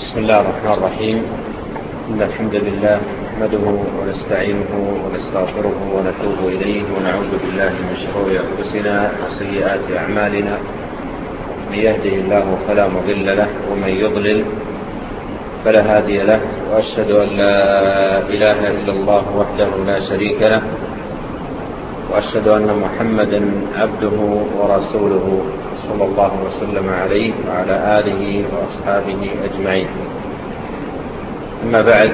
بسم الله الرحمن الرحيم. إن الحمد لله نحمده ونستعينه ونستغفره ونتوب إليه ونعوذ بالله من شرور أنفسنا وسيئات أعمالنا. من يهده الله فلا مضل له ومن يضلل فلا هادي له، وأشهد أن لا إله إلا الله وحده لا شريك له، وأشهد أن محمدا عبده ورسوله صلى الله وسلم عليه وعلى آله وأصحابه أجمعين. أما بعد،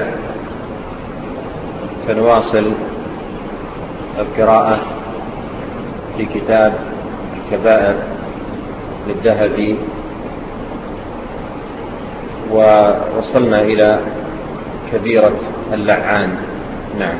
فنواصل القراءة في كتاب الكبائر للذهبي، ووصلنا إلى كبيرة اللعان. نعم.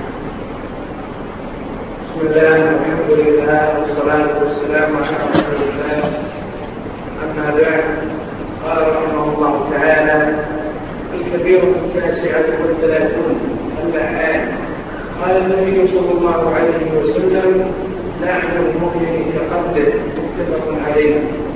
بسم الله والحمد لله والصلاة والسلام على رسول الله. أما بعد، قال رحمه الله تعالى: الكبيرة 39 اللعان. قال النبي صلى الله عليه وسلم: لعن المؤمن كقتله، متفق عليه.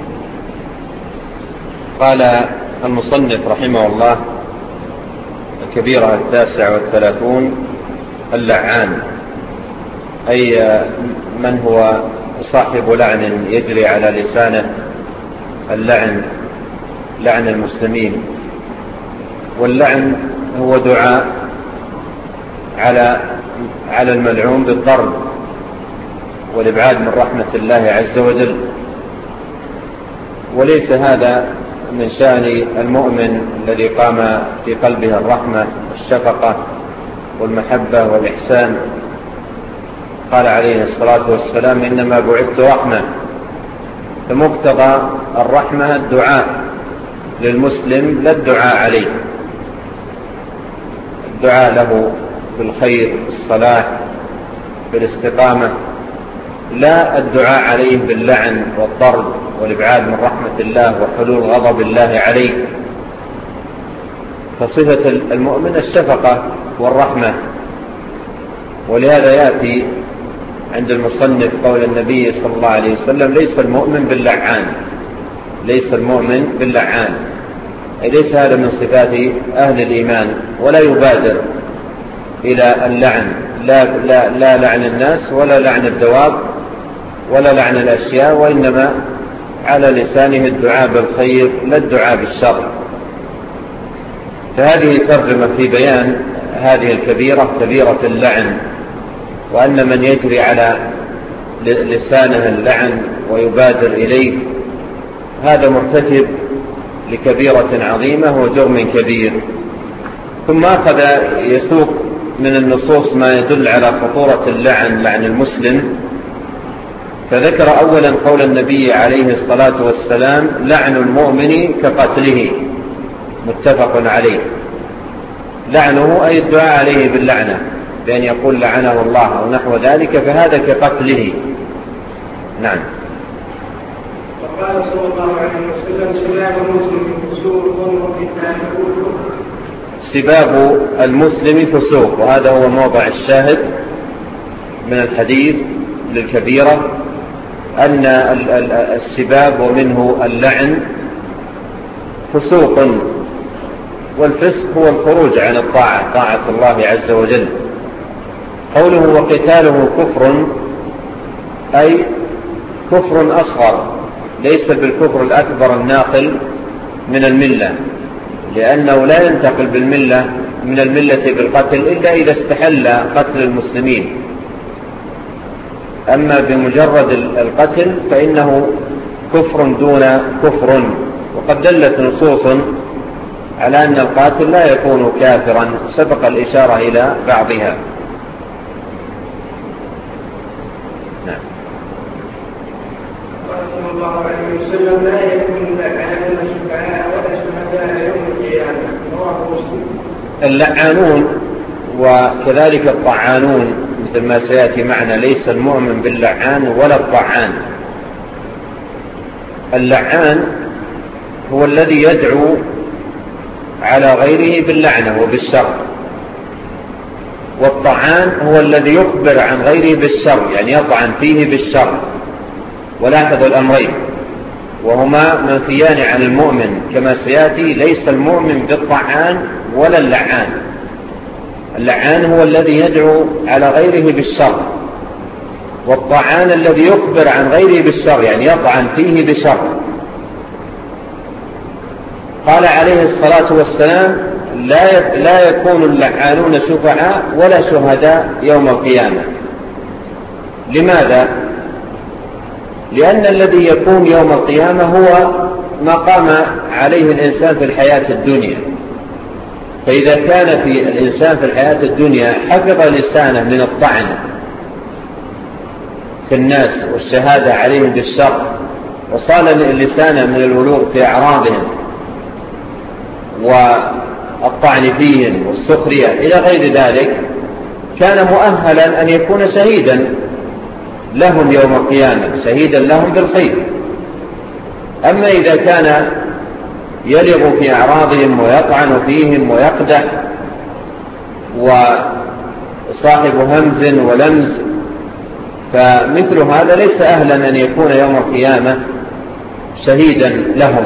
قال المصنف رحمه الله: الكبيرة 39 اللعان، أي من هو صاحب لعن يجري على لسانه اللعن، لعن المسلمين. واللعن هو دعاء على الملعون بالضرب والإبعاد من رحمة الله عز وجل. وليس هذا من شأن المؤمن الذي قام في قلبه الرحمة والشفقة والمحبة والإحسان. قال عليه الصلاة والسلام: إنما بعثت رحمة. فمقتضى الرحمة الدعاء للمسلم، لا الدعاء عليه، الدعاء له بالخير بالصلاح بالاستقامة، لا الدعاء عليه باللعن والضرب والإبعاد من رحمة الله وحلول غضب الله عليه. فصفة المؤمن الشفقة والرحمة. ولهذا يأتي عند المصنف قول النبي صلى الله عليه وسلم: ليس المؤمن باللعان، ليس المؤمن باللعان، أي ليس هذا من صفات أهل الإيمان. ولا يبادر إلى اللعن، لا لعن الناس ولا لعن الدواب ولا لعن الأشياء، وإنما على لسانه الدعاء بالخير لا الدعاء بالشر. فهذه ترجمة في بيان هذه الكبيرة، كبيرة اللعن، وأن من يجري على لسانه اللعن ويبادر إليه هذا مرتكب لكبيرة عظيمة وجرم كبير. ثم أخذ يسوق من النصوص ما يدل على خطورة اللعن، لعن المسلم. فذكر أولا قول النبي عليه الصلاة والسلام: لعن المؤمن كقتله، متفق عليه. لعنه أي الدعاء عليه باللعنة، بأن يقول لعنه الله أو نحو ذلك، فهذا كقتله. نعم. وقال صلى الله عليه وسلم: سباب المسلم فسوق وقتاله كفر. سباب المسلم فسوق، وهذا هو موضع الشاهد من الحديث للكبيرة، أن السباب ومنه اللعن فسوق. والفسق هو الخروج عن الطاعة، طاعة الله عز وجل. قوله وقتاله كفر، أي كفر أصغر، ليس بالكفر الأكبر الناقل من الملة، لأنه لا ينتقل بالملة من الملة بالقتل إلا إذا استحل قتل المسلمين. أما بمجرد القتل فإنه كفر دون كفر. وقد دلت نصوص على أن القاتل لا يكون كافرا، سبق الإشارة إلى بعضها. نعم. قال صلى الله عليه وسلم: لا يكون لعانون شفعاء ولا شهداء يوم القيامة. رواه مسلم. اللعانون وكذلك الطعانون، مثل ما سيأتي معنا، ليس المؤمن باللعان ولا الطعان. اللعان هو الذي يدعو على غيره باللعنة وبالشر، والطعان هو الذي يخبر عن غيره بالشر، يعني يطعن فيه بالشر. ولاحظوا الأمرين: وهما منفيان عن المؤمن كما سيأتي. ليس المؤمن بالطعان ولا اللعان. اللعان هو الذي يدعو على غيره بالشر، والطعان الذي يخبر عن غيره بالشر، يعني يطعن فيه بشر. قال عليه الصلاة والسلام: لا يكون اللعانون شفعاء ولا شهداء يوم القيامة. لماذا؟ لأن الذي يكون يوم القيامة هو ما قام عليه الإنسان في الحياة الدنيا. فإذا كان في الإنسان في الحياة الدنيا حفظ لسانه من الطعن في الناس والشهادة عليهم بالشر، وصال لسانه من الولوغ في أعراضهم والطعن فيهم والسخرية إلى غير ذلك، كان مؤهلا أن يكون شهيدا لهم يوم القيامة، شهيدا لهم بالخير. أما إذا كان يلغ في أعراضهم ويطعن فيهم ويقدح وصاحب همز ولمز، فمثل هذا ليس أهلا أن يكون يوم القيامة شهيدا لهم.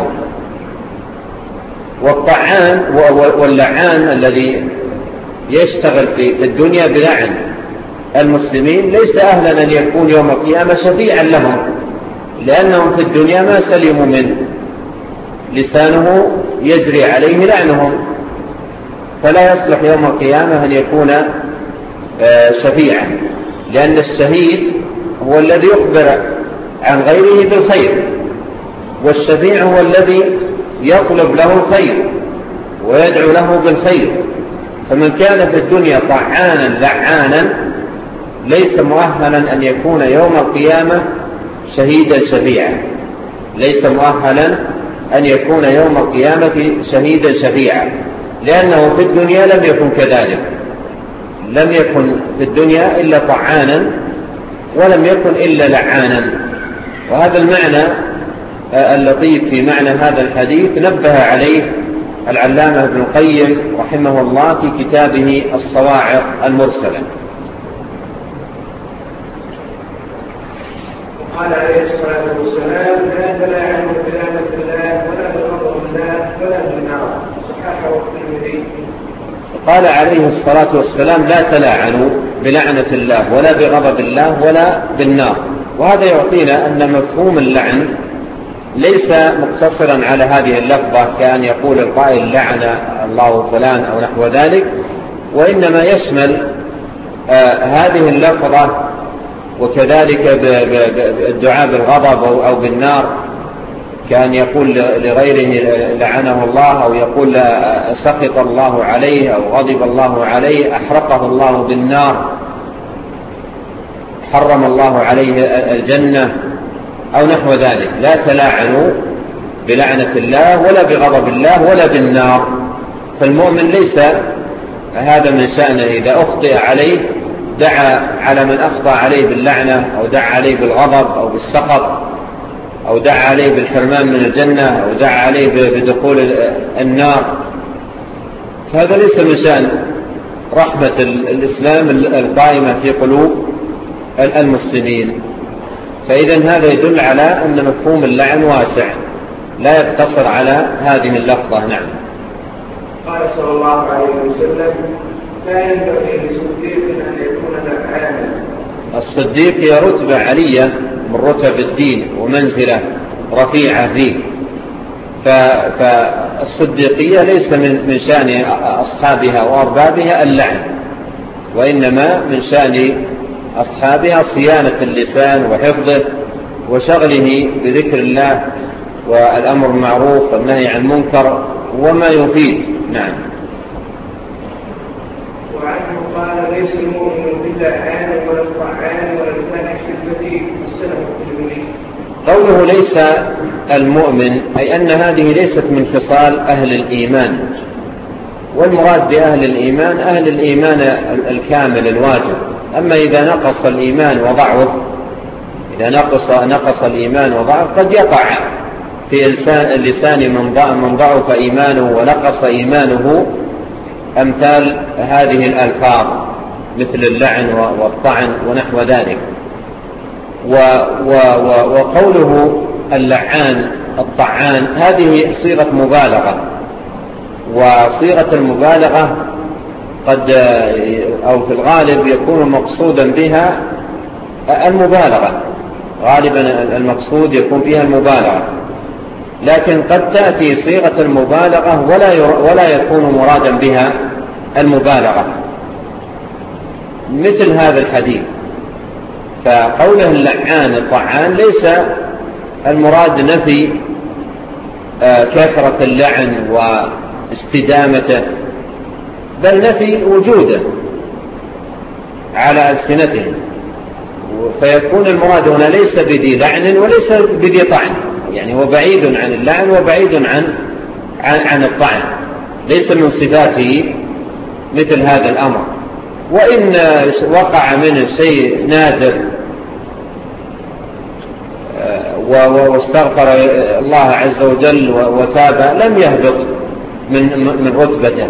والطعان واللعان الذي يشتغل في الدنيا بلعن المسلمين ليس أهلا أن يكون يوم القيامة شفيعا لهم، لأنهم في الدنيا ما سلموا منه، لسانه يجري عليه لعنهم، فلا يصلح يوم القيامة أن يكون شفيعا، لأن الشهيد هو الذي يخبر عن غيره بالخير، والشفيع هو الذي يطلب له الخير ويدعو له بالخير. فمن كان في الدنيا طعانا لعانا ليس مؤهلا أن يكون يوم القيامة شهيدا شفيعا، ليس مؤهلا أن يكون يوم القيامة شهيدا شفيعا، لأنه في الدنيا لم يكن كذلك، لم يكن في الدنيا إلا طعانا ولم يكن إلا لعانا. وهذا المعنى اللطيف في معنى هذا الحديث نبه عليه العلامة ابن القيم رحمه الله في كتابه الصواعق المرسلة. قال عليه الصلاة والسلام: لا تلاعنوا بلعنة الله ولا بغضب الله ولا بالنار. صححه الترمذي. قال عليه الصلاة والسلام: لا تلاعنوا بلعنة الله ولا بغضب الله ولا بالنار. وهذا يعطينا أن مفهوم اللعن ليس مقتصرا على هذه اللفظة كأن يقول القائل لعن الله فلان أو نحو ذلك، وإنما يشمل هذه اللفظة، وكذلك بالدعاء بالغضب أو بالنار، كان يقول لغيره لعنه الله، أو يقول سخط الله عليه أو غضب الله عليه، أحرقه الله بالنار، حرم الله عليه الجنة أو نحو ذلك. لا تلاعنوا بلعنة الله ولا بغضب الله ولا بالنار. فالمؤمن ليس هذا من شأنه إذا أخطئ عليه دعا على من أخطأ عليه باللعنة، أو دعا عليه بالغضب أو بالسخط، أو دعا عليه بالحرمان من الجنة، أو دعا عليه بدخول النار. فهذا ليس من شأن رحمة الإسلام القائمة في قلوب المسلمين. فإذا هذا يدل على أن مفهوم اللعن واسع لا يقتصر على هذه اللفظة. نعم. قال صلى الله عليه وسلم: لا ينبغي للصديق أن يكون لعانا. الصديق هي رتبة علية من رتب الدين ومنزلة رفيعة فيه، فالصديقية ليس من شأن أصحابها وأربابها اللعن، وإنما من شأن أصحابها صيانة اللسان وحفظه وشغله بذكر الله والأمر بالمعروف والنهي عن المنكر وما يفيد. نعم. وعنه قال: ليس المؤمن باللعان ولا الطعان ولا الفاحش الذي السلف الترمذي. قوله ليس المؤمن أي أن هذه ليست من خصال أهل الإيمان، والمراد بأهل الإيمان أهل الإيمان الكامل الواجب. أما إذا نقص الإيمان وضعف، إذا نقص الإيمان وضعف قد يقع في اللسان من ضعف إيمانه ونقص إيمانه أمثال هذه الألفاظ مثل اللعن والطعن ونحو ذلك. وقوله اللعان الطعان هذه صيغة مبالغة، وصيغة المبالغة قد أو في الغالب يكون مقصودا بها المبالغة، غالبا المقصود يكون فيها المبالغة، لكن قد تأتي صيغة المبالغة ولا يكون مرادا بها المبالغة، مثل هذا الحديث. فقوله اللعان الطعان ليس المراد نفي كثرة اللعن واستدامته، بل نفي وجوده على ألسنتهم، فيكون المراد هنا ليس بذي لعن وليس بذي طعن، يعني هو بعيد عن اللعن وبعيد عن الطعن، ليس من صفاته مثل هذا الأمر. وإن وقع منه شيء نادر واستغفر الله عز وجل وتاب لم يهبط من رتبته،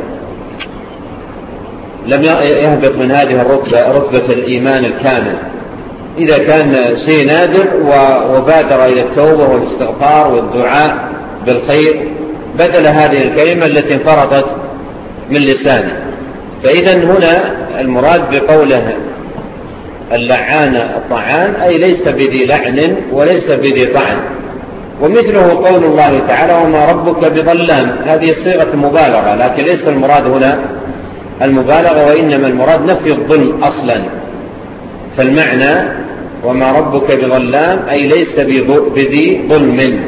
لم يهبط من هذه الرتبة، رتبة الإيمان الكامل، إذا كان شيء نادر وبادر إلى التوبة والاستغفار والدعاء بالخير بدل هذه الكلمة التي انفرطت من لسانه. فإذا هنا المراد بقوله اللعان الطعان أي ليس بذي لعن وليس بذي طعن. ومثله قول الله تعالى وما ربك بظلام، هذه صيغة مبالغة، لكن ليس المراد هنا المبالغة، وإنما المراد نفي الظلم أصلا. فالمعنى وما ربك بظلام أي ليس بذي ظلم.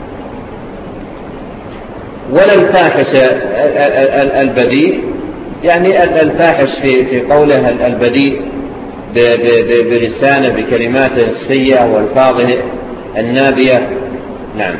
ولا الفاحش البذيء، يعني الفاحش في قوله البذيء بلسانه بكلماته السيئة والفاظه النابية. نعم.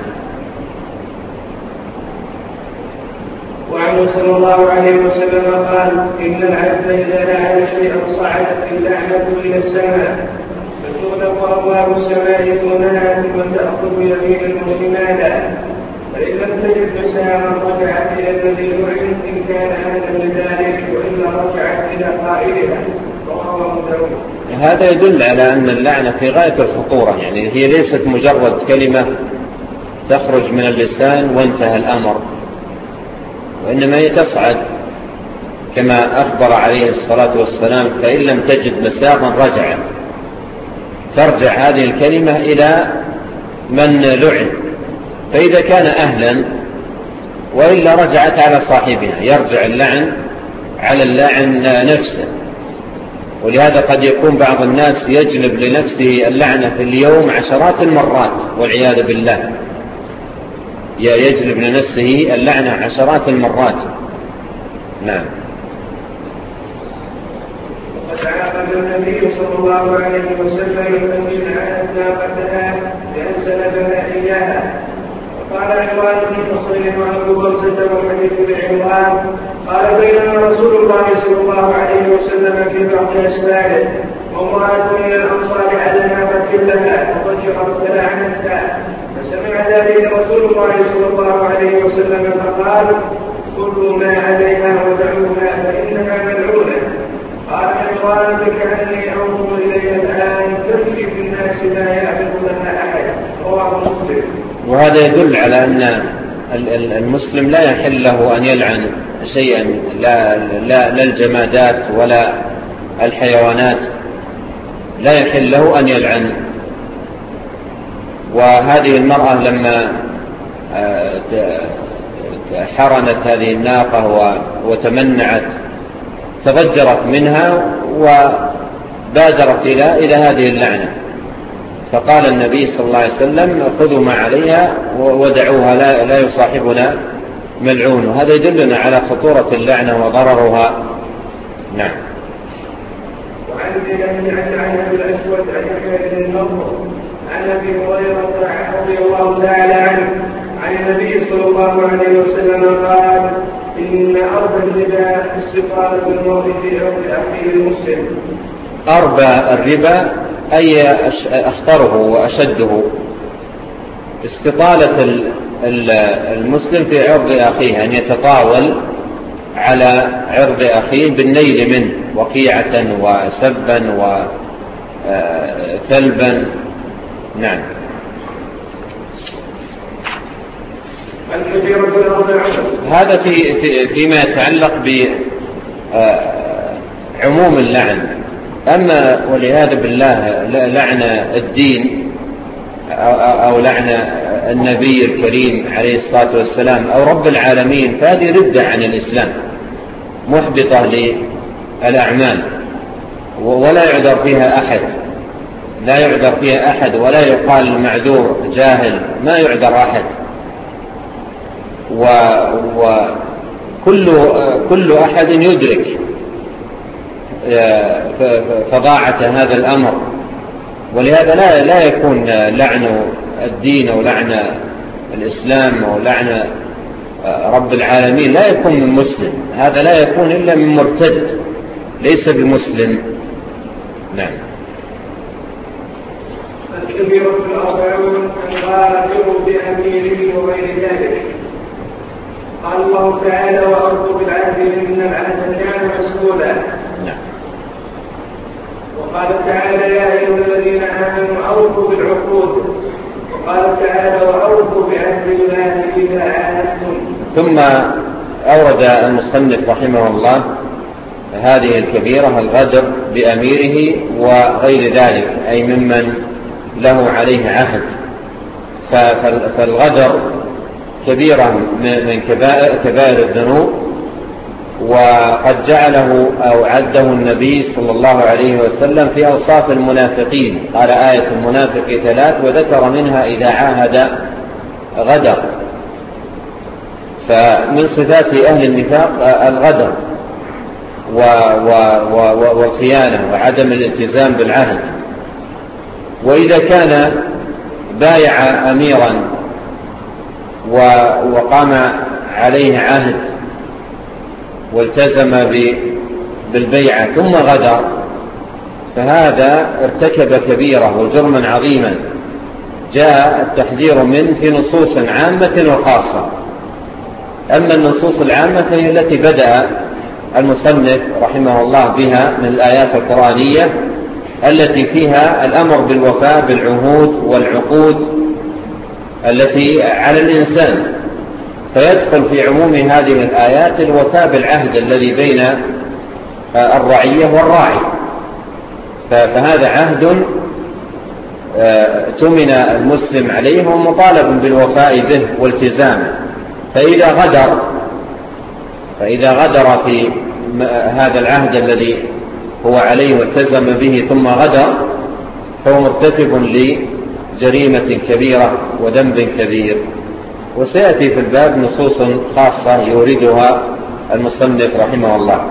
وعنه صلى الله عليه وسلم قال إن العبد إذا لعن شيئا صعدت اللعنة إلى السماء فتغلق أبواب السماء دونها ثم تأخذ يمينا وشمالا، فإن لم تجد مساء رجعت إلى الذي لعن إن كان أهلا لذلك، وإلا رجعت إلى قائلها. رواه أبو داود. هذا يدل على أن اللعنة في غاية الخطورة، يعني هي ليست مجرد كلمة تخرج من اللسان وانتهى الأمر، وإنما هي تصعد كما أخبر عليه الصلاة والسلام فإن لم تجد مساغا رجعت، ترجع هذه الكلمة إلى من لعن، فإذا كان أهلا وإلا رجعت على صاحبها، يرجع اللعن على اللاعن نفسه. ولهذا قد يكون بعض الناس يجلب لنفسه اللعنة في اليوم عشرات المرات والعياذ بالله، يجلب لنفسه اللعنة عشرات المرات. نعم. وقد عاقب النبي صلى الله عليه وسلم من عاد ناقتها لأن سلبها إياها. وقال عمران بن حصين وأبو برزة وحديث بن عمران قال بينما رسول الله صلى الله عليه وسلم في بعض أسفاره وامرأة من الأنصار على ناقة لها فضجرت فلعنتها، فسمع ذلك رسول الله صلى الله عليه وسلم فقال كلوا ما عليها ودعوها فإنها ملعونة. قال عمران كأني أنظر إليها الآن تمشي في الناس لا يعرف لها أحد. رواه مسلم. وهذا يدل على أن المسلم لا يحل له أن يلعن شيئا، لا الجمادات ولا الحيوانات، لا يحل له أن يلعن. وهذه المرأة لما حرنت هذه الناقة وتمنعت تضجرت منها وبادرت إلى هذه اللعنة، فقال النبي صلى الله عليه وسلم خذوا ما عليها ودعوها لا يصاحبنا ملعون. هذا يدلنا على خطورة اللعنة وضررها. نعم. وعن عن الأسود عن النضر عن أبي هريرة رضي الله تعالى عنه عن النبي صلى الله عليه وسلم قال إن أربى الربا استقالة المرء في عرض أخيه المسلم. أربى الربا أي أخطره وأشده، استطالة المسلم في عرض أخيه، أن يتطاول على عرض أخيه بالنيل منه وقيعة وسبا وثلبا. نعم. الكبيرة الأربع. هذا فيما يتعلق بعموم اللعن. أما والعياذ بالله لعن الدين أو لعن النبي الكريم عليه الصلاة والسلام أو رب العالمين، فهذه ردة عن الإسلام محبطة للأعمال، ولا يعذر فيها أحد، لا يعذر فيها أحد، ولا يقال المعذور جاهل، ما يعذر أحد. وكل أحد يدرك فظاعة هذا الأمر، ولهذا لا يكون لعن الدين أو لعن الإسلام أو لعن رب العالمين لا يكون من مسلم، هذا لا يكون إلا من مرتد ليس بمسلم. نعم. الكبيرة الأربعون الغادر بأميره وغير ذلك. قال الله تعالى: وأوفوا بالعهد إن العهد كان مسؤولا. نعم. وقال تعالى: يا أيها الذين آمنوا أوفوا بالعقود. وقال تعالى: وأوفوا بعهد الله إذا عاهدتم. ثم أورد المصنف رحمه الله هذه الكبيرة الغدر بأميره وغير ذلك، أي ممن له عليه عهد. فالغدر كبيرة من كبائر الذنوب، وقد جعله أو عده النبي صلى الله عليه وسلم في أوصاف المنافقين. قال: آية المنافق 3، وذكر منها إذا عاهد غدر. فمن صفات أهل النفاق الغدر والخيانة وعدم الالتزام بالعهد. وإذا كان بايع أميرا وقام عليه عهد والتزم بالبيعة ثم غدر، فهذا ارتكب كبيرة وجرما عظيما جاء التحذير منه في نصوص عامة وخاصة. أما النصوص العامة فهي التي بدأ المصنف رحمه الله بها من الآيات القرآنية التي فيها الأمر بالوفاء بالعهود والعقود التي على الإنسان، فيدخل في عموم هذه الآيات الوفاء بالعهد الذي بين الرعية والراعي. فهذا عهد تمن المسلم عليه ومطالب بالوفاء به والتزامه. فإذا غدر في هذا العهد الذي هو عليه والتزم به ثم غدر، فهو مرتكب لجريمة كبيرة وذنب كبير. وسيأتي في الباب نصوص خاصة يوردها المصنف رحمه الله.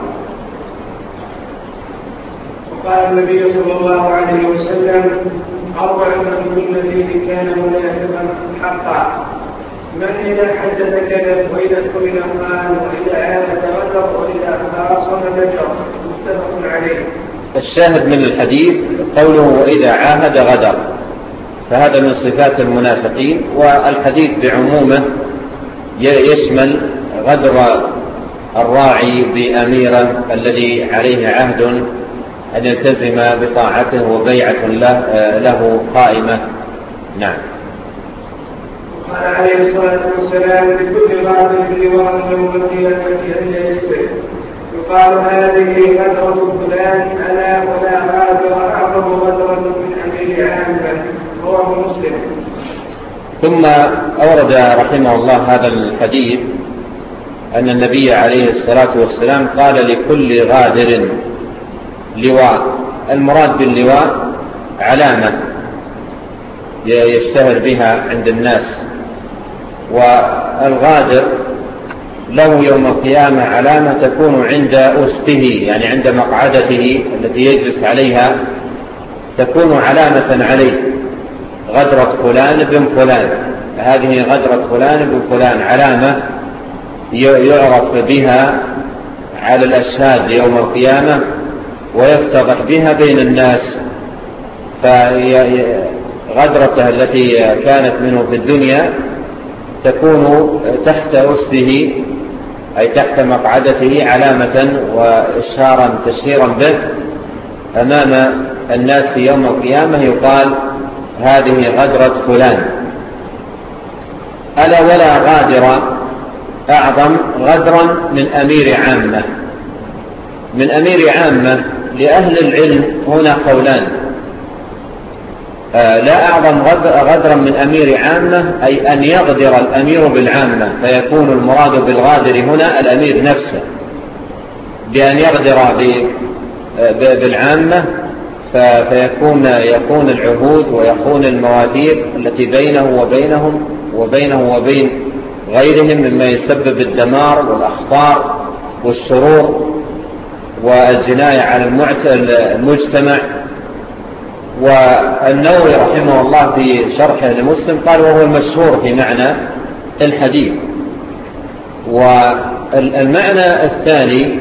وقال النبي صلى الله عليه وسلم: 4 من كل فيه كان منافقا حقا: من إذا حدث كذب، وإذا اؤتمن خان، وإذا عاهد غدر، وإذا خاصم فجر. متفق عليه. الشاهد من الحديث قوله: وإذا عاهد غدر، فهذا من صفات المنافقين. والحديث بعمومه يشمل غدر الراعي بأميرا الذي عليه عهد أن يلتزم بطاعته وبيعة له قائمة. نعم. قال عليه الصلاة والسلام: لكل غادر لواء يوم القيامة أن يسبق، يقال: هذه غدرة فلان، ألا ولا غادر أعظم غدرة من أمير عامة. رواه مسلم. ثم أورد رحمه الله هذا الحديث أن النبي عليه الصلاة والسلام قال: لكل غادر لواء. المراد باللواء علامة يشتهر بها عند الناس، والغادر له يوم القيامة علامة تكون عند أسته، يعني عند مقعدته التي يجلس عليها، تكون علامة عليه: غدرة فلان بن فلان. هذه غدرة فلان بن فلان، علامة يعرف بها على الأشهاد يوم القيامة ويفتضح بها بين الناس. فغدرته التي كانت منه في الدنيا تكون تحت أسته، أي تحت مقعدته، علامة وإشهارا تشهيرا به أمام الناس يوم القيامة، يقال: هذه غدرة فلان. ألا ولا غادر أعظم غدرا من أمير عامة. من أمير عامة لأهل العلم هنا قولان: لا أعظم غدرا من أمير عامة أي أن يغدر الأمير بالعامة، فيكون المراد بالغادر هنا الأمير نفسه، بأن يغدر بالعامة فيكون العهود ويكون المواثيق التي بينه وبين غيرهم مما يسبب الدمار والأخطار والشرور والجناية على المجتمع. والنووي رحمه الله في شرحه لمسلم قال: وهو المشهور في معنى الحديث. والمعنى الثاني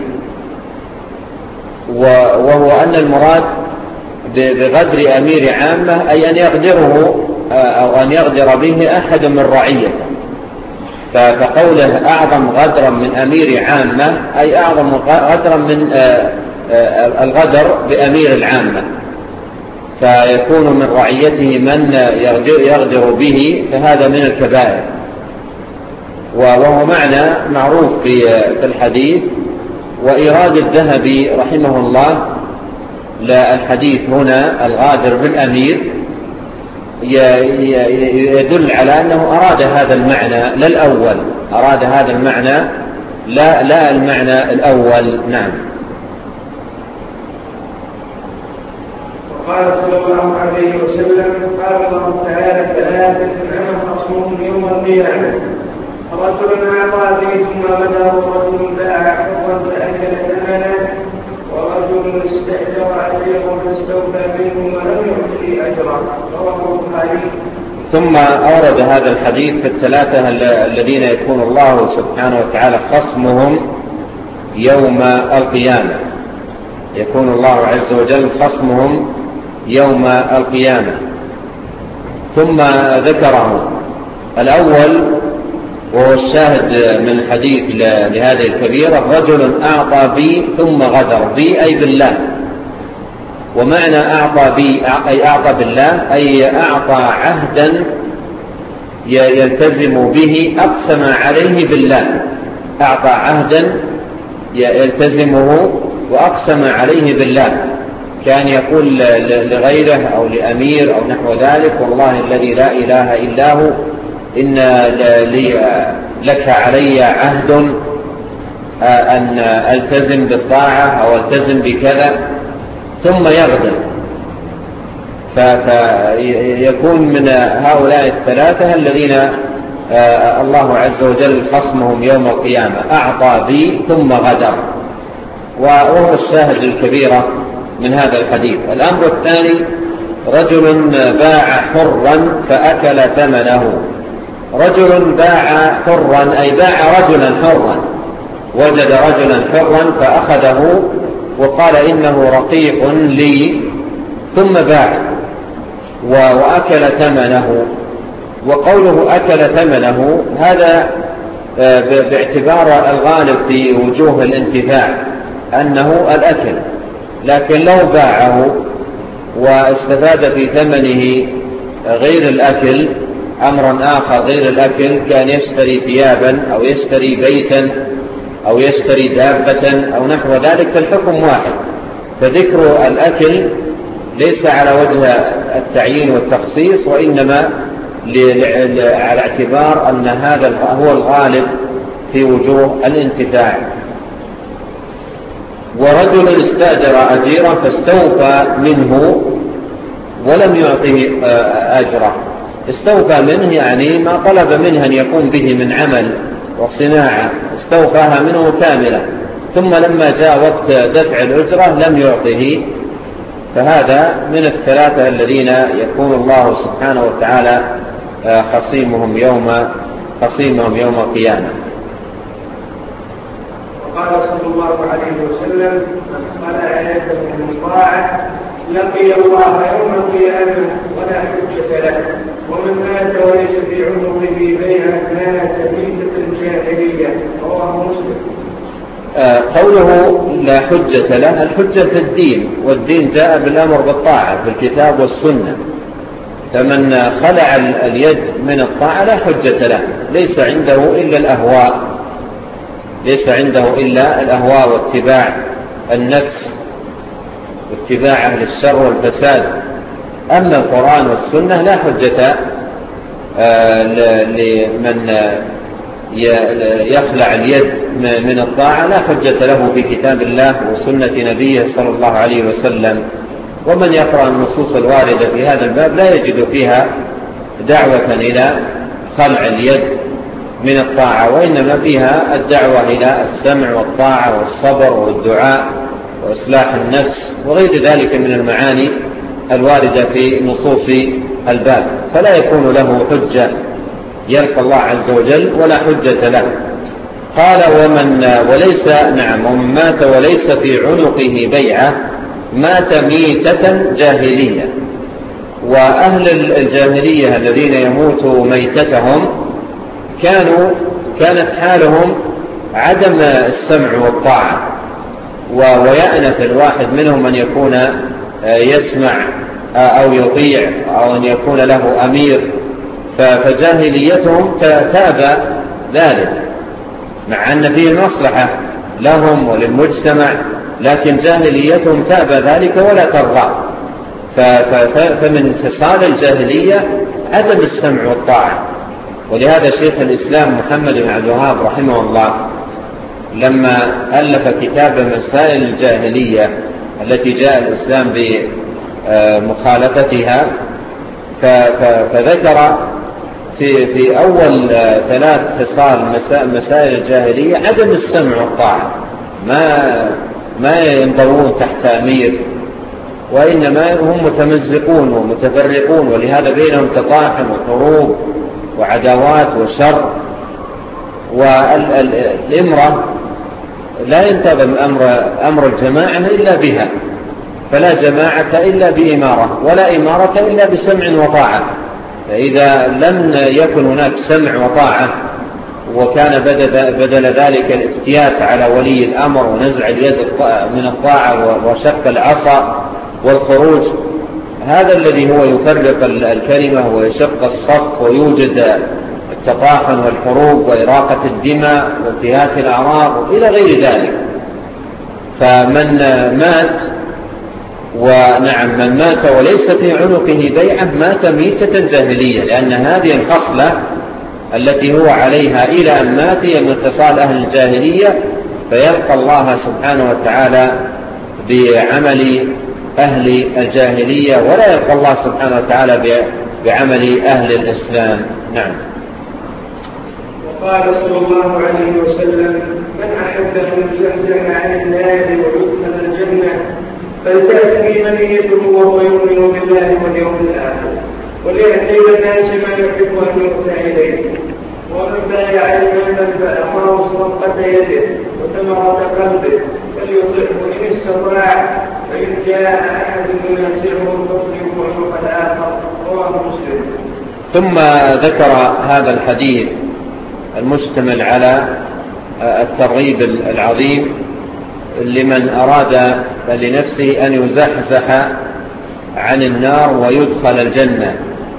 وهو أن المراد بغدر أمير عامة أي أن يغدره أو أن يغدر به أحد من رعيته. فقوله أعظم غدرا من أمير عامة أي أعظم غدرا من الغدر بأمير العامة، فيكون من رعيته من يغدر به، فهذا من الكبائر. وهو معنى معروف في الحديث. وإيراد الذهبي رحمه الله للحديث هنا الغادر بالأمير يدل على أنه أراد هذا المعنى لا الأول، أراد هذا المعنى لا المعنى الأول. نعم. وقال صلى الله عليه وسلم: قال الله تعالى: ثلاثة أنا خصمهم يوم القيامة: رجل أعطى به ثم غدر، ورجل باع حرا فأكل ثمنه، ورجل استأجر أجيرا فاستوفى منه ولم يعطه أجرا. رواه البخاري. ثم أورد هذا الحديث في الثلاثة الذين يكون الله سبحانه وتعالى خصمهم يوم القيامة، يكون الله عز وجل خصمهم يوم القيامة. ثم ذكره الأول وهو الشاهد من الحديث لهذه الكبيرة: رجل أعطى بي ثم غدر بي أي بالله. ومعنى أعطى بي أي أعطى بالله أي أعطى عهدا يلتزم به أقسم عليه بالله، أعطى عهدا يلتزمه وأقسم عليه بالله، كان يقول لغيره أو لأمير أو نحو ذلك: والله الذي لا إله إلا هو إن لك علي عهد أن ألتزم بالطاعة أو ألتزم بكذا، ثم يغدر. فيكون من هؤلاء الثلاثة الذين الله عز وجل خصمهم يوم القيامة: أعطى بي ثم غدر. وهو الشاهد الكبيرة من هذا الحديث. الأمر الثاني: رجل باع حرا فأكل ثمنه. رجل باع حرا أي باع رجلا حرا، وجد رجلا حرا فأخذه وقال إنه رقيق لي، ثم باع وأكل ثمنه. وقوله أكل ثمنه هذا باعتبار الغالب في وجوه الانتفاع أنه الأكل، لكن لو باعه واستفاد في ثمنه غير الأكل أمرا آخر غير الأكل، كان يشتري ثيابا أو يشتري بيتا أو يشتري دابة أو نحو ذلك، فالحكم واحد. فذكر الأكل ليس على وجه التعيين والتخصيص، وإنما على اعتبار أن هذا هو الغالب في وجوه الانتفاع. ورجل استأجر أجيرا فاستوفى منه ولم يعطه أجره. استوفى منه يعني ما طلب منه أن يقوم به من عمل وصناعة، استوفاها منه كاملة، ثم لما جاء وقت دفع الأجرة لم يعطه. فهذا من الثلاثة الذين يكون الله سبحانه وتعالى خصيمهم يوم القيامة. وقال صلى الله عليه وسلم: من خلع يده من طاعة لقي الله يوم القيامة ولا حجة له، ومن مات وليس في عنقه بيعة مات ميتة الجاهلية. رواه مسلم. قوله لا حجة له، الحجة في الدين، والدين جاء بالأمر بالطاعة في الكتاب والسنة، فمن خلع اليد من الطاعة لا حجة له، ليس عنده إلا الأهواء واتباع النفس واتباع أهل الشر والفساد. أما القرآن والسنة لا حجة لمن يخلع اليد من الطاعة، لا حجة له في كتاب الله وسنة نبيه صلى الله عليه وسلم. ومن يقرأ النصوص الواردة في هذا الباب لا يجد فيها دعوة إلى خلع اليد من الطاعة، وإنما فيها الدعوة إلى السمع والطاعة والصبر والدعاء وإصلاح النفس وغير ذلك من المعاني الواردة في نصوص الباب، فلا يكون له حجة يلقى الله عز وجل ولا حجة له. قال ومن مات وليس في عنقه بيعة مات ميتة جاهلية. وأهل الجاهلية الذين يموتوا ميتتهم كانت حالهم عدم السمع والطاعة، ويأنف الواحد منهم أن يكون يسمع أو يطيع أو أن يكون له أمير، فجاهليتهم تابى ذلك مع أن فيه المصلحة لهم وللمجتمع، لكن جاهليتهم تابى ذلك ولا ترضى. فمن خصال الجاهلية عدم السمع والطاعة. ولهذا شيخ الإسلام محمد بن عبد الوهاب رحمه الله لما ألف كتاب مسائل الجاهلية التي جاء الإسلام بمخالفتها، فذكر في أول 3 خصال مسائل الجاهلية عدم السمع والطاعة، ما ينضوون تحت أمير، وإنما هم متمزقون ومتفرقون، ولهذا بينهم تطاحن وحروب وعداوات وشر. والإمرة لا ينتظم أمر الجماعة إلا بها، فلا جماعة إلا بإمارة، ولا إمارة إلا بسمع وطاعة. فإذا لم يكن هناك سمع وطاعة وكان بدل ذلك الافتيات على ولي الأمر ونزع اليد من الطاعة وشق العصا والخروج، هذا الذي هو يفرق الكلمة ويشق الصف ويوجد التطاحن والحروب وإراقة الدماء وانتهاك الأعراض إلى غير ذلك. فمن مات من مات وليس في عنقه بيعة مات ميتة جاهلية، لأن هذه الخصلة التي هو عليها إلى أن مات هي من خصال أهل الجاهلية، فيلقى الله سبحانه وتعالى بعمل أهل الجاهلية ولا يلقى الله سبحانه وتعالى بعمل أهل الإسلام. نعم. وقال صلى الله عليه وسلم من أحب أن يزحزح عن النار ويدخل الجنة فلتأتي منيته وهو يؤمن بالله واليوم الآخر وليأتي الناس ما يحب أن يؤتى إليه ومن بايع إماما فأخاه صدقة يده وثمرة قلبه فليطعه إن استطاع، فإن جاء أحد ينازعه فاطلبه عنق الآخر. رواه مسلم. ثم ذكر هذا الحديث المشتمل على الترغيب العظيم لمن أراد لنفسه أن يزحزح عن النار ويدخل الجنة،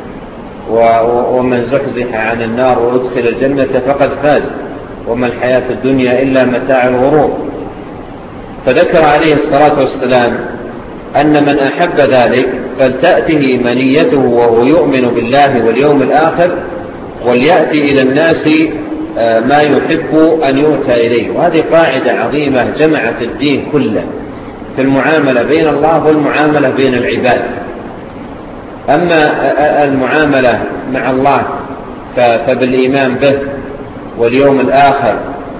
ومن زحزح عن النار ويدخل الجنة فقد فاز، وما الحياة الدنيا إلا متاع الغرور. فذكر عليه الصلاة والسلام أن من أحب ذلك فلتأته منيته وهو يؤمن بالله واليوم الآخر وليأتي إلى الناس ما يحب أن يؤتى إليه. وهذه قاعدة عظيمة جمعت الدين كله في المعاملة بين الله والمعاملة بين العباد. أما المعاملة مع الله فبالإيمان به واليوم الآخر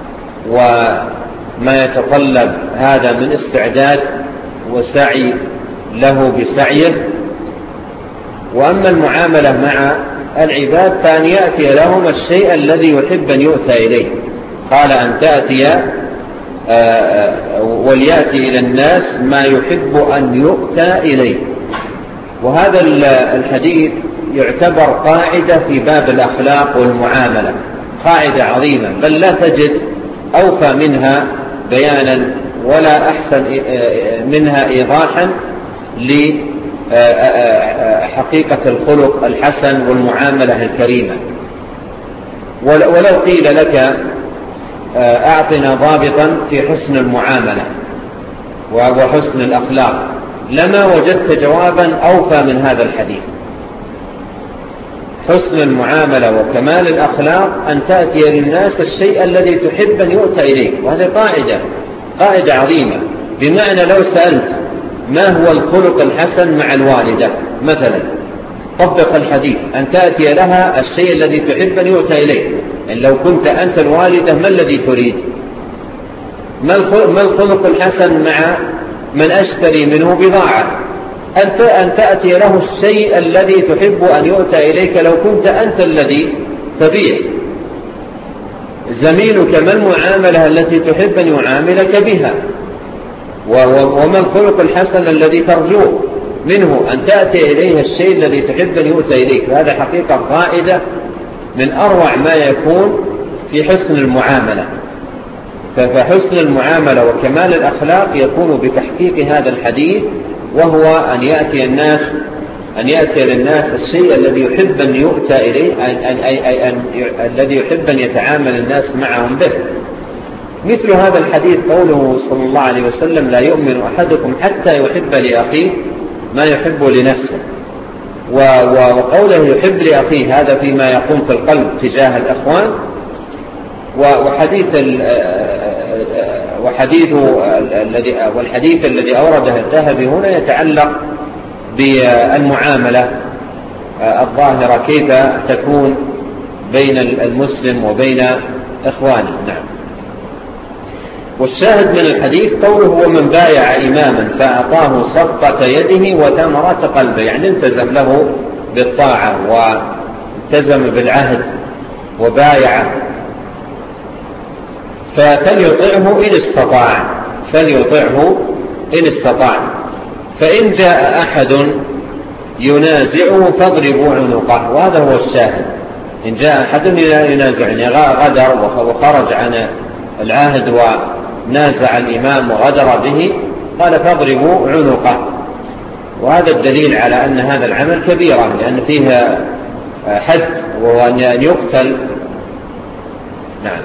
وما يتطلب هذا من استعداد وسعي له بسعيه. وأما المعاملة مع العباد فأن يأتي لهم الشيء الذي يحب أن يؤتى إليه. قال أن تأتي وليأتي إلى الناس ما يحب أن يؤتى إليه. وهذا الحديث يعتبر قاعدة في باب الأخلاق والمعاملة، قاعدة عظيمة، بل لا تجد أوفى منها بيانا ولا أحسن منها إيضاحا حقيقة الخلق الحسن والمعاملة الكريمة. ولو قيل لك أعطنا ضابطا في حسن المعاملة وحسن الأخلاق لما وجدت جوابا أوفى من هذا الحديث. حسن المعاملة وكمال الأخلاق أن تأتي للناس الشيء الذي تحب أن يؤتى إليك، وهذه قاعدة عظيمة. بمعنى لو سألت ما هو الخلق الحسن مع الوالدة مثلا، طبق الحديث أن تأتي لها الشيء الذي تحب أن يؤتى إليك. إن لو كنت أنت الوالدة ما الذي تريد؟ ما الخلق الحسن مع من أشتري منه بضاعة؟ أن تأتي له الشيء الذي تحب أن يؤتى إليك لو كنت أنت الذي تبيع. زميلك ما المعاملة التي تحب أن يعاملك بها؟ وما الخلق الحسن الذي ترجوه منه؟ أن تأتي إليه الشيء الذي تحب أن يؤتى إليك. هذا حقيقة قائدة من أروع ما يكون في حسن المعاملة. فحسن المعاملة وكمال الأخلاق يكون بتحقيق هذا الحديث، وهو أن يأتي للناس الشيء الذي يحب أن يؤتى إليه، الذي يحب أن يتعامل الناس معهم به. مثل هذا الحديث قوله صلى الله عليه وسلم: لا يؤمن أحدكم حتى يحب لأخيه ما يحب لنفسه. وقوله يحب لأخيه هذا فيما يقوم في القلب تجاه الأخوان. والحديث الذي أورده الذهبي هنا يتعلق بالمعاملة الظاهرة، كيف تكون بين المسلم وبين إخوانه. نعم. والشاهد من الحديث قوله: ومن بايع إماما فأعطاه صفقة يده وثمرة قلبه، يعني التزم له بالطاعة والتزم بالعهد وبايعه، فليطعه إن استطاع. فإن جاء أحد ينازعه فاضربوا عنقه. وهذا هو الشاهد. إن جاء أحد ينازعني غدر وخرج عن العهد ونازع الإمام وغدر به، قال فاضربوا عنقه. وهذا الدليل على أن هذا العمل كبيرة، لأن فيها حد وأن يقتل. نعم.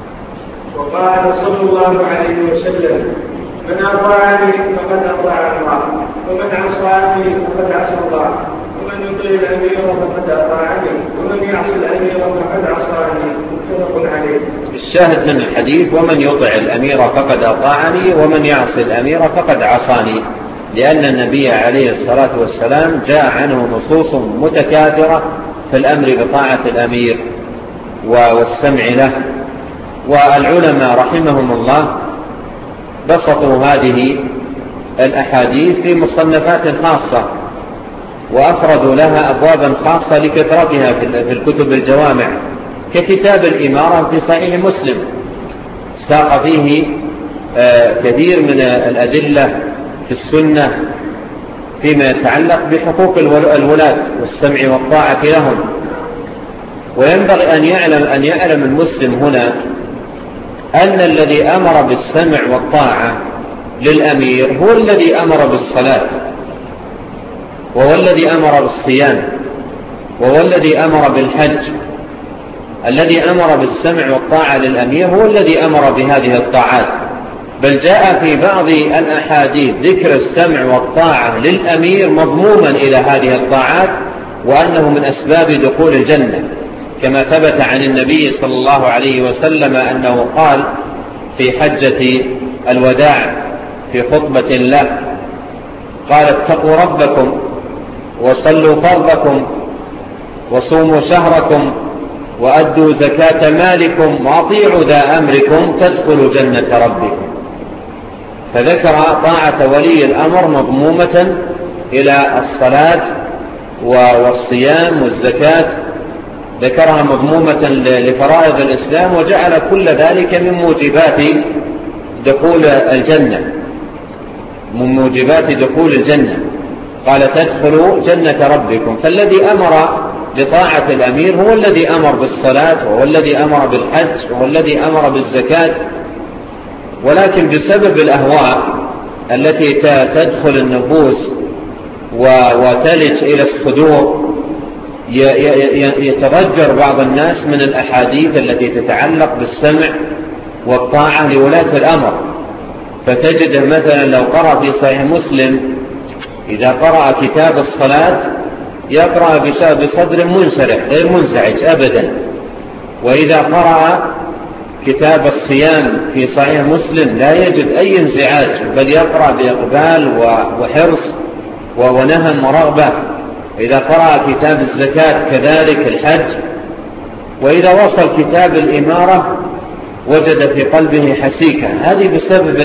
وقال صلى الله عليه وسلم: من أطاعني فقد أطاع الله، ومن عصاني فقد عصى الله، ومن يطيع الأمير فقد أطاعني، ومن يعصي الأمير فقد عصاني. متفق عليه. الشاهد من الحديث: ومن يطع الأمير فقد أطاعني، ومن يعصي الأمير فقد عصاني، لأن النبي عليه الصلاة والسلام جاء عنه نصوص متكاثرة في الأمر بطاعة الأمير والسمع له. والعلماء رحمهم الله بسطوا هذه الأحاديث في مصنفات خاصة، وأفردوا لها أبوابا خاصة لكثرتها في الكتب الجوامع، ككتاب الإمارة في صحيح مسلم، ساق فيه كثير من الأدلة في السنة فيما يتعلق بحقوق الولاة والسمع والطاعة لهم. وينبغي أن يعلم المسلم هنا أن الذي أمر بالسمع والطاعة للأمير هو الذي أمر بالصلاة، وهو الذي أمر بالصيام، وهو الذي أمر بالحج. الذي أمر بالسمع والطاعة للأمير هو الذي أمر بهذه الطاعات. بل جاء في بعض الأحاديث ذكر السمع والطاعة للأمير مضموما إلى هذه الطاعات، وأنه من أسباب دخول الجنة، كما ثبت عن النبي صلى الله عليه وسلم أنه قال في حجة الوداع في خطبة له، قال: اتقوا ربكم وصلوا فرضكم وصوموا شهركم وأدوا زكاة مالكم وأطيعوا ذا أمركم تدخلوا جنة ربكم. فذكر طاعة ولي الأمر مضمومة إلى الصلاة والصيام والزكاة، ذكرها مضمومة لفرائض الإسلام، وجعل كل ذلك من موجبات دخول الجنة، من موجبات دخول الجنة. قال: تدخلوا جنة ربكم. فالذي أمر لطاعة الأمير هو الذي أمر بالصلاة، وهو الذي أمر بالحج، وهو الذي أمر بالزكاة. ولكن بسبب الأهواء التي تدخل النفوس وتلج إلى الصدور، يتضجر بعض الناس من الأحاديث التي تتعلق بالسمع والطاعة لولاة الأمر. فتجد مثلا لو قرأ في صحيح مسلم إذا قرأ كتاب الصلاة يقرأ بصدر منشرح غير منزعج أبدا، وإذا قرأ كتاب الصيام في صحيح مسلم لا يجد أي انزعاج، بل يقرأ بإقبال وحرص ونهم ورغبة. إذا قرأ كتاب الزكاة كذلك الحج. وإذا وصل كتاب الإمارة وجد في قلبه حسيكة. هذه بسبب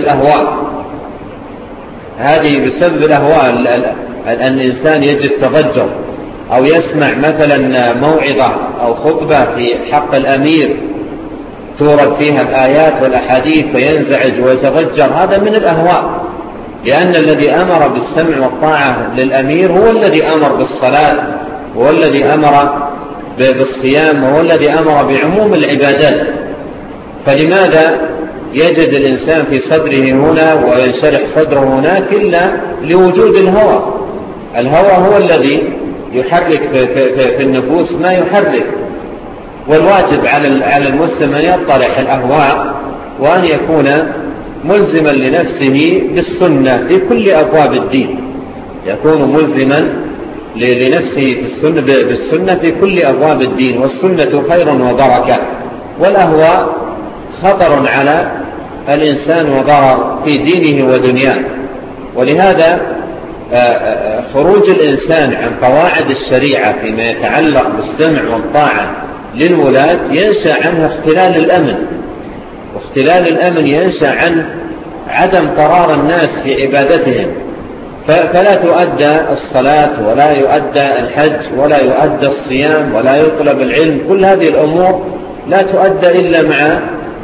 الأهواء أن الإنسان يجد تضجر، أو يسمع مثلا موعظة أو خطبة في حق الأمير تورد فيها الآيات والأحاديث فينزعج ويتضجر. هذا من الأهواء، لأن الذي أمر بالسمع والطاعة للأمير هو الذي أمر بالصلاة، هو الذي أمر بالصيام، وهو الذي أمر بعموم العبادات. فلماذا يجد الإنسان في صدره هنا وينشرح صدره هناك إلا لوجود الهوى؟ الهوى هو الذي يحرك في النفوس ما يحرك. والواجب على المسلم أن يطرح الأهواء وأن يكون ملزما لنفسه بالسنة في كل أبواب الدين، يكون ملزما لنفسه بالسنة في كل أبواب الدين. والسنة خير وبركة، والأهواء خطر على الإنسان وضرر في دينه ودنياه. ولهذا خروج الإنسان عن قواعد الشريعة فيما يتعلق بالسمع والطاعة للولاة ينشأ عنها اختلال الأمن، واختلال الأمن ينشأ عن عدم قرار الناس في عبادتهم. فلا تؤدى الصلاة ولا يؤدى الحج ولا يؤدى الصيام ولا يطلب العلم. كل هذه الأمور لا تؤدى إلا مع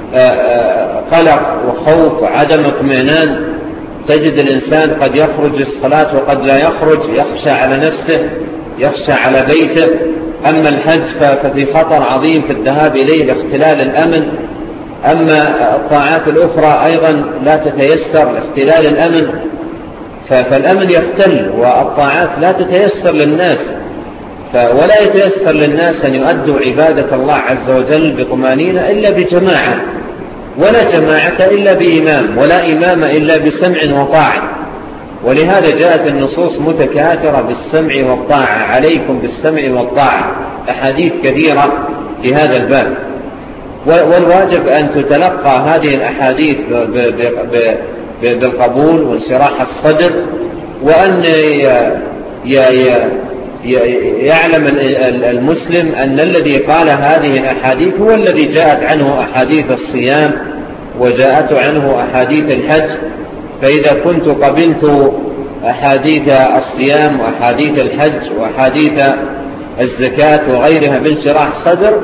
قلق وخوف وعدم اطمئنان. تجد الإنسان قد يخرج الصلاة وقد لا يخرج، يخشى على نفسه، يخشى على بيته. أما الحج ففي خطر عظيم في الذهاب إليه لاختلال الأمن. أما الطاعات الأخرى أيضا لا تتيسر لاختلال الأمن، فالأمن يختل والطاعات لا تتيسر للناس. ولا يتيسر للناس أن يؤدوا عبادة الله عز وجل بطمانينة إلا بجماعة، ولا جماعة إلا بإمام، ولا إمام إلا بسمع وطاعة. ولهذا جاءت النصوص متكاثرة بالسمع والطاعة، عليكم بالسمع والطاعة، أحاديث كثيرة في هذا الباب. والواجب أن تتلقى هذه الأحاديث بالقبول وانشراح الصدر، وأن يعلم المسلم أن الذي قال هذه الأحاديث هو الذي جاءت عنه أحاديث الصيام وجاءت عنه أحاديث الحج. فإذا كنت قبلت أحاديث الصيام وأحاديث الحج وأحاديث الزكاة وغيرها بانشراح صدر،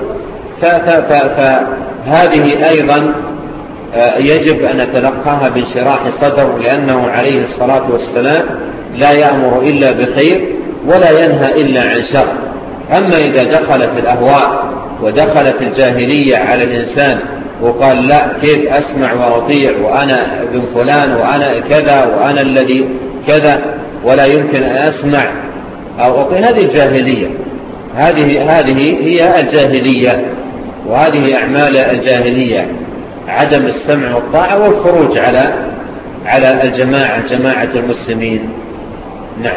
فهذه أيضا يجب أن نتلقاها بانشراح صدر، لأنه عليه الصلاة والسلام لا يأمر إلا بخير ولا ينهى إلا عن شر. أما إذا دخلت الأهواء ودخلت الجاهلية على الإنسان وقال لا كيف أسمع وأطيع وأنا ابن فلان وأنا كذا وأنا الذي كذا ولا يمكن أن أسمع أو أطيع، هذه الجاهلية. هذه هي الجاهلية، وهذه أعمال الجاهلية، عدم السمع والطاعة والخروج على جماعة المسلمين. نعم.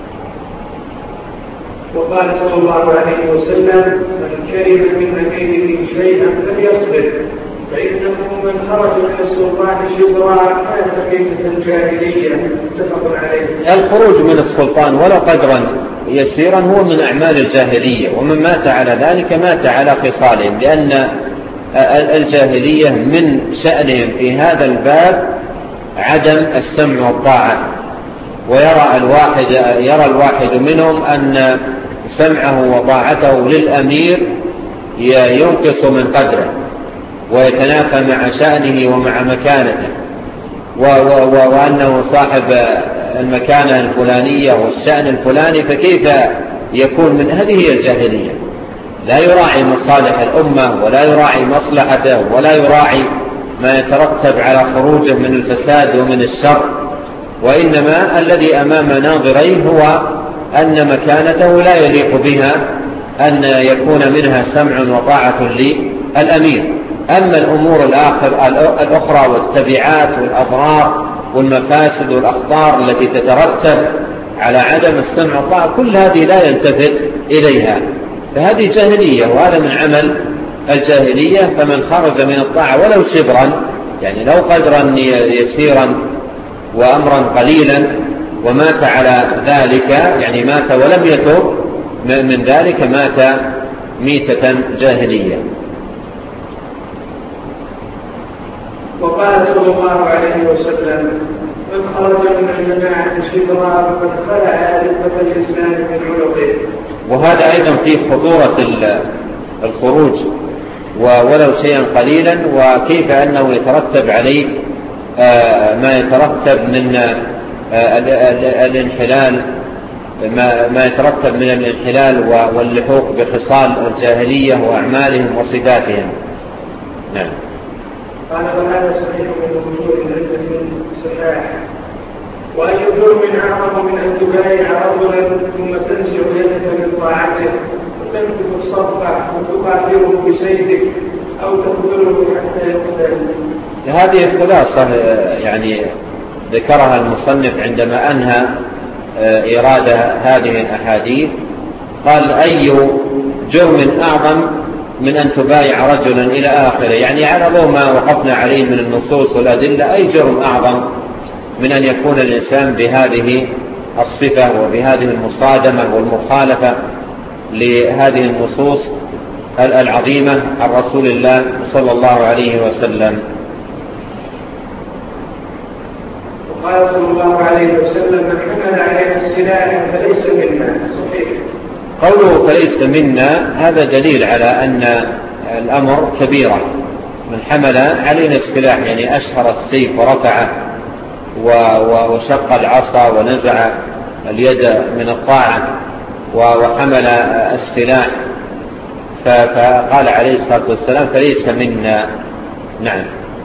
وقال صلى الله عليه وسلم: من كره من أميره شيئا فليصبر، فإنه من خرج من السلطان شبرا كان كيفة الجاهلية. متفق عليه. الخروج من السلطان ولو قدرا يسيرا هو من أعمال الجاهلية، ومن مات على ذلك مات على خصالهم، لأن الجاهلية من شأنهم في هذا الباب عدم السمع والطاعة. ويرى الواحد منهم أن سمعه وطاعته للأمير ينقص من قدره ويتنافى مع شأنه ومع مكانته، وأنه صاحب المكانة الفلانية والشأن الفلاني، فكيف يكون من هذه الجاهلية؟ لا يراعي مصالح الأمة ولا يراعي مصلحته ولا يراعي ما يترتب على خروجه من الفساد ومن الشر. وإنما الذي أمام ناظريه هو أن مكانته لا يليق بها أن يكون منها سمع وطاعة للأمير. أما الأمور الأخرى والتبعات والأضرار والمفاسد والأخطار التي تترتب على عدم السمع والطاعة كل هذه لا يلتفت إليها، فهذه جاهلية، وهذا من عمل الجاهلية. فمن خرج من الطاعة ولو شبرا، يعني لو قدرا يسيرا وأمرا قليلا، ومات على ذلك، يعني مات ولم يتوب من ذلك، مات ميتة جاهلية. وقال صلى الله عليه وسلم: من خرج من الجماعة شبرا فقد خلع رتبة الإسلام من عنقه. وهذا أيضا فيه خطورة الخروج ولو شيئا قليلا، وكيف أنه يترتب عليه ما يترتب من الانحلال، ما يترتب من الانحلال واللحوق بخصال الجاهلية وأعمالهم وصفاتهم. نعم. قال: وهذا صحيح من وجوه عدة صحاح. وأي جرم أعظم من أن تبايع رجلا ثم تنزع يدك من طاعته وتنفذ الصفة وتقاتله بسيفك أو تقتله حتى يقتل. هذه الخلاصة يعني ذكرها المصنف عندما أنهى إرادة هذه الأحاديث. قال: أي جرم أعظم من أن تبايع رجلا إلى آخره، يعني على ضوء ما وقفنا عليه من النصوص والأدلة، أي جرم أعظم من أن يكون الإنسان بهذه الصفة وبهذه المصادمة والمخالفة لهذه النصوص العظيمة عن رسول الله صلى الله عليه وسلم. وقال صلى الله عليه وسلم: من حمل علينا السلاح فليس منا. صحيح. قوله فليس منا هذا دليل على أن الأمر كبيرة. من حمل علينا السلاح يعني أشهر السيف ورفعه وشق العصا ونزع اليد من الطاعة وحمل السلاح، فقال عليه الصلاة والسلام: فليس منا. نعم.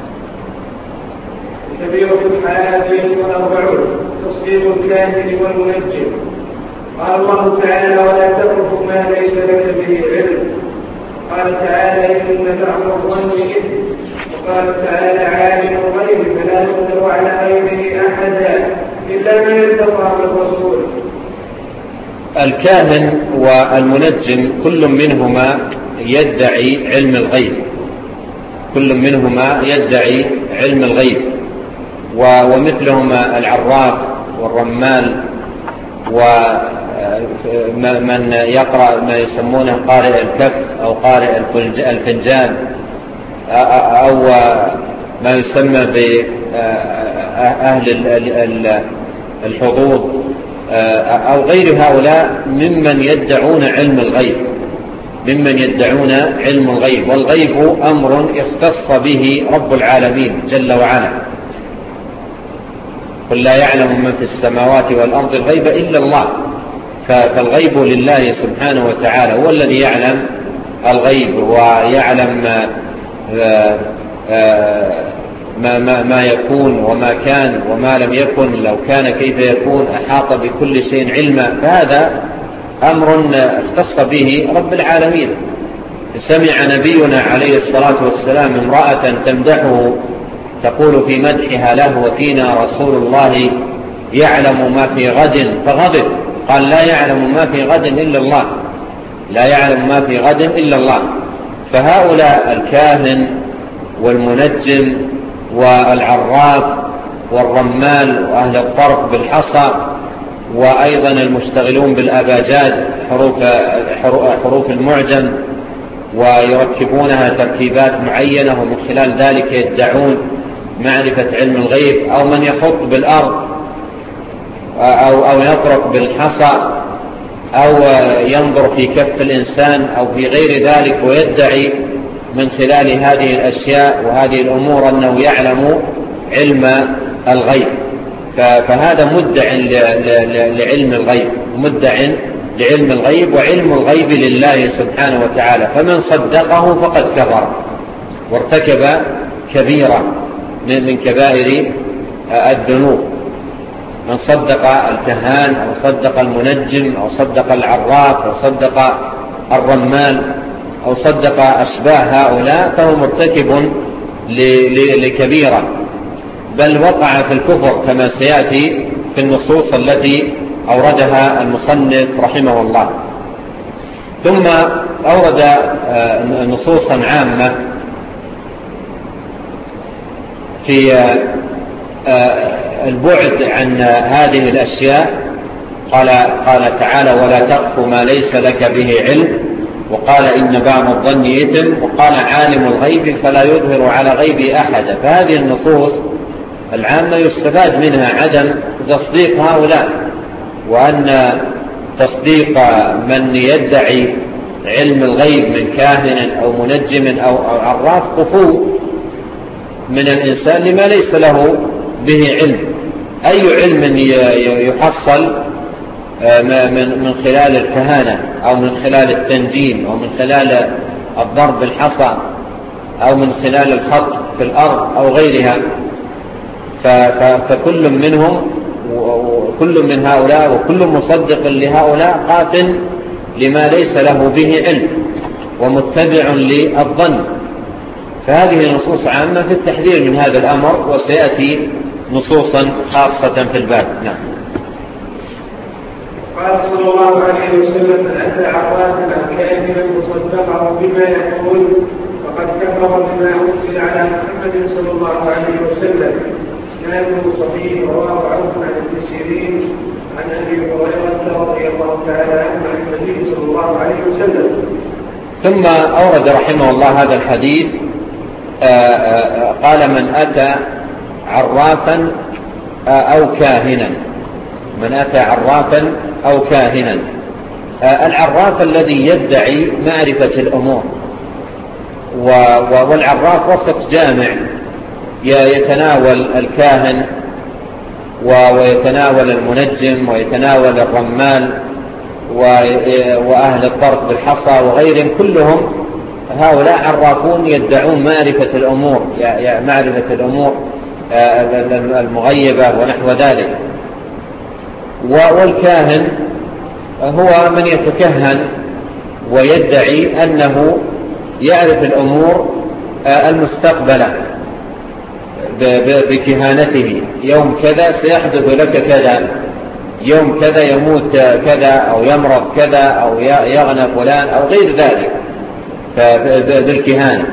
كبيرة الحياة 40 تصديق الكاهن والمنجم. قال الله تعالى: ولا تقف ما ليس لك به علم. قال تعالى: إن بعض الظن إثم. وقال تعالى: عالم الغيب فلا يقدر على غيبه أحدا إلا من ارتضى بالرسول. الكاهن والمنجم كل منهما يدعي علم الغيب، كل منهما يدعي علم الغيب، ومثلهما العراف والرمال ومن يقرأ ما يسمونه قارئ الكف أو قارئ الفنجان أو ما يسمى بأهل الحظوظ أو غير هؤلاء ممن يدعون علم الغيب، ممن يدعون علم الغيب. والغيب أمر اختص به رب العالمين جل وعلا. قل لا يعلم من في السماوات والأرض الغيب إلا الله. فالغيب لله سبحانه وتعالى، هو الذي يعلم الغيب ويعلم ما يكون وما كان وما لم يكن، لو كان كيف يكون، أحاط بكل شيء علما. فهذا أمر اختص به رب العالمين. سمع نبينا عليه الصلاة والسلام امرأة تمدحه تقول في مدحها له: وفينا رسول الله يعلم ما في غد، فغضب. قال: لا يعلم ما في غد إلا الله، لا يعلم ما في غد إلا الله. فهؤلاء الكاهن والمنجم والعراف والرمال وأهل الطرق بالحصى، وأيضا المشتغلون بالأباجاد حروف المعجم ويركبونها تركيبات معينة، ومن خلال ذلك يدعون معرفة علم الغيب، أو من يخط بالأرض أو يطرق بالحصى أو ينظر في كف الإنسان أو في غير ذلك، ويدعي من خلال هذه الأشياء وهذه الأمور أنه يعلم علم الغيب. فهذا مدع لعلم الغيب، مدع لعلم الغيب، وعلم الغيب لله سبحانه وتعالى. فمن صدقه فقد كفر وارتكب كبيرة من كبائر الذنوب. من صدق الكهان أو صدق المنجم أو صدق العراف أو صدق الرمال أو صدق أشباه هؤلاء فهو مرتكب لكبيرة، بل وقع في الكفر كما سيأتي في النصوص التي أوردها المصنف رحمه الله. ثم أورد نصوصا عامة في البعد عن هذه الأشياء. قال تعالى: ولا تقف ما ليس لك به علم، وقال: إن بعض الظن إثم، وقال: عالم الغيب فلا يظهر على غيبه أحدا. فهذه النصوص العامة يستفاد منها عدم تصديق هؤلاء، وأن تصديق من يدعي علم الغيب من كاهن أو منجم أو عراف كفو من الإنسان لما ليس له به علم. أي علم يحصل من خلال الكهانة أو من خلال التنجيم أو من خلال الضرب بالحصى أو من خلال الخط في الأرض أو غيرها، فكل منهم وكل من هؤلاء وكل مصدق لهؤلاء قاتل لما ليس له به علم ومتبع للظن. فهذه نصوص عامة في التحذير من هذا الأمر، وسيأتي نصوصا خاصة في الباب. نعم. قال صلى الله عليه وسلم: من أتى عرافا كاهنا وصدقه بما يقول فقد كفر بما أنزل على محمد صلى الله عليه وسلم. إسناده صحيح، رواه عوف عن ابن سيرين عن أبي هريرة رضي الله تعالى عنه عن النبي صلى الله عليه وسلم. ثم أورد رحمه الله هذا الحديث. قال: من أتى عرافا أو كاهنا. من أتى عرافا أو كاهنا. العراف الذي يدعي معرفة الأمور، والعراف وصف جامع يتناول الكاهن ويتناول المنجم ويتناول الرمال وأهل الضرب بالحصى وغيرهم، كلهم هؤلاء عرافون يدعون معرفة الأمور، معرفة الأمور المغيبة ونحو ذلك. والكاهن هو من يتكهن ويدعي أنه يعرف الأمور المستقبلة بكهانته. يوم كذا سيحدث لك كذا، يوم كذا يموت كذا أو يمرض كذا أو يغنى فلان أو غير ذلك بالكهانة.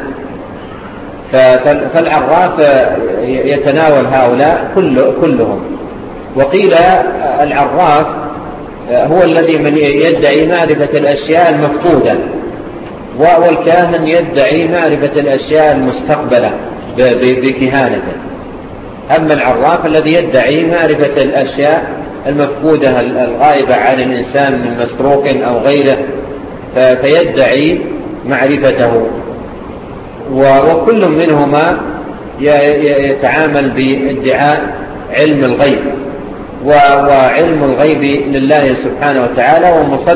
فالعراف يتناول هؤلاء كلهم. وقيل العراف هو الذي من يدعي معرفة الأشياء المفقودة، والكاهن يدعي معرفة الأشياء المستقبلة بكهانته. أما العراف الذي يدعي معرفة الأشياء المفقودة الغائبة عن الإنسان من مسروق أو غيره، فيدعي معرفته. وكل منهما يتعامل بادعاء علم الغيب، وعلم الغيب لله سبحانه وتعالى.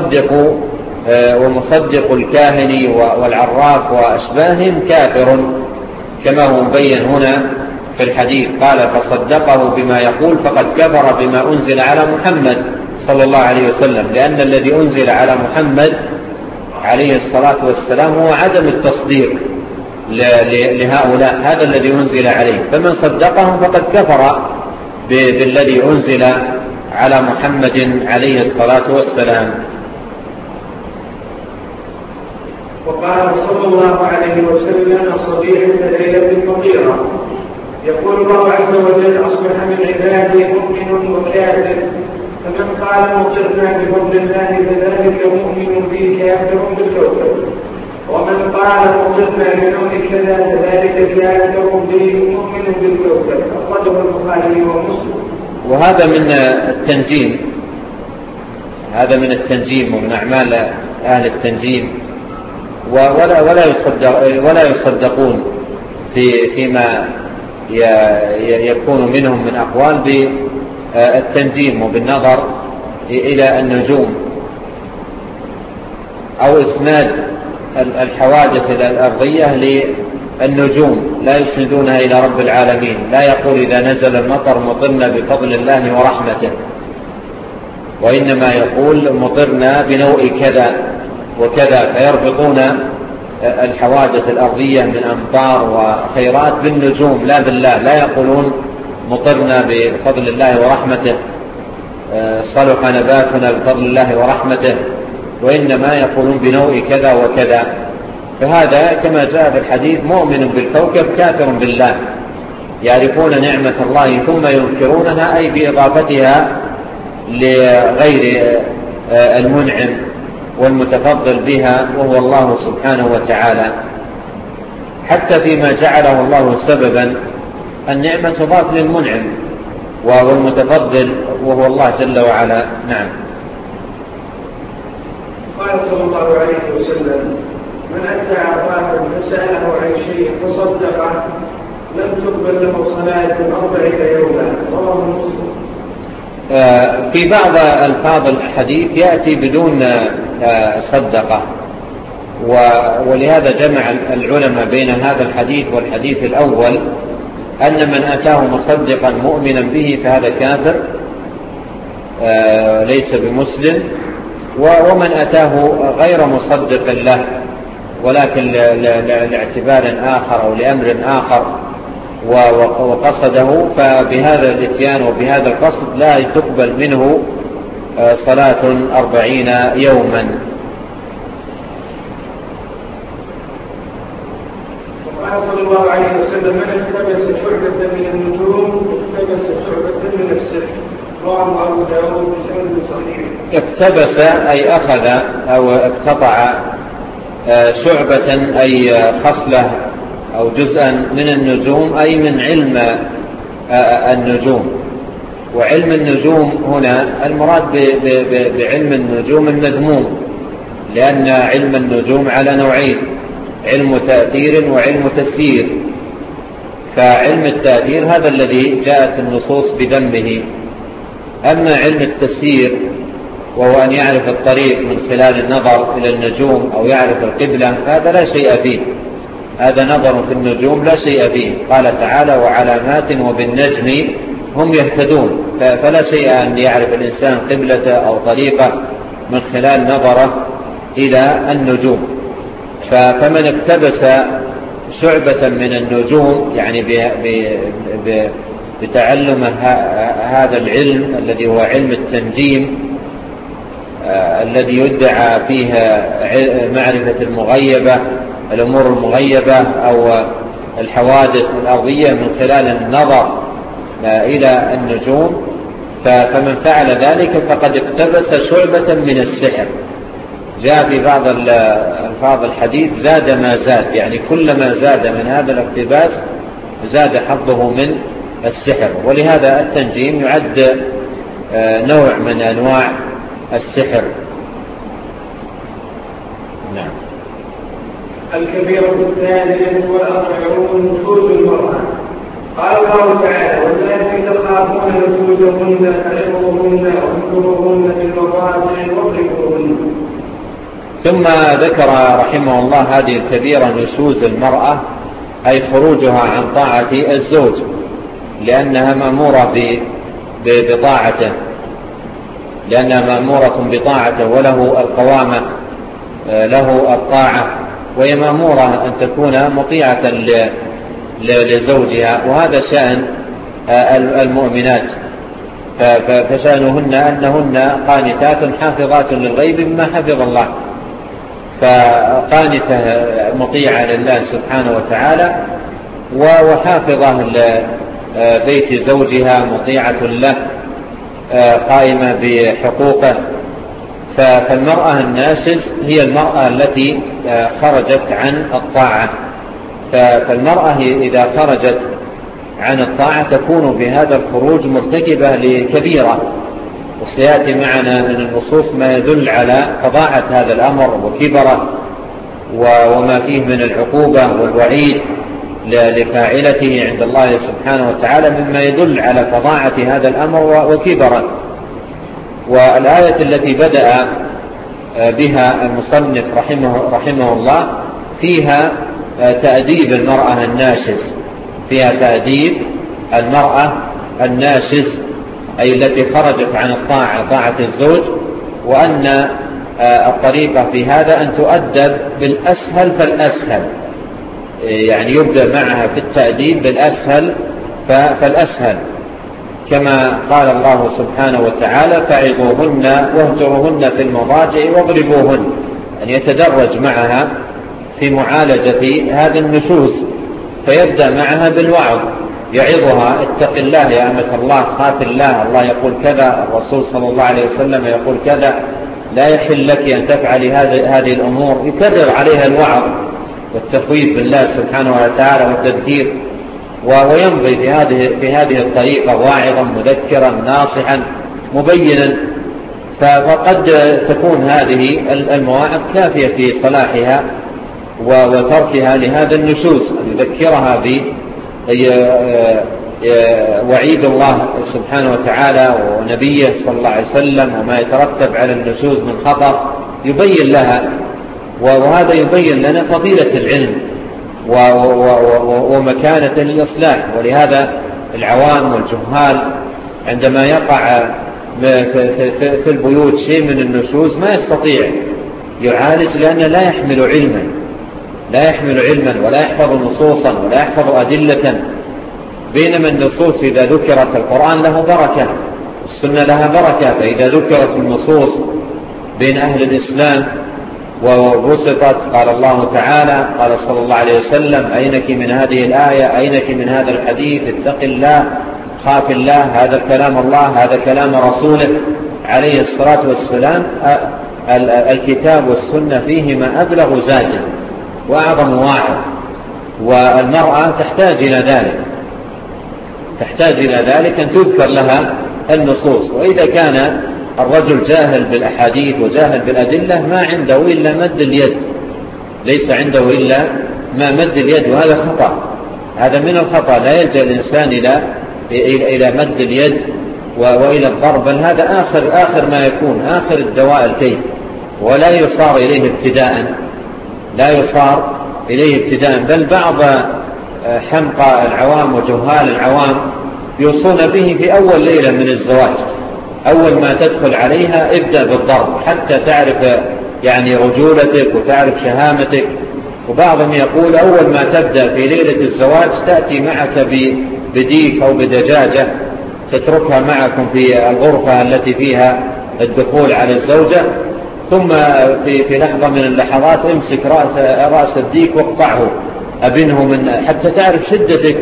ومصدق الكاهن والعراف وأشباههم كافر، كما هو مبين هنا في الحديث. قال: فصدقه بما يقول فقد كفر بما أنزل على محمد صلى الله عليه وسلم، لأن الذي أنزل على محمد عليه الصلاة والسلام هو عدم التصديق لهؤلاء، هذا الذي أنزل عليه. فمن صدقهم فقد كفر بالذي أنزل على محمد عليه الصلاة والسلام. وقال صلى الله عليه وسلم: صبيحة ليلة مطيرة، يقول الله عز وجل: أصبح من عبادي مؤمن وكافر، فمن قال مطرنا بفضل الله فذلك مؤمن به كافر بالكوكب، ومن قال مطرنا بنوم كذا فذلك كافر به مؤمن بالكوكب. أخرجه البخاري ومسلم. وهذا من التنجيم، هذا من التنجيم ومن أعمال أهل التنجيم، ولا يصدقون فيما يكون منهم من أقوال بالتنجيم وبالنظر إلى النجوم أو إسناد الحوادث الأرضية النجوم لا يسندونها إلى رب العالمين، لا يقول إذا نزل المطر مطرنا بفضل الله ورحمته، وإنما يقول مطرنا بنوء كذا وكذا، فيربطون الحوادث الأرضية من أمطار وخيرات بالنجوم لا بالله، لا يقولون مطرنا بفضل الله ورحمته، صلح نباتنا بفضل الله ورحمته، وإنما يقولون بنوء كذا وكذا. فهذا كما جاء في الحديث مؤمن بالكوكب كافر بالله، يعرفون نعمة الله ثم ينكرونها، أي بإضافتها لغير المنعم والمتفضل بها وهو الله سبحانه وتعالى، حتى فيما جعله الله سببا النعمة تضاف للمنعم والمتفضل وهو الله جل وعلا. نعم. قال صلى الله عليه وسلم: من أتى عرافا فسأله عن شيء فصدقه لم تقبل له صلاة 40 يوما. رواه مسلم. في بعض ألفاظ الحديث يأتي بدون صدقة، ولهذا جمع العلماء بين هذا الحديث والحديث الأول، أن من أتاه مصدقا مؤمنا به فهذا كافر ليس بمسلم، ومن أتاه غير مصدق له ولكن لاعتبار آخر أو لأمر آخر وقصده، فبهذا الاتيان وبهذا القصد لا تقبل منه صلاة 40 يوما. وقال صلى الله عليه وسلم: من اقتبس شعبة من النجوم اقتبس شعبة من السحر. رواه أبو داود بسند صحيح. اقتبس أي أخذ أو اقتطع شعبة أي خصلة أو جزءا من النجوم، أي من علم النجوم. وعلم النجوم هنا المراد بعلم النجوم المذموم، لأن علم النجوم على نوعين: علم تأثير وعلم تسيير. فعلم التأثير هذا الذي جاءت النصوص بذمه، أما علم التسيير وهو أن يعرف الطريق من خلال النظر إلى النجوم أو يعرف القبلة، هذا لا شيء فيه، هذا نظر في النجوم لا شيء فيه. قال تعالى: وعلامات وبالنجم هم يهتدون، فلا شيء أن يعرف الإنسان قبلة أو طريقة من خلال نظره إلى النجوم. فمن اقتبس شعبة من النجوم يعني بتعلم هذا العلم الذي هو علم التنجيم، الذي يدعى فيها معرفة المغيبة، الأمور المغيبة أو الحوادث الأرضية من خلال النظر إلى النجوم، فمن فعل ذلك فقد اقتبس شعبة من السحر. جاء في بعض الفاظ الحديث: زاد ما زاد، يعني كلما زاد من هذا الاقتباس زاد حظه من السحر. ولهذا التنجيم يعد نوع من أنواع السحر. نعم. الكبيرة الثانية والأربعون نشوز المرأة. قال الله تعالى: واللاتي تخافون نشوزهن فعظوهن واهجروهن في المضاجع واضربوهن. ثم ذكر رحمه الله هذه الكبيرة نشوز المرأة، أي خروجها عن طاعة الزوج، لأنها مأمورة بطاعته، لأنها مأمورة بطاعته وله القوامة، له الطاعة، وهي مأمورة أن تكون مطيعة لزوجها، وهذا شأن المؤمنات. فشأنهن أنهن قانتات حافظات للغيب بما حفظ الله، فقانتة مطيعة لله سبحانه وتعالى، وحافظة لبيت زوجها مطيعة له، قائمة بحقوقه. فالمرأة الناشز هي المرأة التي خرجت عن الطاعة، فالمرأة إذا خرجت عن الطاعة تكون بهذا الخروج مرتكبة لكبيرة، وسيأتي معنا من النصوص ما يدل على فظاعة هذا الأمر وكبره وما فيه من العقوبة والوعيد لفاعلته عند الله سبحانه وتعالى، مما يدل على فظاعة هذا الأمر وكبره. والآية التي بدأ بها المصنف رحمه الله فيها تأديب المرأة الناشز، فيها تأديب المرأة الناشز أي التي خرجت عن الطاعة، طاعة الزوج، وأن الطريقة في هذا أن تؤدب بالأسهل فالأسهل، يعني يبدأ معها في التأديب بالأسهل فالأسهل، كما قال الله سبحانه وتعالى: فعظوهن واهجروهن في المضاجع واضربوهن، أن يتدرج معها في معالجة هذا النشوز، فيبدأ معها بالوعظ، يعظها: اتق الله يا أمة الله، خاف الله، الله يقول كذا، الرسول صلى الله عليه وسلم يقول كذا، لا يحل لك أن تفعلي هذه الأمور، يكرر عليها الوعظ والتخويف بالله سبحانه وتعالى والتذكير، ويمضي في هذه الطريقة واعظا مذكرا ناصحا مبينا. فقد تكون هذه المواعظ كافية في صلاحها وتركها لهذا النشوز، يذكرها وعيد الله سبحانه وتعالى ونبيه صلى الله عليه وسلم وما يترتب على النشوز من خطر، يبين لها، وهذا يبين لنا فضيلة العلم ومكانة الإصلاح. ولهذا العوام والجهال عندما يقع في البيوت شيء من النشوز ما يستطيع يعالج، لأنه لا يحمل علما ولا يحفظ نصوصا ولا يحفظ أدلة، بينما النصوص إذا ذكرت القرآن له بركة، السنة لها بركة، فإذا ذكرت النصوص بين أهل الإسلام وبسطت، قال الله تعالى، قال صلى الله عليه وسلم: أينك من هذه الآية، أينك من هذا الحديث، اتق الله، خاف الله، هذا كلام الله، هذا كلام رسوله عليه الصلاة والسلام. الكتاب والسنة فيهما أبلغ زاجا وأعظم واعظ، والمرأة تحتاج إلى ذلك أن تذكر لها النصوص. وإذا كان الرجل جاهل بالأحاديث وجاهل بالأدلة ما عنده إلا مد اليد، ليس عنده إلا ما مد اليد، وهذا خطأ، هذا من الخطأ. لا يلجأ الإنسان إلى مد اليد وإلى الضرب، بل هذا آخر ما يكون، آخر الدواء الكيد، ولا يصار إليه ابتداء، بل بعض حمقى العوام وجهال العوام يوصون به في أول ليلة من الزواج، أول ما تدخل عليها ابدأ بالضرب حتى تعرف يعني رجولتك وتعرف شهامتك. وبعضهم يقول أول ما تبدأ في ليلة الزواج تأتي معك بديك أو بدجاجة تتركها معكم في الغرفة التي فيها الدخول على الزوجة، ثم في لحظة من اللحظات امسك رأس الديك واقطعه، أبنه حتى تعرف شدتك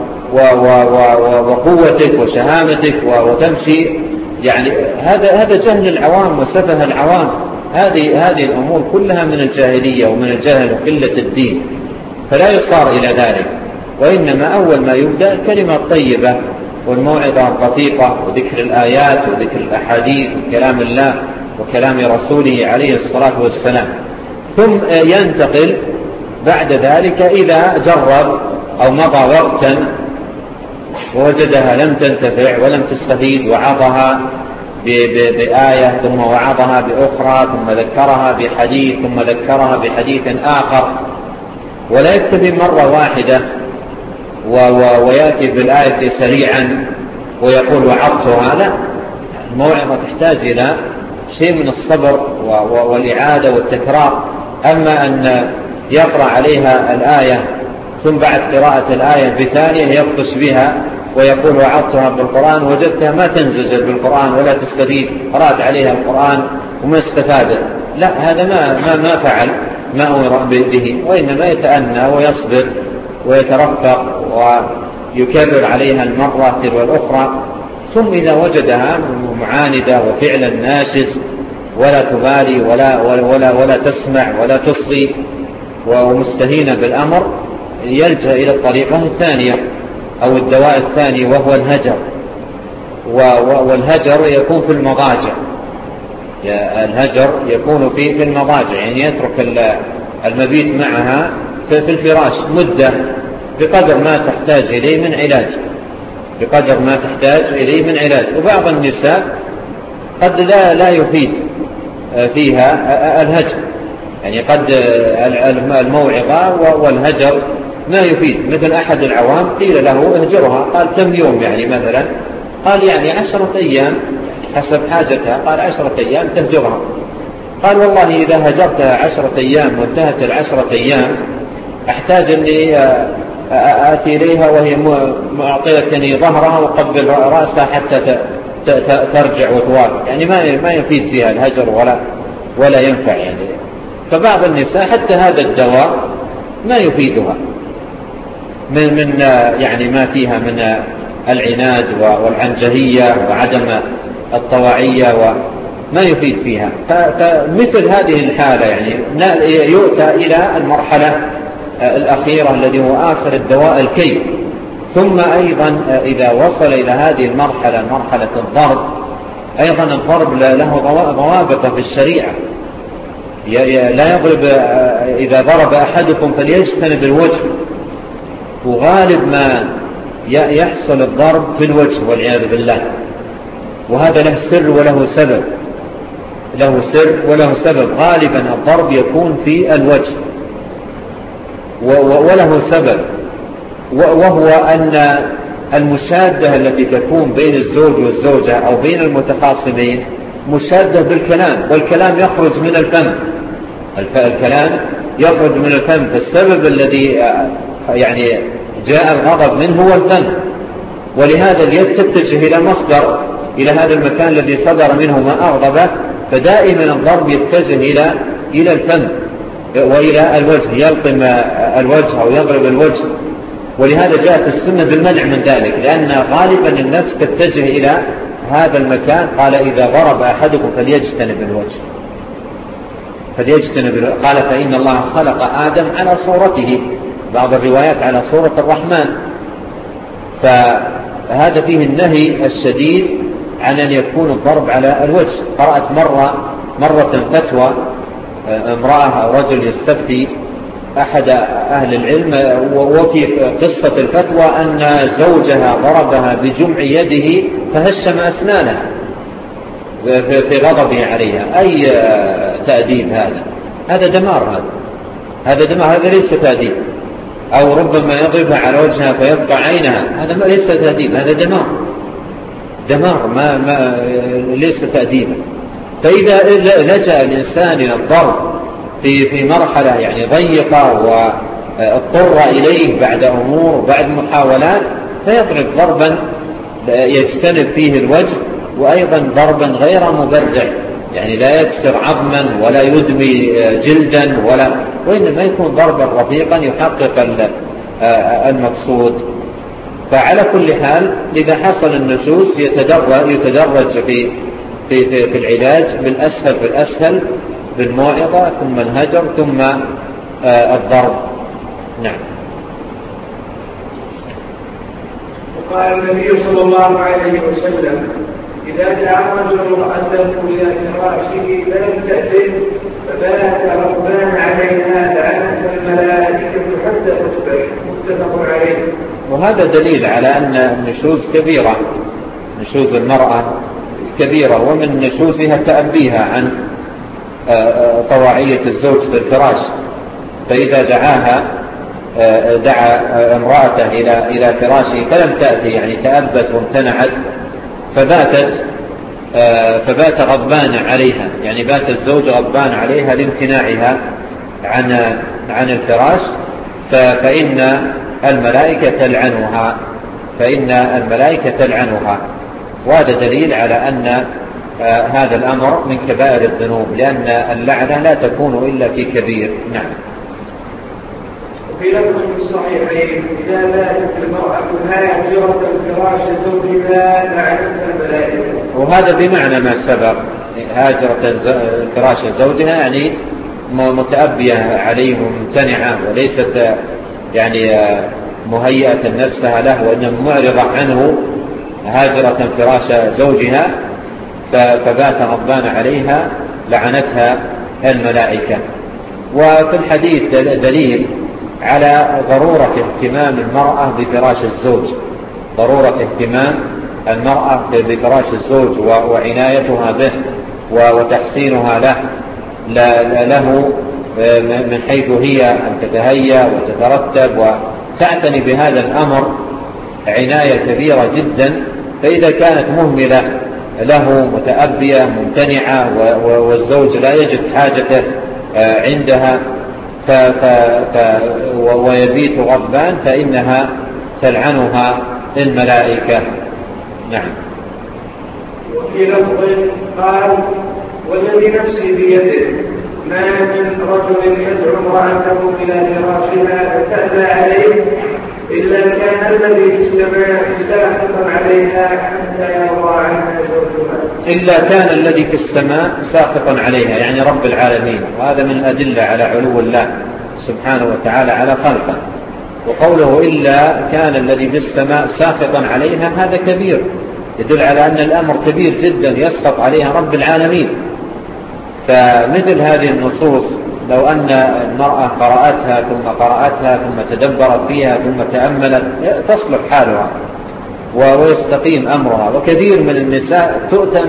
وقوتك وشهامتك وتمشي. يعني هذا جهل العوام وسفه العوام، هذه الأمور كلها من الجاهلية ومن الجهل وقلة الدين، فلا يصار إلى ذلك. وإنما أول ما يبدأ الكلمة الطيبة والموعظة الرفيقة وذكر الآيات وذكر الأحاديث وكلام الله وكلام رسوله عليه الصلاة والسلام، ثم ينتقل بعد ذلك إذا جرب أو مضى وقتا ووجدها لم تنتفع ولم تستفيد، وعظها بآية ثم وعظها بأخرى ثم ذكرها بحديث ثم ذكرها بحديث آخر، ولا يكتفي مرة واحدة ويأتي بالآية سريعا ويقول وعظتها. لا، الموعظة تحتاج إلى شيء من الصبر والإعادة والتكرار. أما أن يقرأ عليها الآية ثم بعد قراءة الآية بثانية يبطش بها ويقول وعظتها بالقرآن، وجدتها ما تنزجر بالقرآن ولا تستفيد، قرأت عليها القرآن وما استفادت، لا، هذا ما فعل ما أمر به، وإنما يتأنى ويصبر ويترفق ويكرر عليها المرة تلو الأخرى، ثم إذا وجدها معاندة وفعلا ناشز ولا تبالي ولا تسمع ولا تصغي ومستهينة بالأمر، يلجأ إلى الطريقة الثانية أو الدواء الثاني، وهو الهجر. والهجر يكون في المضاجع، الهجر يكون في المضاجع، يعني يترك المبيت معها في الفراش مدة بقدر ما تحتاج إليه من علاج، وبعض النساء قد لا يفيد فيها الهجر، يعني قد الموعظة والهجر ما يفيد. مثل أحد العوام قيل له اهجرها، قال كم يوم يعني مثلا؟ قال يعني 10 أيام حسب حاجتها، قال 10 أيام تهجرها. قال والله إذا هجرتها 10 أيام وانتهت 10 أيام أحتاج أني آتي إليها وهي معطيتني ظهرها وقبل رأسها حتى ترجع وتوافق، يعني ما يفيد فيها الهجر ولا ينفع يعني. فبعض النساء حتى هذا الدواء ما يفيدها من يعني ما فيها من العناد والعنجهية وعدم الطواعية وما يفيد فيها. فمثل هذه الحالة يعني يؤتى إلى المرحلة الأخيرة الذي هو آخر الدواء الكي. ثم أيضا إذا وصل إلى هذه المرحلة، مرحلة الضرب، أيضا الضرب له ضوابط في الشريعة. لا يضرب، إذا ضرب أحدكم فليجتنب الوجه، وغالب ما يحصل الضرب في الوجه والعياذ بالله، وهذا له سر وله سبب، له سر وله سبب. غالبا الضرب يكون في الوجه وله سبب، وهو أن المشادة التي تكون بين الزوج والزوجة أو بين المتخاصمين مشادة بالكلام، والكلام يخرج من الفم، الكلام يخرج من الفم، فالسبب الذي يعني جاء الغضب منه هو الفم، ولهذا اليد تتجه إلى مصدر، إلى هذا المكان الذي صدر منه ما أغضبه، فدائما الضرب يتجه إلى الفم وإلى الوجه، يلطم الوجه أو يضرب الوجه. ولهذا جاءت السنة بالمنع من ذلك، لأن غالبا النفس تتجه إلى هذا المكان. قال إذا ضرب أحدكم فليجتنب الوجه، قال فإن الله خلق آدم على صورته، بعض الروايات على صورة الرحمن. فهذا فيه النهي الشديد عن أن يكون الضرب على الوجه. قرأت مرة فتوى امرأة أو رجل يستفتي أحد أهل العلم، وفي قصة الفتوى أن زوجها ضربها بجمع يده فهشم أسنانها في غضبه عليها. أي تأديب هذا دمار، هذا دمار، هذا ليس تأديب. أو ربما يضربها على وجهها فيفقع عينها، هذا ما ليس تأديب، هذا دمار ما ليس تأديبا. فإذا لجأ الإنسان إلى الضرب في مرحلة يعني ضيقة واضطر إليه بعد أمور وبعد محاولات، فيضرب ضربا يجتنب فيه الوجه، وأيضا ضربا غير مبرع، يعني لا يكسر عظما ولا يدمي جلدا وإنما يكون ضربا رفيقا يحقق المقصود. فعلى كل حال إذا حصل النشوز يتدرج في العلاج بالأسهل بالأسهل، بالموعظة ثم الهجر ثم الضرب. نعم. وقال النبي صلى الله عليه وسلم إذا دعا الرجل امرأته إلى فراشه فلم تأتي فبات غضبان عليها لعنتها الملائكة حتى تصبح، متفق عليه. وهذا دليل على أن النشوز كبيرة، نشوز المرأة كبيرة، ومن نشوزها تأبيها عن طواعية الزوج في الفراش. فإذا دعا امرأته إلى فراشه فلم تأتي، يعني تأبت وامتنعت، فبات غضبان عليها، يعني بات الزوج غضبان عليها لامتناعها عن الفراش، فإن الملائكة تلعنها. وهذا دليل على أن هذا الأمر من كبائر الذنوب، لأن اللعنة لا تكون إلا في كبير. نعم. وفي لفظ الصحيحين إذا باتت المرأة هاجرة فراش زوجها لعنتها الملائكة. وهذا بمعنى ما سبق، هاجرة فراش زوجها يعني متأبية عليه وممتنعة، وليست يعني مهيئة نفسها له، وإنما معرضة عنه، هاجرة فراش زوجها فبات غضبان عليها لعنتها الملائكة. وفي الحديث دليل على ضرورة اهتمام المرأة بفراش الزوج، ضرورة اهتمام المرأة بفراش الزوج وعنايتها به وتحسينها له من حيث هي أن تتهيأ وتترتب وتعتني بهذا الأمر عناية كبيرة جدا. فإذا كانت مهملة له متأبية ممتنعة والزوج لا يجد حاجته عندها ويبيت غضبان فإنها تلعنها الملائكة. نعم. وفي لفظ قال: والذي نفسي بيده ما من رجل يدعو امرأته إلى فراشها فتأبى عليه إلا كان الذي في السماء ساخطا عليها حتى يرضى عنها زوجها. إلا كان الذي في السماء ساخطا عليها، يعني رب العالمين، وهذا من الأدلة على علو الله سبحانه وتعالى على خلقه. وقوله إلا كان الذي في السماء ساخطا عليها هذا كبير، يدل على أن الأمر كبير جدا يسقط عليها رب العالمين. فمثل هذه النصوص لو أن المرأة قرأتها ثم تدبرت فيها ثم تأملت تصلح حالها ويستقيم أمرها. وكثير من النساء تؤتى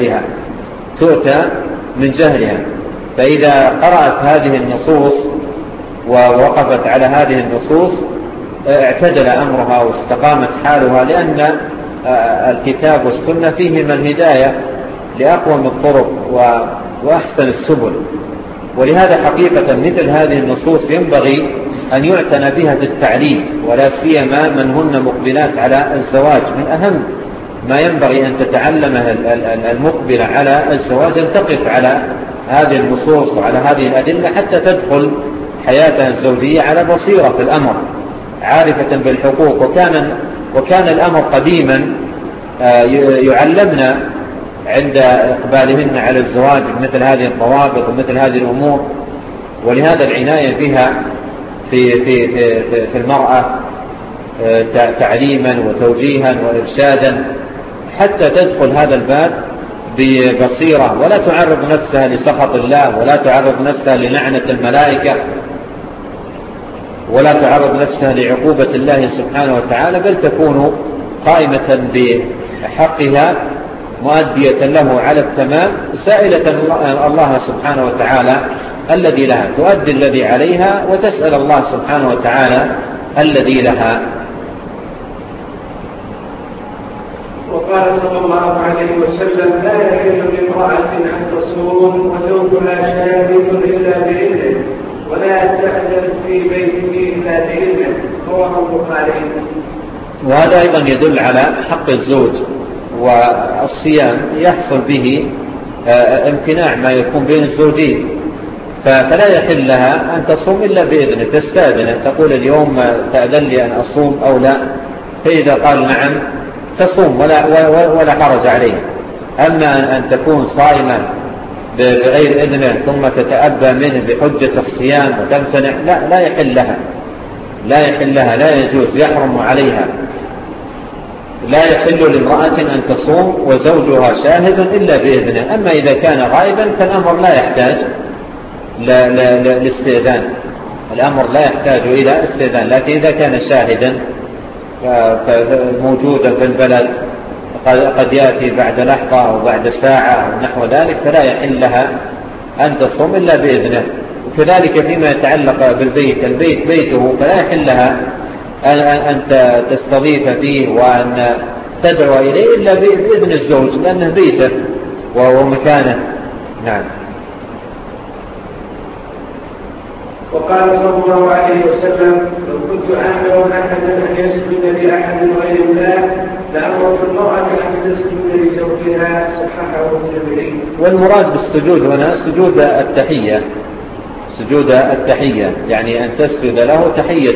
من جهلها، فإذا قرأت هذه النصوص ووقفت على هذه النصوص اعتدل أمرها واستقامت حالها، لأن الكتاب والسنة فيهما الهداية لأقوم الطرق وأحسن السبل. ولهذا حقيقة مثل هذه النصوص ينبغي أن يعتنى بها بالتعليم، ولا سيما من هن مقبلات على الزواج. من أهم ما ينبغي أن تتعلمه المقبلة على الزواج أن تقف على هذه النصوص وعلى هذه الأدلة حتى تدخل حياتها الزوجية على بصيرة في الأمر، عارفة بالحقوق. وكان الأمر قديما يعلمنا عند إقبالهن على الزواج مثل هذه الضوابط ومثل هذه الأمور. ولهذا العناية بها في المرأة تعليما وتوجيها وإرشادا حتى تدخل هذا الباب ببصيرة، ولا تعرض نفسها لسخط الله، ولا تعرض نفسها للعنة الملائكة، ولا تعرض نفسها لعقوبة الله سبحانه وتعالى، بل تكون قائمة بحقها مؤدية له على التمام، سائلة الله سبحانه وتعالى الذي لها، تؤدي الذي عليها وتسأل الله سبحانه وتعالى الذي لها. وقال صلى الله عليه وسلم: لا يحل لامرأة أن تصوم وزوجها شاهد إلا بإذنه، ولا تأذن في بيته إلا بإذنه. رواه البخاري. وهذا أيضا يدل على حق الزوج، والصيام يحصل به امتناع ما يكون بين الزوجين، فلا يحل لها أن تصوم إلا بإذنه، تستأذنه تقول اليوم تأذن لي أن أصوم أو لا، فإذا قال نعم تصوم ولا حرج عليه. أما أن تكون صائمة بغير إذنه ثم تتأبى منه بحجة الصيام وتمتنع، لا يحل لها، لا يجوز، يحرم عليها. لا يحل لامرأة أن تصوم وزوجها شاهد إلا بإذنه. أما إذا كان غائبا فالأمر لا يحتاج للاستئذان، الأمر لا يحتاج إلى استئذان. لكن إذا كان شاهدا موجودا في البلد قد يأتي بعد لحظة أو بعد ساعة أو نحو ذلك، فلا يحل لها أن تصوم إلا بإذنه. وكذلك فيما يتعلق بالبيت، البيت بيته، فلا يحل لها أن تستضيف فيه وأن تدعو إليه إلا بإذن الزوج، لأنه بيته ومكانه. نعم. وقال صلى الله عليه وسلم: لو كنت آمر أحدا أن يسجد لأحد غير الله لأمرت المرأة أن تسجد لزوجها. صححه الترمذي. والمراد بالسجود هنا سجود التحية، يعني أن تسجد له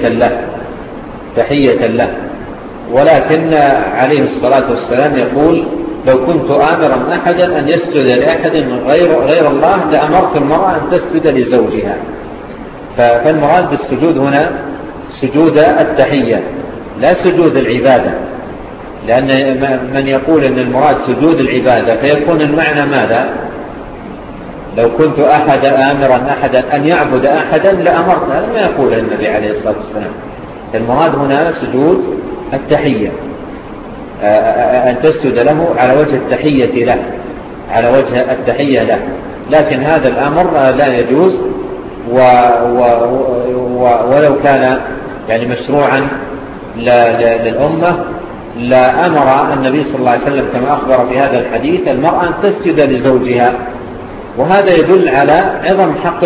تحية له. ولكن عليه الصلاة والسلام يقول: لو كنت آمرا أحدا أن يسجد لأحد غير الله لأمرت المرأة أن تسجد لزوجها. فالمراد بالسجود هنا سجود التحية لا سجود العبادة، لأن من يقول أن المراد سجود العبادة فيكون المعنى ماذا؟ لو كنت آمرا أحدا أن يعبد أحدا لأمرت، هذا ما يقول النبي عليه الصلاة والسلام. المراد هنا سجود التحية، أن تسجد له على وجه التحية له، لكن هذا الأمر لا يجوز ولو كان يعني مشروعا للأمة لأمر النبي صلى الله عليه وسلم كما أخبر في هذا الحديث المرأة أن تسجد لزوجها. وهذا يدل على عظم حق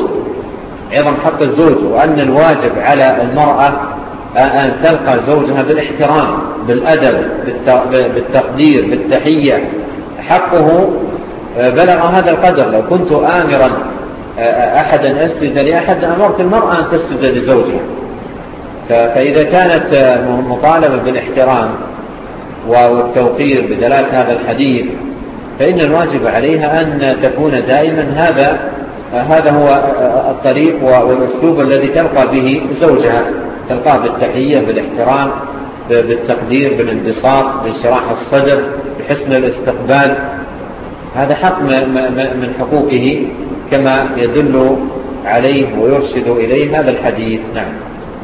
الزوج وأن الواجب على المرأة أن تلقى زوجها بالاحترام بالأدب بالتقدير بالتحية. حقه بلغ هذا القدر. لو كنت آمرا أحدا أسجد لأحد أمرت المرأة أن تسجد لزوجها. فإذا كانت مطالبة بالاحترام والتوقير بدلالة هذا الحديث فإن الواجب عليها أن تكون دائما هذا هو الطريق والأسلوب الذي تلقى به زوجها، تلقاه بالتحية بالاحترام بالتقدير بالانبساط بانشراح الصدر بحسن الاستقبال. هذا حق من حقوقه كما يدل عليه ويرشد إليه هذا الحديث. نعم.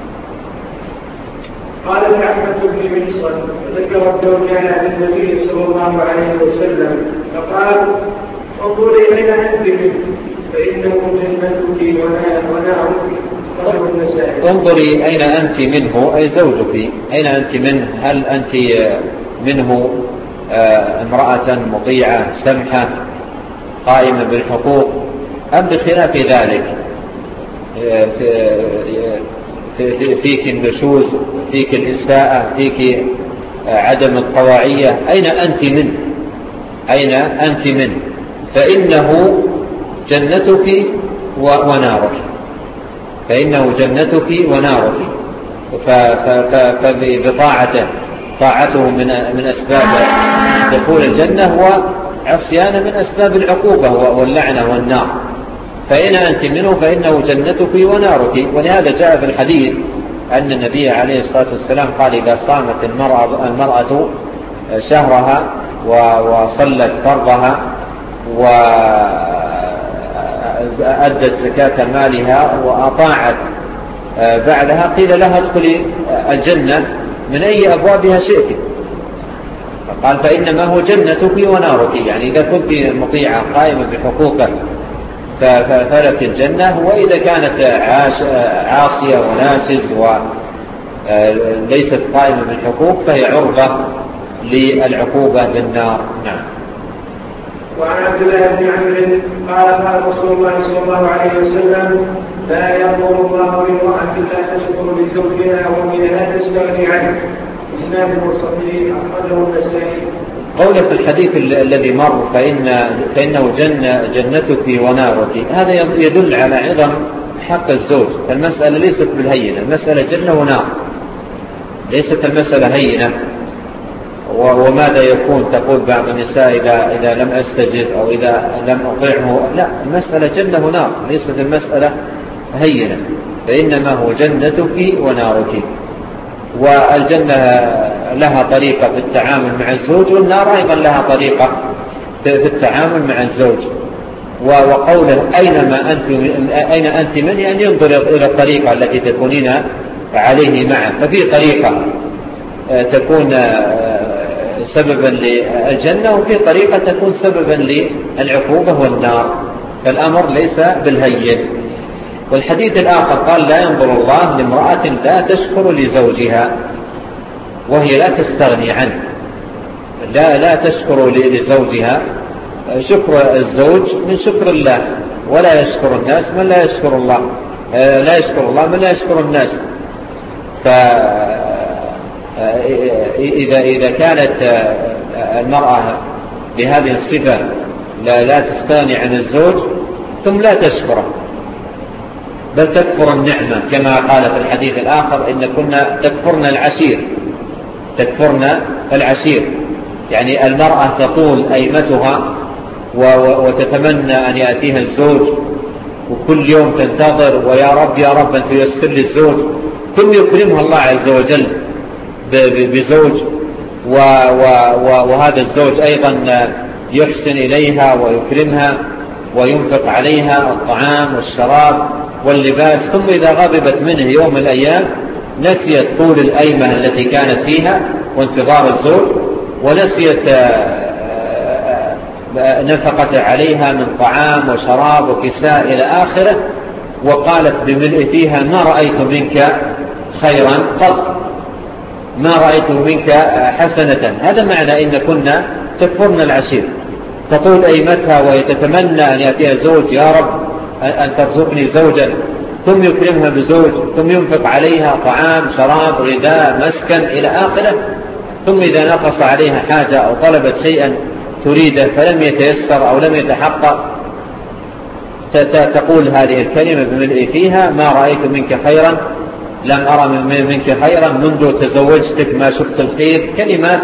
قال العبد بن محصن ذكر الزوجان للنبي صلى الله عليه وسلم فقال انظري أين أنت منه فإنه جنتك ونارك. انظري أين أنت منه أي زوجك، أين أنت منه؟ هل أنت منه امرأة مطيعة سمحة قائمة بالحقوق أم بخلاف ذلك فيك النشوز فيك الإساءة فيك عدم الطواعية؟ أين أنت منه فإنه جنتك ونارك. فبطاعته طاعته من أسباب دخول الجنة وعصيانه من أسباب العقوبة واللعنة والنار. فإن أنت منه فإنه جنتك ونارك. ولهذا جاء في الحديث أن النبي عليه الصلاة والسلام قال إذا صامت المرأة شهرها وصلت فرضها وأدت زكاة مالها وأطاعت بعدها قيل لها ادخلي الجنة من أي أبوابها شئت. فقال فإنما هو جنتك ونارك، يعني إذا كنت مطيعة قائمة بحقوقك فلك الجنة، وإذا كانت عاصية وناسز وليست قائمة بالحقوق فهي عرضة للعقوبة بالنار. نعم. وعن عبد الله بن عمرو قال رسول الله صلى الله عليه وسلم لا يأمر الله بامرأة لا تشكر لزوجها ومنها تستغني عنه. إسناد صحيح أخرجه النسائي. قوله في الحديث الذي مر فإنه جنتك ونارك، هذا يدل على عظم حق الزوج. المسألة ليست بالهينة، المسألة جنة ونار، ليست المسألة هينة. وماذا يكون تقول بعض النساء إذا لم أستجب أو إذا لم أطيعه؟ لا، المسألة جنة ونار، ليست المسألة هينة. فإنما هو جنتك ونارك. والجنة لها طريقة في التعامل مع الزوج، والنار أيضا لها طريقة في التعامل مع الزوج. وقوله أين أنت من، يعني ينظر إلى الطريقة التي تكونين عليه معه. ففي طريقة تكون سببا للجنة وفي طريقة تكون سببا للعقوبة والنار. فالأمر ليس بالهين. والحديث الآخر قال لا ينظر الله لامرأة لا تشكر لزوجها وهي لا تستغني عنه. لا تشكر لزوجها. شكر الزوج من شكر الله، ولا يشكر الناس من لا يشكر الله، لا يشكر الله من لا يشكر الناس. إذا كانت المرأة بهذه الصفة لا تستغني عن الزوج ثم لا تشكره بل تكفر النعمة كما قال في الحديث الآخر إن كنا تكفرن العشير. يعني المرأة تطول أيمتها وتتمنى أن يأتيها الزوج، وكل يوم تنتظر ويا رب أن تيسر لي الزوج، ثم يكرمها الله عز وجل بزوج، وهذا الزوج أيضا يحسن إليها ويكرمها وينفق عليها الطعام والشراب واللباس. ثم إذا غضبت منه يوم من الأيام نسيت طول الأيمة التي كانت فيها وانتظار الزوج، ونسيت نفقت عليها من طعام وشراب وكساء إلى آخره، وقالت بملء فيها ما رأيت منك خيرا قط، ما رأيت منك حسنة. هذا معنى إن كنا تكفرن العشير، تطول أيمتها وهي تتمنى أن يأتيها زوج، يا رب أن ترزقني زوجا، ثم يكرمها بزوج، ثم ينفق عليها طعام شراب غذاء مسكن إلى آخره، ثم إذا نقص عليها حاجة أو طلبت شيئا تريده فلم يتيسر أو لم يتحقق تقول هذه الكلمة بملء فيها ما رأيت منك خيرا، لم أرى منك خيرا منذ تزوجتك ما شفت الخير. كلمات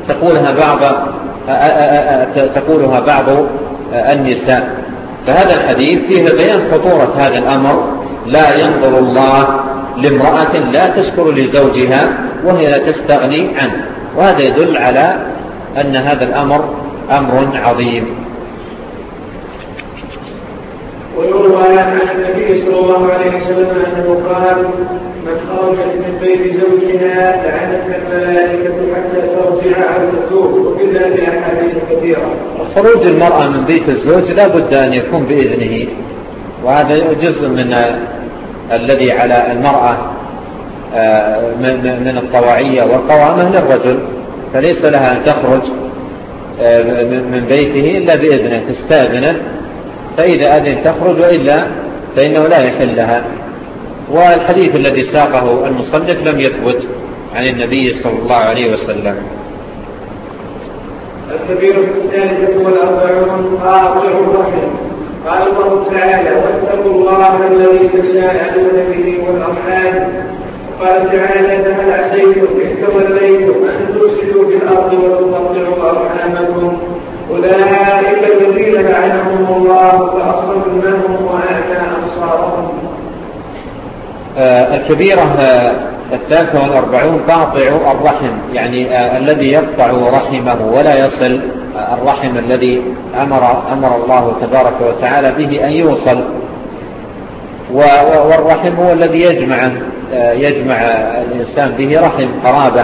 تقولها بعض النساء. فهذا الحديث فيه بيان خطورة هذا الأمر. لا ينظر الله لامرأة لا تشكر لزوجها وهي لا تستغني عنه، وهذا يدل على أن هذا الأمر أمر عظيم. ويروى عن النبي صلى الله عليه وسلم أنه قال: من خرجت من بيت زوجها لعنتها الملائكة حتى ترجع أو تتوب، وكلا بأحاديث كثيرة. خروج المرأة من بيت الزوج لا بد أن يكون بإذنه، وهذا جزء من الذي على المرأة من الطواعية والقوامة للرجل، فليس لها أن تخرج من بيته إلا بإذنه، تستأذنه، فإذا أذن تخرج، وإلا فإنه لا يحل لها. والحديث الذي ساقه المصنف لم يثبت عن النبي صلى الله عليه وسلم. الكبير الثالثة والأربعون قاطع الرحم. قال الله تعالى: واتقوا الله الذي تساءلون به والأرحام. قال تعالى: فهل عسيتم إن توليتم أن تفسدوا في الأرض وتقطعوا أرحامكم أولئك الذين لعنهم الله فأصمهم وأعمى أبصارهم. الكبيرة الثالثة والأربعون قاطع الرحم، يعني الذي يقطع رحمه ولا يصل الرحم الذي أمر الله تبارك وتعالى به أن يوصل. والرحم هو الذي يجمع الإنسان به رحم قرابة.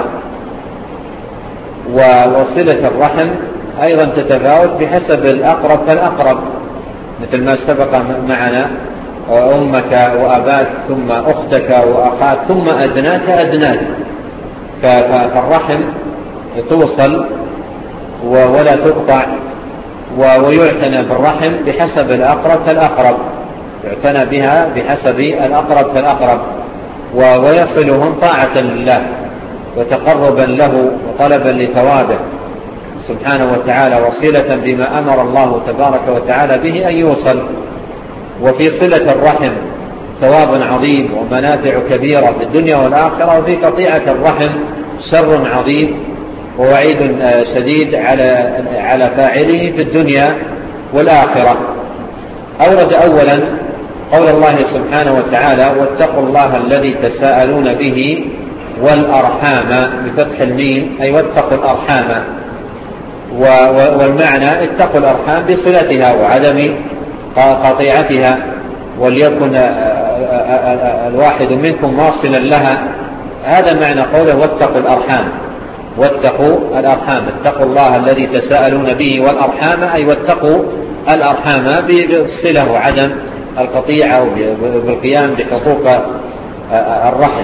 وصلة الرحم أيضا تتفاوت بحسب الأقرب فالأقرب، مثل ما سبق معنا: أمك وأباك، ثم أختك وأخاك، ثم أدناك أدناك. فالرحم توصل ولا تقطع، ويعتنى بالرحم بحسب الأقرب فالأقرب، يعتنى بها بحسب الأقرب فالأقرب، ويصلهم طاعة لله وتقربا له وطلبا لثوابه سبحانه وتعالى، وصلة بما أمر الله تبارك وتعالى به أن يوصل. وفي صلة الرحم ثواب عظيم ومنافع كبيرة في الدنيا والآخرة، وفي قطيعة الرحم شر عظيم ووعيد شديد على فاعله في الدنيا والآخرة. أورد أولا قول الله سبحانه وتعالى: واتقوا الله الذي تساءلون به والأرحام، بفتح الميم، أي واتقوا الأرحام. والمعنى اتقوا الأرحام بصلتها وعدم قطيعتها، وليكن الواحد منكم واصلا لها. هذا معنى قوله واتقوا الأرحام. واتقوا الأرحام، اتقوا الله الذي تساءلون به والأرحام، أي واتقوا الأرحام بالصلة وعدم القطيعة وبالقيام بحقوق الرحم.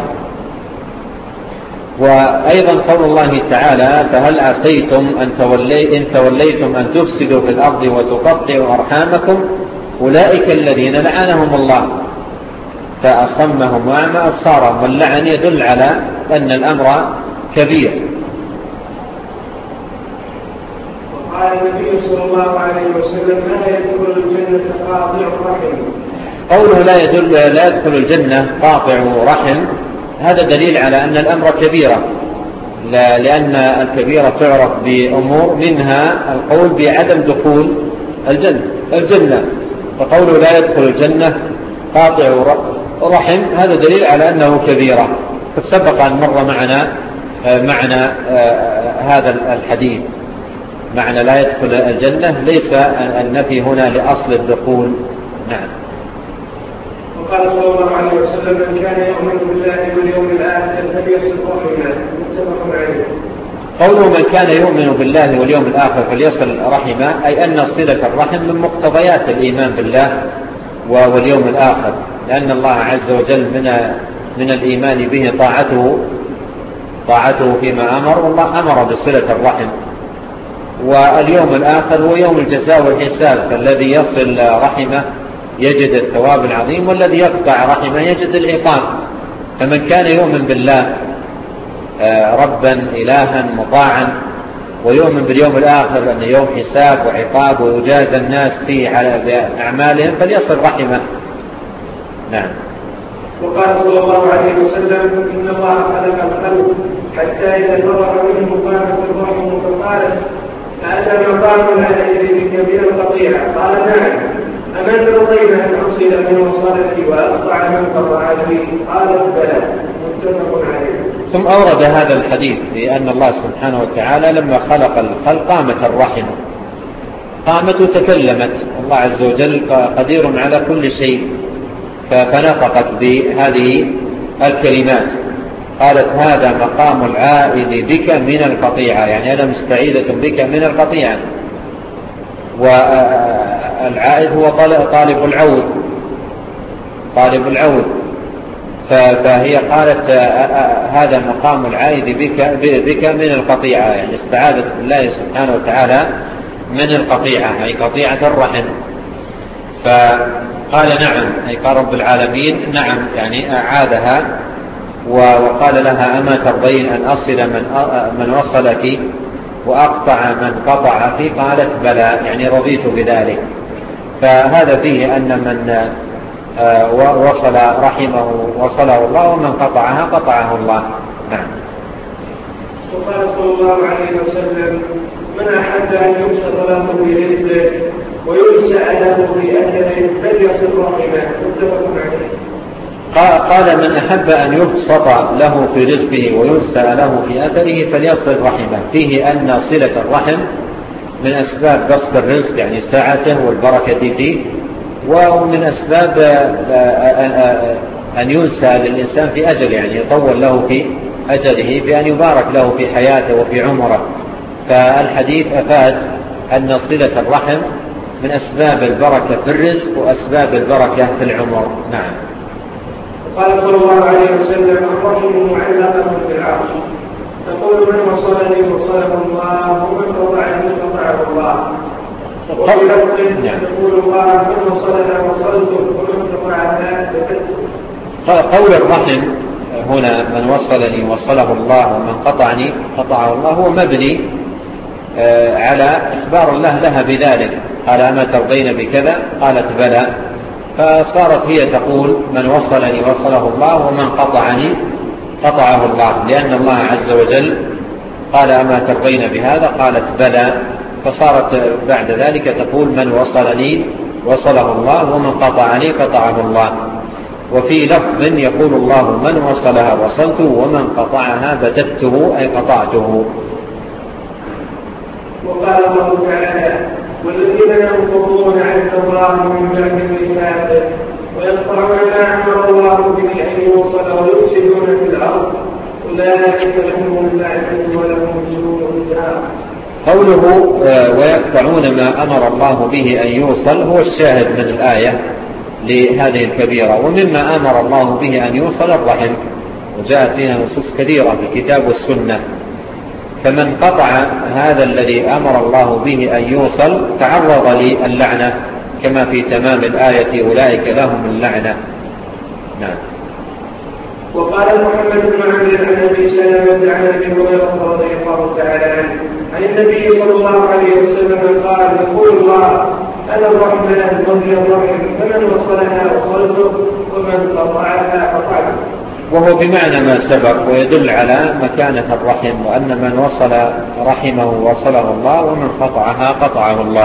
وأيضا قول الله تعالى: فهل عسيتم إن توليتم أن تفسدوا في الأرض وتقطعوا أرحامكم أولئك الذين لعنهم الله فأصمهم وأعمى أبصارهم. واللعن يدل على أن الأمر كبير. وقال النبي صلى الله عليه وسلم: لا يدخل الجنة قاطع رحم. قوله لا يدخل الجنة قاطع رحم، هذا دليل على أن الأمر كبيرة، لأن الكبيرة تعرف بأمور، منها القول بعدم دخول الجنة. فقوله لا يدخل الجنة قاطع رحم هذا دليل على أنه كبيرة. قد سبق أن مر معنى هذا الحديث، معنى لا يدخل الجنة، ليس النفي هنا لأصل الدخول. نعم. وقال صلى الله عليه وسلم: من كان يؤمن بالله واليوم الآخر فليصل رحمه، متفق عليه. قوله من كان يؤمن بالله واليوم الآخر فليصل رحمه، أي أن صلة الرحم من مقتضيات الإيمان بالله واليوم الآخر، لأن الله عز وجل من الإيمان به طاعته فيما أمر، والله أمر بصلة الرحم. واليوم الآخر هو يوم الجزاء والحساب، فالذي يصل رحمه يجد الثواب العظيم، والذي يقطع رحمه يجد العقاب. فمن كان يؤمن بالله ربا إلها مطاعا، ويؤمن باليوم الآخر أن يوم حساب وعقاب ويجازى الناس فيه على أعمالهم، فليصل رحمه. نعم. وقال صلى الله عليه وسلم: إن الله خلق الخلق حتى إذا فرغ منه قامت الرحم فقالت: هذا مقام على يديك من القطيعة. قال: نعم. أما ترضين أن أصل من وصلتي وأقطع من قطعتني؟ قالت: بلى. متفق عليه. ثم أورد هذا الحديث لأن الله سبحانه وتعالى لما خلق الخلق قامت الرحم، قامت وتكلمت. الله عز وجل قدير على كل شيء، فنطقت بهذه الكلمات، قالت: هذا مقام العائد بك من القطيعة، يعني أنا مستعيدة بك من القطيعة. والعائد هو طالب العود. فهي قالت: هذا مقام العائد بك من القطيعة، يعني استعاذت بالله سبحانه وتعالى من القطيعة، أي قطيعة الرحم. فقال: نعم، أي قال رب العالمين نعم، يعني أعادها وقال لها: أما ترضين أن أصل من وصلك وأقطع من قطعك؟ قالت: بلى، يعني رضيت بذلك. فهذا فيه أن من وصل رحمه وصله الله، ومن قطعها قطعه الله. نعم. وقال صلى الله عليه وسلم: من أحب أن يبسط له برزقه وينسأ له بأجله فليصل رحمه. متفق عليه. قال: من أحب أن يبسط له في رزقه وينسأ له في أثره فليصل رحمه. فيه أن صلة الرحم من أسباب بسط الرزق، يعني ساعته والبركة فيه، ومن أسباب أن ينسى للإنسان في أجل، يعني يطول له في أجله بأن يبارك له في حياته وفي عمره. فالحديث أفاد أن صلة الرحم من أسباب البركة في الرزق وأسباب البركة في العمر. نعم. قال صلى الله عليه وسلم: الرحم معلقة في العرش، تقول: من وصلني وصله الله، ومن قطعني قطعه الله. وفي لفظ يقول الله: من وصلنا وصلته، ومن قطعنا قطعته. قول الرحم هنا: من وصلني وصله الله، ومن قطعني قطعه الله، هو مبني على إخبار الله لها بذلك. قال: أما ترضين بكذا؟ قالت: بلى. فصارت هي تقول: من وصلني وصله الله، ومن قطعني قطعه الله، لأن الله عز وجل قال: أما ترضين بهذا؟ قالت: بلى. فصارت بعد ذلك تقول: من وصلني وصله الله، ومن قطعني قطعه الله. وفي لفظ يقول الله: من وصلها وصلته، ومن قطعها بتته، أي قطعته. وقال الله تعالى: والذين ينقضون عهد الله من بعد ميثاقه ويقطعون ما أمر الله به أن يوصل ويفسدون في الأرض أولئك لهم اللعنة ولهم سوء الدار. قوله ويقطعون ما أمر الله به أن يوصل هو الشاهد من الآية لهذه الكبيرة. ومما أمر الله به أن يوصل الرحم، وجاءت فيها نصوص كثيرة في الكتاب والسنة. فمن قطع هذا الذي أمر الله به أن يوصل تعرض للعنة، كما في تمام الآية: أولئك لهم اللعنة. نعم. وقال محمد بن عمرو عن أبي سلمة عن أبي هريرة رضي الله تعالى عنه عن النبي صلى الله عليه وسلم قال: يقول الله: أنا الرحمن وهي الرحم، فمن وصلها وصلته، ومن قطعها قطعته. وهو بمعنى ما سبق، ويدل على مكانة الرحم، وأن من وصل رحمه وصله الله، ومن قطعها قطعه الله.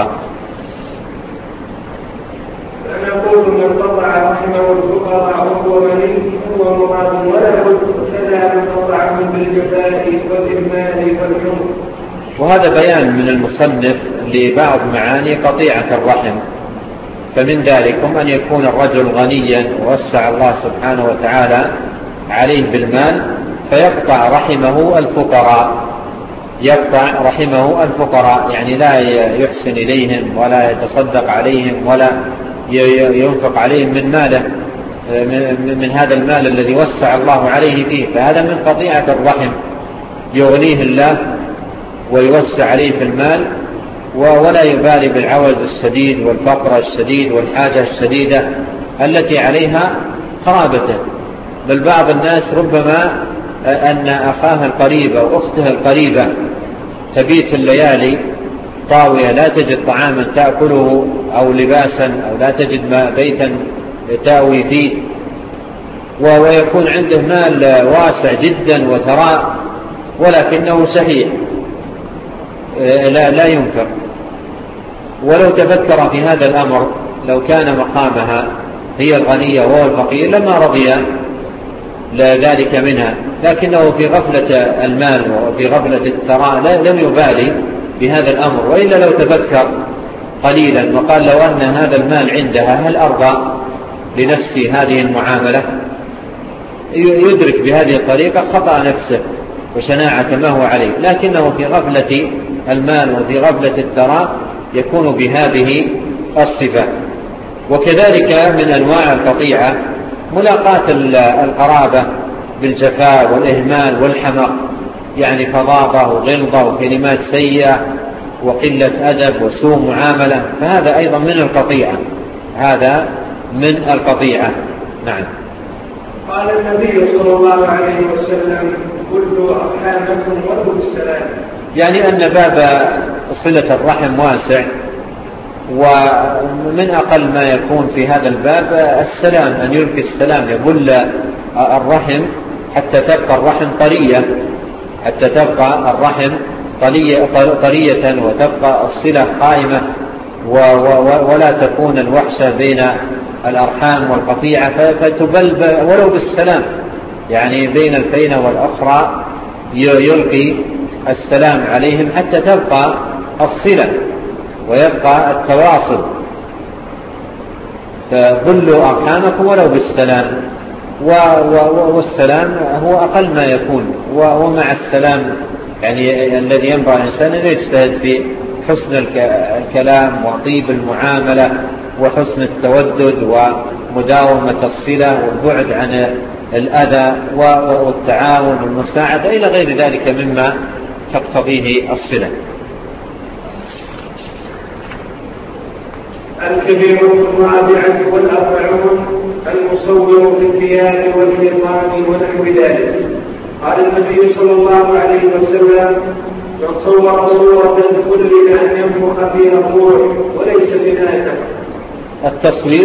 فأنا أقول: من قطع رحمه الفقراء وهو غني هو مراد ولا بد، كذا من قطعهم بالجفاء والإهمال والجنب. وهذا بيان من المصنف لبعض معاني قطيعة الرحم. فمن ذلكم أن يكون الرجل غنيا ووسع الله سبحانه وتعالى عليه بالمال، فيقطع رحمه الفقراء، يقطع رحمه الفقراء، يعني لا يحسن إليهم ولا يتصدق عليهم ولا ينفق عليهم من ماله، من هذا المال الذي وسع الله عليه فيه، فهذا من قطيعة الرحم، يغنيه الله ويوسع عليه في المال ولا يبالي بالعوز الشديد والفقر الشديد والحاجة الشديدة التي عليها قرابته. بل بعض الناس ربما أن أخاها القريب أو أخته القريبة تبيت الليالي طاوية لا تجد طعاما تأكله أو لباسا أو لا تجد بيتا تأوي فيه، ويكون عنده مال واسع جدا وثراء ولكنه شحيح لا ينفق. ولو تفكر في هذا الأمر لو كان مقامها هي الغنية وهو الفقير لما رضي ذلك منها، لكنه في غفلة المال وفي غفلة الثراء لم يبالي بهذا الأمر. وإلا لو تفكر قليلا وقال لو أن هذا المال عندها هل أرضى لنفسي هذه المعاملة، يدرك بهذه الطريقة خطأ نفسه وشناعة ما هو عليه، لكنه في غفلة المال وفي غفلة الثراء يكون بهذه الصفة. وكذلك من أنواع القطيعة ملاقاة القرابة بالجفاء والإهمال والحمق، يعني فظاظة وغلظة وكلمات سيئة وقلة أدب وسوء معاملة، فهذا أيضا من القطيعة، هذا من القطيعة. نعم. قال النبي صلى الله عليه وسلم كل أرحامكم ولو بالسلام، يعني أن باب صلة الرحم واسع، ومن أقل ما يكون في هذا الباب السلام، أن يلقي السلام يبل الرحم حتى تبقى الرحم طرية، حتى تبقى الرحم طرية وتبقى الصلة قائمة ولا تكون الوحشة بين الأرحام والقطيعة فتبل ولو بالسلام، يعني بين الفينة والأخرى يلقي السلام عليهم حتى تبقى الصلة ويبقى التواصل. فبلوا أرحامكم ولو بالسلام، والسلام هو أقل ما يكون، ومع السلام يعني الذي ينبغي الإنسان أن يجتهد في حسن الكلام وطيب المعاملة وحسن التودد ومداومة الصلة والبعد عن الأذى والتعاون والمساعدة إلى غير ذلك مما تقتضيه الصلة. الكبير الرابعة والأربعون المصور في الثياب والخطام ونحو ذلك. قال النبي صلى الله عليه وسلم من صور صورة كل أن ينفخ فيها الروح وليس بناته. التصوير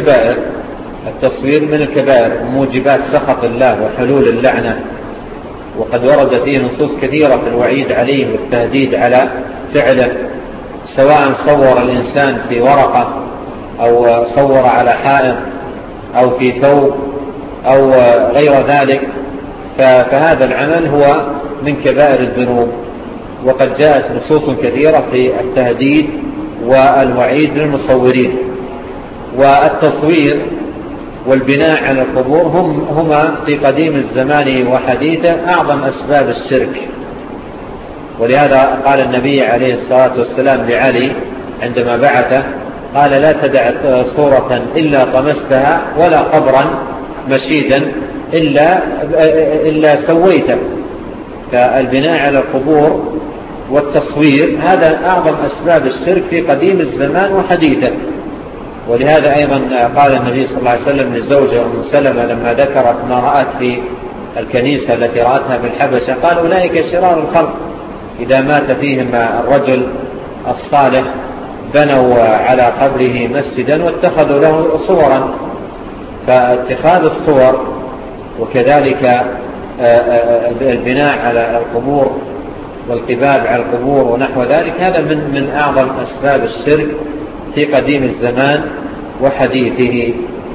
من الكبائر موجبات سخط الله وحلول اللعنة، وقد ورد فيه نصوص كثيرة في الوعيد عليه والتهديد على فعله، سواء صور الإنسان في ورقة أو صور على حائط أو في ثوب أو غير ذلك، فهذا العمل هو من كبائر الذنوب، وقد جاءت نصوص كثيرة في التهديد والوعيد للمصورين. والتصوير والبناء على القبور هما في قديم الزمان وحديثه أعظم أسباب الشرك. ولهذا قال النبي عليه الصلاة والسلام لعلي عندما بعثه، قال لا تدع صورة إلا طمستها ولا قبرا مشيدا إلا سويته. فالبناء على القبور والتصوير هذا أعظم أسباب الشرك في قديم الزمان وحديثه. ولهذا أيضا قال النبي صلى الله عليه وسلم لزوجه أم سلمة لما ذكرت ما رأت في الكنيسة التي رأتها بالحبشة، قال أولئك شرار الخلق، إذا مات فيهم الرجل الصالح بنوا على قبره مسجدا واتخذوا له صورا. فاتخاذ الصور وكذلك البناء على القبور والقباب على القبور ونحو ذلك هذا من أعظم أسباب الشرك في قديم الزمان وحديثه.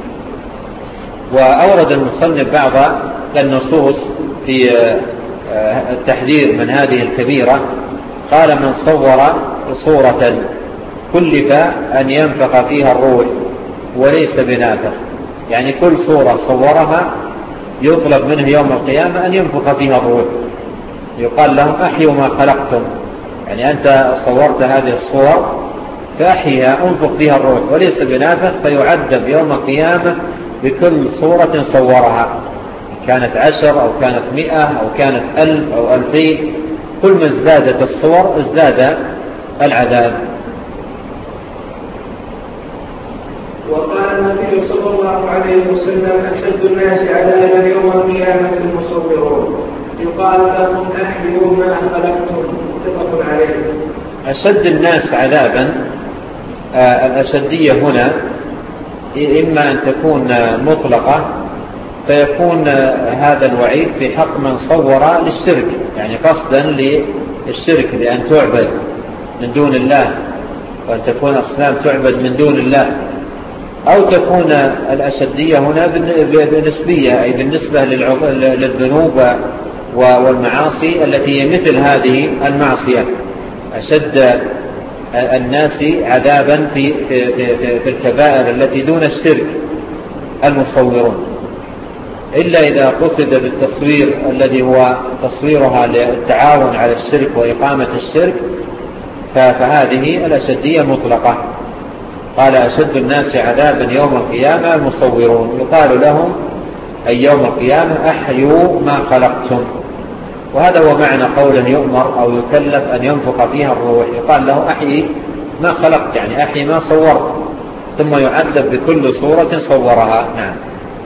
وأورد المصنف بعض النصوص في التحذير من هذه الكبيرة. قال من صور صورة كلف أن ينفق فيها الروح وليس بنافق، يعني كل صورة صورها يطلب منه يوم القيامة أن ينفق فيها الروح، يقال لهم أحيوا ما خلقتم، يعني أنت صورت هذه الصور فأحيها أنفق فيها الروح وليس بنافق، فيعذب يوم القيامة بكل صورة صورها، كانت 10 أو كانت 100 أو كانت 1000 أو 2000، كل ما ازدادت الصور ازداد العذاب. وقال النبي صلى الله عليه وسلم: أشد الناس عذابا يوم القيامة المصورون، يقال لهم: أحيوا ما خلقتم. متفق عليه. أشد الناس عذابا، الأشدية هنا إما أن تكون مطلقة فيكون هذا الوعيد في حق من صور للشرك، يعني قصدا للشرك، لأن تعبد من دون الله، وأن تكون أصنام تعبد من دون الله. أو تكون الأشدية هنا بالنسبية، أي بالنسبة للذنوب والمعاصي التي هي مثل هذه المعصية. أشد الناس عذابا في الكبائر التي دون الشرك المصورون، إلا إذا قصد بالتصوير الذي هو تصويرها للتعاون على الشرك وإقامة الشرك، فهذه الأشدية مطلقة. قال: أشد الناس عذابا يوم القيامة المصورون، يقال لهم أي يوم القيامة: أحيوا ما خلقتم. وهذا هو معنى قوله يؤمر أو يكلف أن ينفق فيها الروح، يقال له: أحيي ما خلقت، يعني أحيي ما صورت، ثم يعذب بكل صورة صورها. نعم.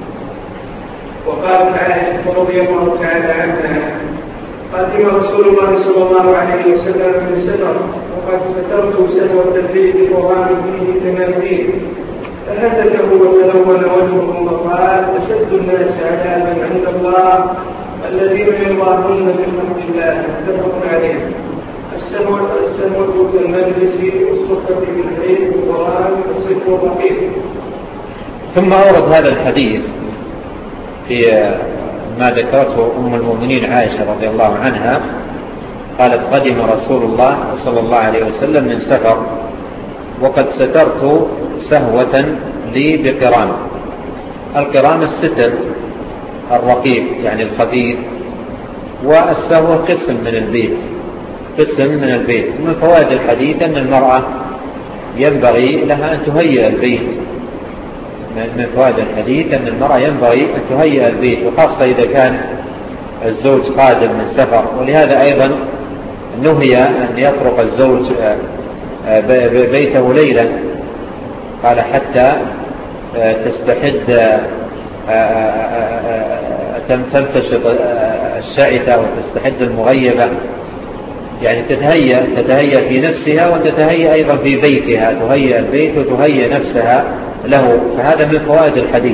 وقال عائشة رضي الله تعالى عنها: قدم رسول الله صلى الله عليه وسلم من سفر، وقد سترت سهوة البيت وغام فيه تماثيل، فهتكه وتلون وجهه وقال: أشد الناس عذابا عند الله الذين يضاهون بحمد الله. متفق عليه. السهوة كالمجلس والصحبة بالبيت والغرام والصف والرقيق. ثم أورد هذا الحديث في ما ذكرته أم المؤمنين عائشة رضي الله عنها، قالت: قدم رسول الله صلى الله عليه وسلم من سفر، وقد سترت سهوة لي بقرام. القرام الستر الرقيق يعني الخفيف، والسهوة قسم من البيت، قسم من البيت. من فوائد الحديث أن المرأة ينبغي لها أن تهيئ البيت. من فوائد الحديث أن المرأة ينبغي أن تهيئ البيت، وخاصة إذا كان الزوج قادم من سفر. ولهذا أيضا نهي أن يطرق الزوج بيته ليلا، قال: حتى تستحد تمتشط الشائتة وتستحد المغيبة، يعني تتهيأ في نفسها وتتهيأ أيضا في بيتها، تهيأ البيت وتهيأ نفسها له. فهذا من فوائد الحديث.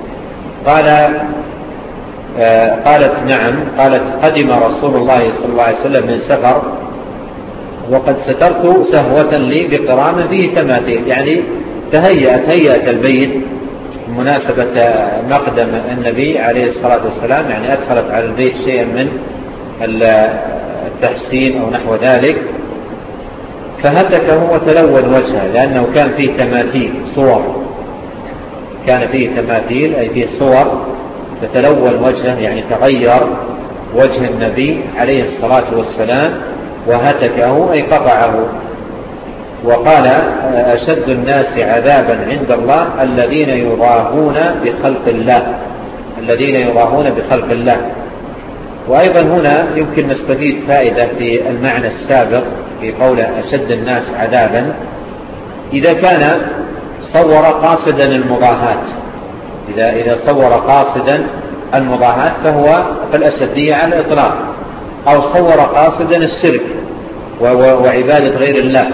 قالت: نعم. قالت: قدم رسول الله صلى الله عليه وسلم من سفر، وقد سترت سهوة لي بقرام فيه تماثيل، يعني هيأت البيت مناسبة مقدم النبي عليه الصلاة والسلام، يعني أدخلت على البيت شيئا من التحسين أو نحو ذلك. فهتكه وتلون وجهه، لأنه كان فيه تماثيل صور، كان فيه تماثيل أي فيه صور، فتلون وجهه يعني تغير وجه النبي عليه الصلاة والسلام، وهتكه أي قطعه. وقال: أشد الناس عذابا عند الله الذين يضاهون بخلق الله، الذين يضاهون بخلق الله. وأيضا هنا يمكن نستفيد فائدة في المعنى السابق في قوله أشد الناس عذابا، إذا كان صور قاصدا المضاهاة، إذا صور قاصدا المضاهاة فهو فالأشدية على الإطلاق، أو صور قاصدا الشرك وعبادة غير الله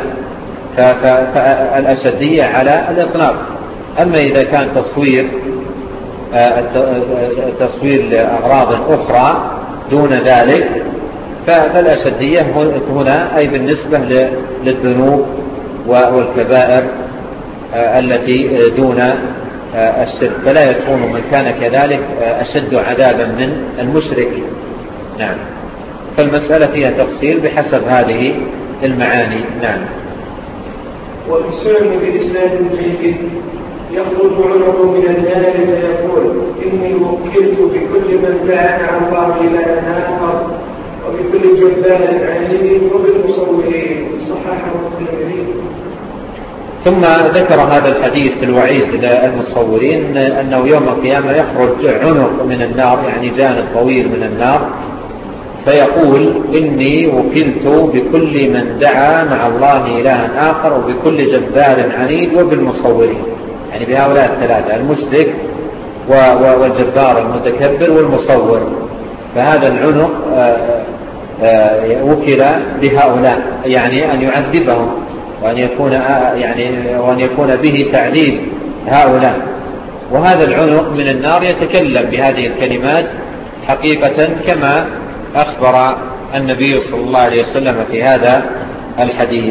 فالأشدية على الإطلاق. أما إذا كان تصوير لأغراض أخرى دون ذلك فالأشدية هنا أي بالنسبة للذنوب والكبائر التي دون الشرك، فلا يكون من كان كذلك أشد عذابا من المشرك. نعم. فالمسألة فيها تفصيل بحسب هذه المعاني. نعم. وفي السنن بإسناد جيد يخرج عنه من النار فيقول: إني وكلت بكل من دعا عن الله إلى آخر، وبكل جبال عنيد، وبالمصورين. صححه الترمذي. ثم ذكر هذا الحديث في الوعيد للمصورين أنه يوم القيامة يخرج عنق من النار، يعني جانب طويل من النار، فيقول إني وكلت بكل من دعا مع الله إلها آخر وبكل جبار عنيد وبالمصورين، يعني بهؤلاء الثلاثة: المشرك والجبار المتكبر والمصور. فهذا العنق وكل بهؤلاء، يعني أن يعذبهم وأن يكون به تعذيب هؤلاء. وهذا العنق من النار يتكلم بهذه الكلمات حقيقة كما أخبر النبي صلى الله عليه وسلم في هذا الحديث.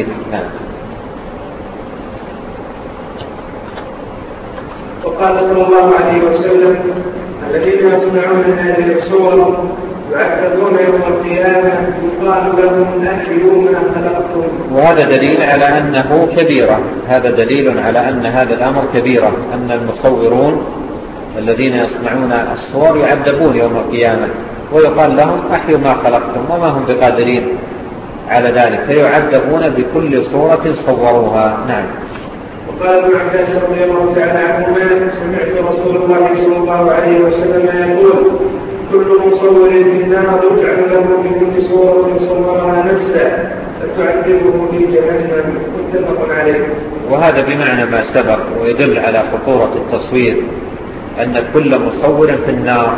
وقال صلى الله عليه وسلم: الذين يصنعون هذه الصور يعذبون يوم القيامة يقال لهم أحيوا ما خلقتم. وهذا دليل على أنه كبيرة، هذا دليل على أن هذا الأمر كبيرة، أن المصورون الذين يصنعون الصور يعذبون يوم القيامة ويقال لهم أحيوا ما خلقتم، وما هم بقادرين على ذلك، فيعذبون بكل صورة صوروها. نعم. وقال ابن عباس رضي الله تعالى عنهما: سمعت رسول الله صلى الله عليه وسلم يقول: كل مصور في النار يجعل له بكل صورة صورها نفسه فتعذبه في جهنم. متفق عليه. وهذا بمعنى ما سبق، ويدل على خطورة التصوير، أن كل مصور في النار،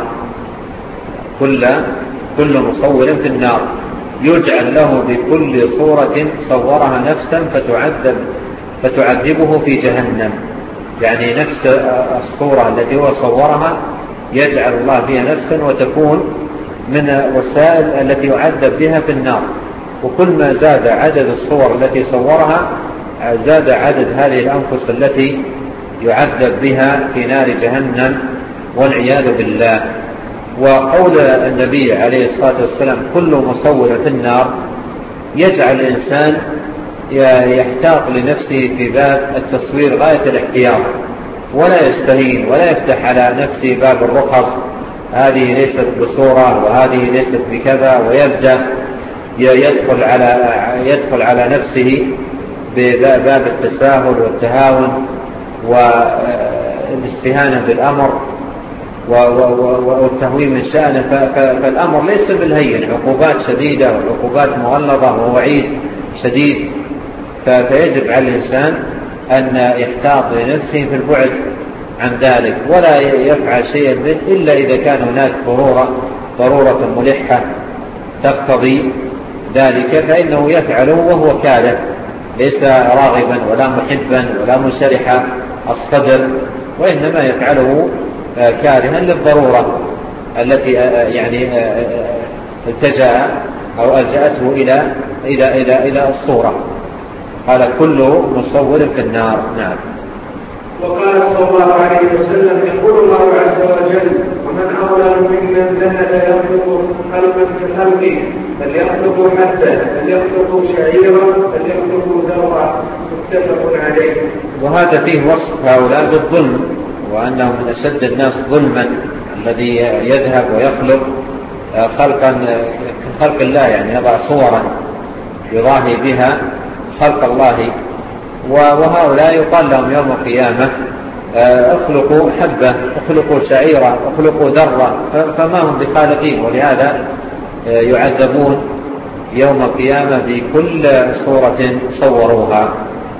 كل مصور في النار يجعل له بكل صورة صورها نفسا فتعذبه في جهنم، يعني نفس الصورة التي هو صورها يجعل الله بها نفسا وتكون من وسائل التي يعذب بها في النار. وكل ما زاد عدد الصور التي صورها زاد عدد هذه الأنفس التي يعذب بها في نار جهنم والعياذ بالله. وقول النبي عليه الصلاة والسلام: كل مصور في النار، يجعل الإنسان يحتاط لنفسه في باب التصوير غاية الاحتياط، ولا يستهين ولا يفتح على نفسه باب الرخص، هذه ليست بصورة وهذه ليست بكذا، ويبدأ يدخل على نفسه بباب التساهل والتهاون والاستهانة بالأمر والتهوين من شأنه. فالأمر ليس بالهين، عقوبات شديدة وعقوبات مغلظة ووعيد شديد. فيجب على الإنسان أن يحتاط لنفسه في البعد عن ذلك، ولا يفعل شيئا منه إلا إذا كان هناك ضرورة ملحة تقتضي ذلك، فإنه يفعله وهو كاره، ليس راغبا ولا محبا ولا منشرح الصدر، وإنما يفعله كارها للضرورة التي التجأ أو ألجأته إلى الصورة. قال: كل مصور في النار. نعم. وقال صلى الله عليه وسلم: يقول الله عز وجل: ومن أظلم ممن ذهب يخلق خلقا كخلقه، فليخلقوا حبة، فليخلقوا شعيرا، فليخلقوا ذرة. متفق عليه. وهذا فيه وصف هؤلاء بالظلم، وأنه من أشد الناس ظلما الذي يذهب ويخلق خلقا كخلق الله، يعني يضع صورا يضاهي بها خلق الله. وهؤلاء يقال لهم يوم القيامة: اخلقوا حبة، اخلقوا شعيرة، اخلقوا ذرة، فما هم بخالقين، ولهذا يعذبون يوم القيامة بكل صورة صوروها.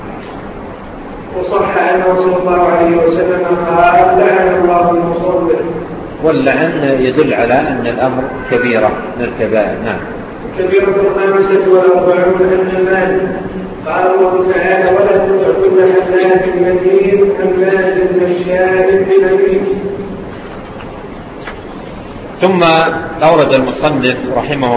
وصح أنه صلى الله عليه وسلم قال: لعن الله المصور. واللعن يدل على أن الأمر كبيرة من الكبائر. نعم. كبيرة 45 النماذج. قال الله تعالى: ولا تطع كل حلاف مهين هماز مشاء بنميم. ثم أورد المصنف رحمه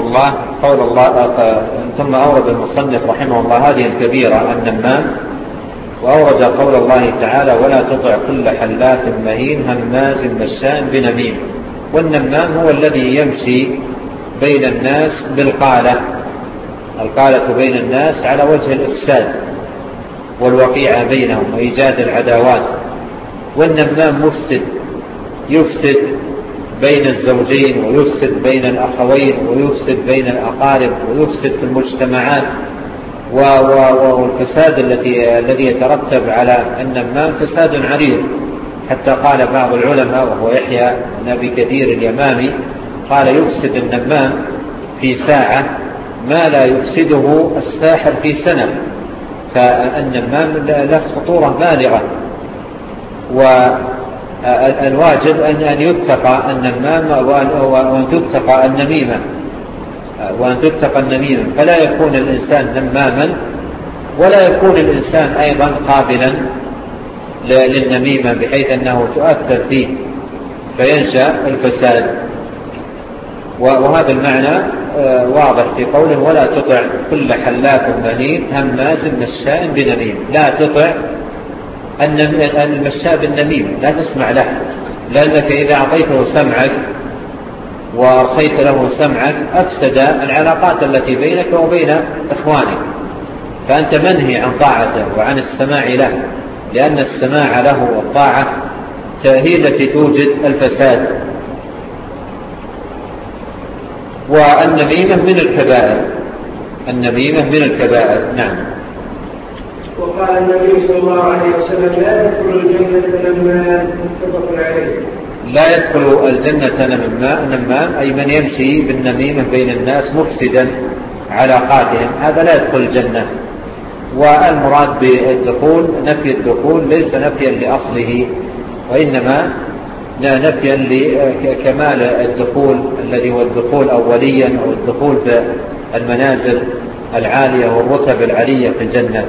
الله هذه الكبيرة النمام، وأورد قول الله تعالى: ولا تطع كل حلاف مهين هماز مشاء بنميم. والنمام هو الذي يمشي بين الناس بالقالة، القالة بين الناس على وجه الإفساد والوقيعة بينهم وإيجاد العداوات. والنمام مفسد، يفسد بين الزوجين، ويفسد بين الأخوين، ويفسد بين الأقارب، ويفسد في المجتمعات، والفساد الذي يترتب على النمام فساد عريض، حتى قال بعض العلماء وهو يحيى بن أبي كثير اليمامي قال: يفسد النمام في ساعة ما لا يفسده الساحر في سنة. فالنمام له خطورة بالغة، والواجب أن يتقى النمام وأن تتقى النميمة، فلا يكون الإنسان نماما ولا يكون الإنسان أيضا قابلا للنميمة بحيث أنه تؤثر فيه فينشأ الفساد. وهذا المعنى واضح في قوله: ولا تطع كل حلاف مهين هماز مشاء بنميم. لا تطع المشاء بالنميم، لا تسمع له، لأنك إذا أعطيته سمعك وأرخيت له سمعك أفسد العلاقات التي بينك وبين إخوانك، فأنت منهي عن طاعته وعن السماع له، لأن السماع له والطاعة هي التي توجد الفساد. والنميمة من الكبائر. نعم. وقال النبي صلى الله عليه وسلم: لا يدخل الجنة نمام، متفق عليه. لا يدخل الجنة نمام أي من يمشي بالنميمة بين الناس مفسدا علاقاتهم، هذا لا يدخل الجنة. والمراد بالدخول نفي الدخول ليس نفيا لأصله، وإنما نفيا لكمال الدخول الذي هو الدخول أوليا، أو الدخول بالمنازل العالية والرتب العالية في الجنة.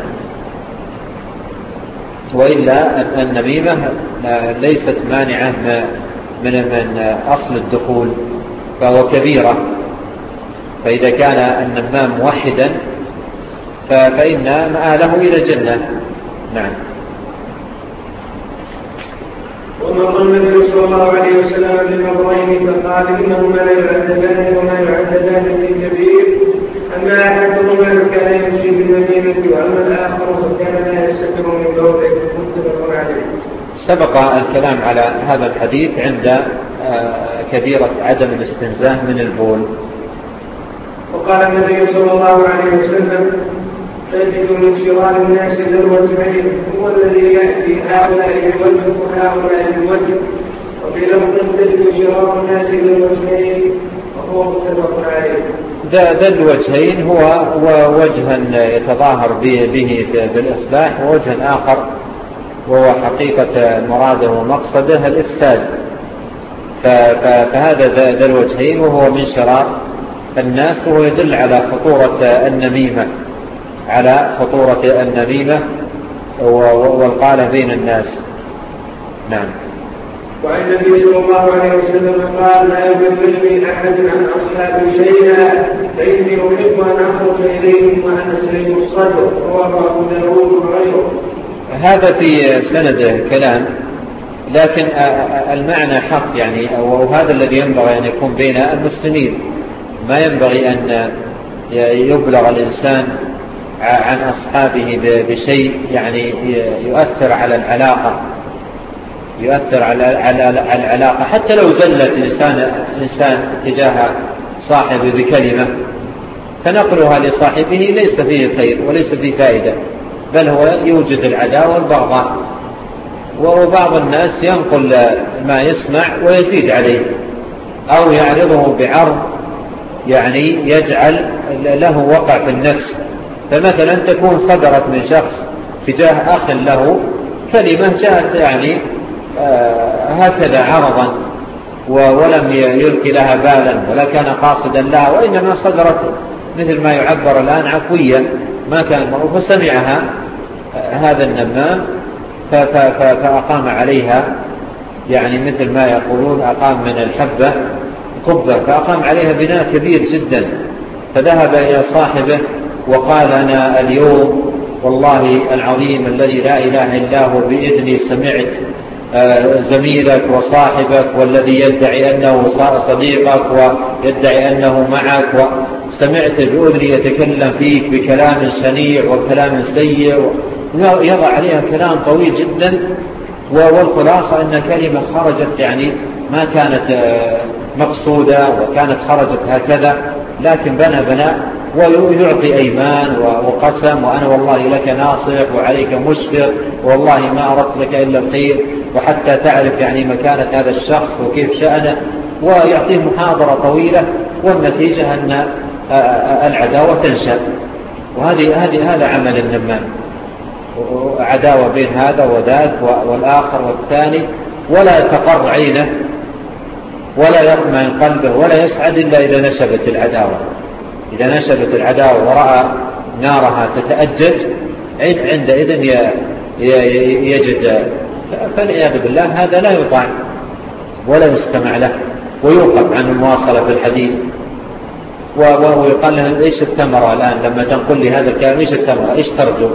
وإلا النميمة ليست مانعة من أصل الدخول، فهو كبيرة. فإذا كان النمام موحدا فإن مآله إلى الجنة. نعم. ومر النبي صلى الله عليه وسلم بمرين فقال: إنهما لا يعذبان وما يعذبان في كبير، أما أحدهما كان يمشي بالنميمة وأما الآخر فكان لا يستتر من بوله، متفق عليه. سبق الكلام على هذا الحديث عند كبيرة عدم الاستنزاه من البول. وقال النبي صلى الله عليه وسلم: تجد من شرار الناس ذا الوجهين، هو الذي يأتي هؤلاء بوجه وهؤلاء بوجه، وفي لفظ تجد شرار الناس ذا الوجهين، وهو متفق عليه. ذا الوجهين هو وجها يتظاهر به بالإصلاح، ووجه آخر وهو حقيقة مراده ومقصده الإفساد. فهذا ذا الوجهين وهو من شرار الناس، وهو يدل على خطورة النميمة والقالة بين الناس. نعم. وعن النبي صلى الله عليه وسلم قال: لا يبلغني أحد عن أصحابي شيئا فإني أحب أن أخرج إليهم وأنا سليم الصدر، رواه أبو داود وغيره. هذا في سند كلام، لكن المعنى حق يعني، وهذا الذي ينبغي أن يكون بين المسلمين. ما ينبغي أن يبلغ الإنسان عن أصحابه بشيء يعني يؤثر على العلاقة، حتى لو زلت إنسان تجاه صاحبه بكلمة، فنقلها لصاحبه ليس فيه خير وليس فيه فائدة، بل هو يوجد العداوة والبغضاء. وبعض الناس ينقل ما يسمع ويزيد عليه، أو يعرضه بعرض يعني يجعل له وقع في النفس. فمثلا تكون صدرت من شخص تجاه أخ له كلمة جاءت يعني هكذا عرضا، ولم يلقي لها بالا ولا كان قاصدا لها، وإنما صدرت مثل ما يعبر الآن عفويا، ما كان معروف، فسمعها هذا النمام فأقام عليها، يعني مثل ما يقولون أقام من الحبة قبة، فأقام عليها بناء كبير جدا. فذهب إلى صاحبه وقال: أنا اليوم والله العظيم الذي لا إله إلا هو بإذني سمعت زميلك وصاحبك والذي يدعي أنه صديقك ويدعي أنه معك، وسمعت بأذني يتكلم فيك بكلام شنيع وكلام سيء، يضع عليها كلام طويل جدا. والخلاصة أن كلمة خرجت يعني ما كانت مقصودة وكانت خرجت هكذا، لكن بنى ويعطي أيمان وقسم، وأنا والله لك ناصح وعليك مشفق والله ما أردت لك إلا الخير، وحتى تعرف يعني مكانة هذا الشخص وكيف شأنه، ويعطيه محاضرة طويلة، والنتيجة أن العداوة تنشأ. هذا عمل النمام، عداوة بين هذا وذاك والآخر والثاني، ولا تقر عينه ولا يطمئن قلبه ولا يسعد إلا إذا نشبت العداوة. إذا نشبت العداوة ورأى نارها تتأجج عندئذ يجد، فالعياذ بالله هذا لا يطاع ولا يستمع له، ويوقف عن المواصلة في الحديث، ويقال له إيش الثمرة الآن لما تنقل لي هذا الكلام؟ إيش الثمرة؟ إيش ترجو؟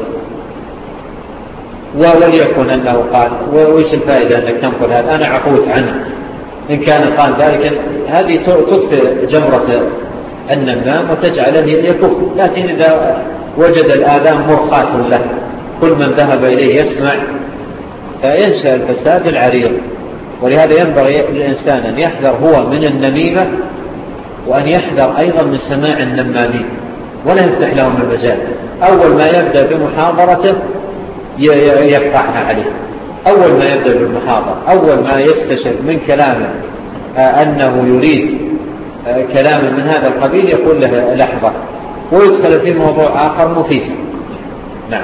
وليكن أنه قال وإيش الفائدة أنك تنقل هذا؟ أنا عفوت عنه إن كان قال ذلك. هذه تطفئ جمرة النمام وتجعله يكف. لكن إذا وجد الآذان مرخاة له كل من ذهب إليه يسمع، فينشأ الفساد العريض. ولهذا ينبغي للإنسان أن يحذر هو من النميمة، وأن يحذر أيضا من سماع النمامين، ولا يفتح لهم المجال. أول ما يبدأ بمحاضرته يقطعها عليه، أول ما يبدأ بالمحاضرة، أول ما يستشف من كلامه أنه يريد كلاما من هذا القبيل يقول له لحظة، ويدخل في موضوع آخر مفيد. نعم.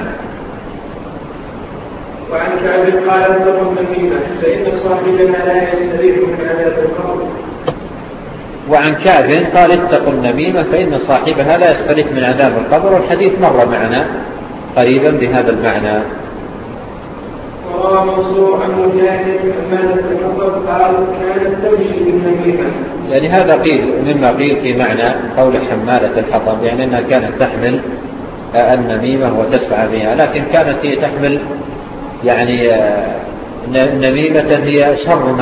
وعن كعب قال اتقوا النميمة فإن صاحبنا لا يستريح من عذاب القبر. وعن كعب قال اتقوا النميمة فإن صاحبها لا يستريح من عذاب القبر. والحديث مر معنا قريبا بهذا المعنى. وروى منصور عن مجاهد أمانة الحطب قال كانت تمشي بالنميمة. يعني هذا قيل مما قيل في معنى قول حمالة الحطب، يعني أنها كانت تحمل النميمة وتسعى بها، لكن كانت هي تحمل يعني نميمة هي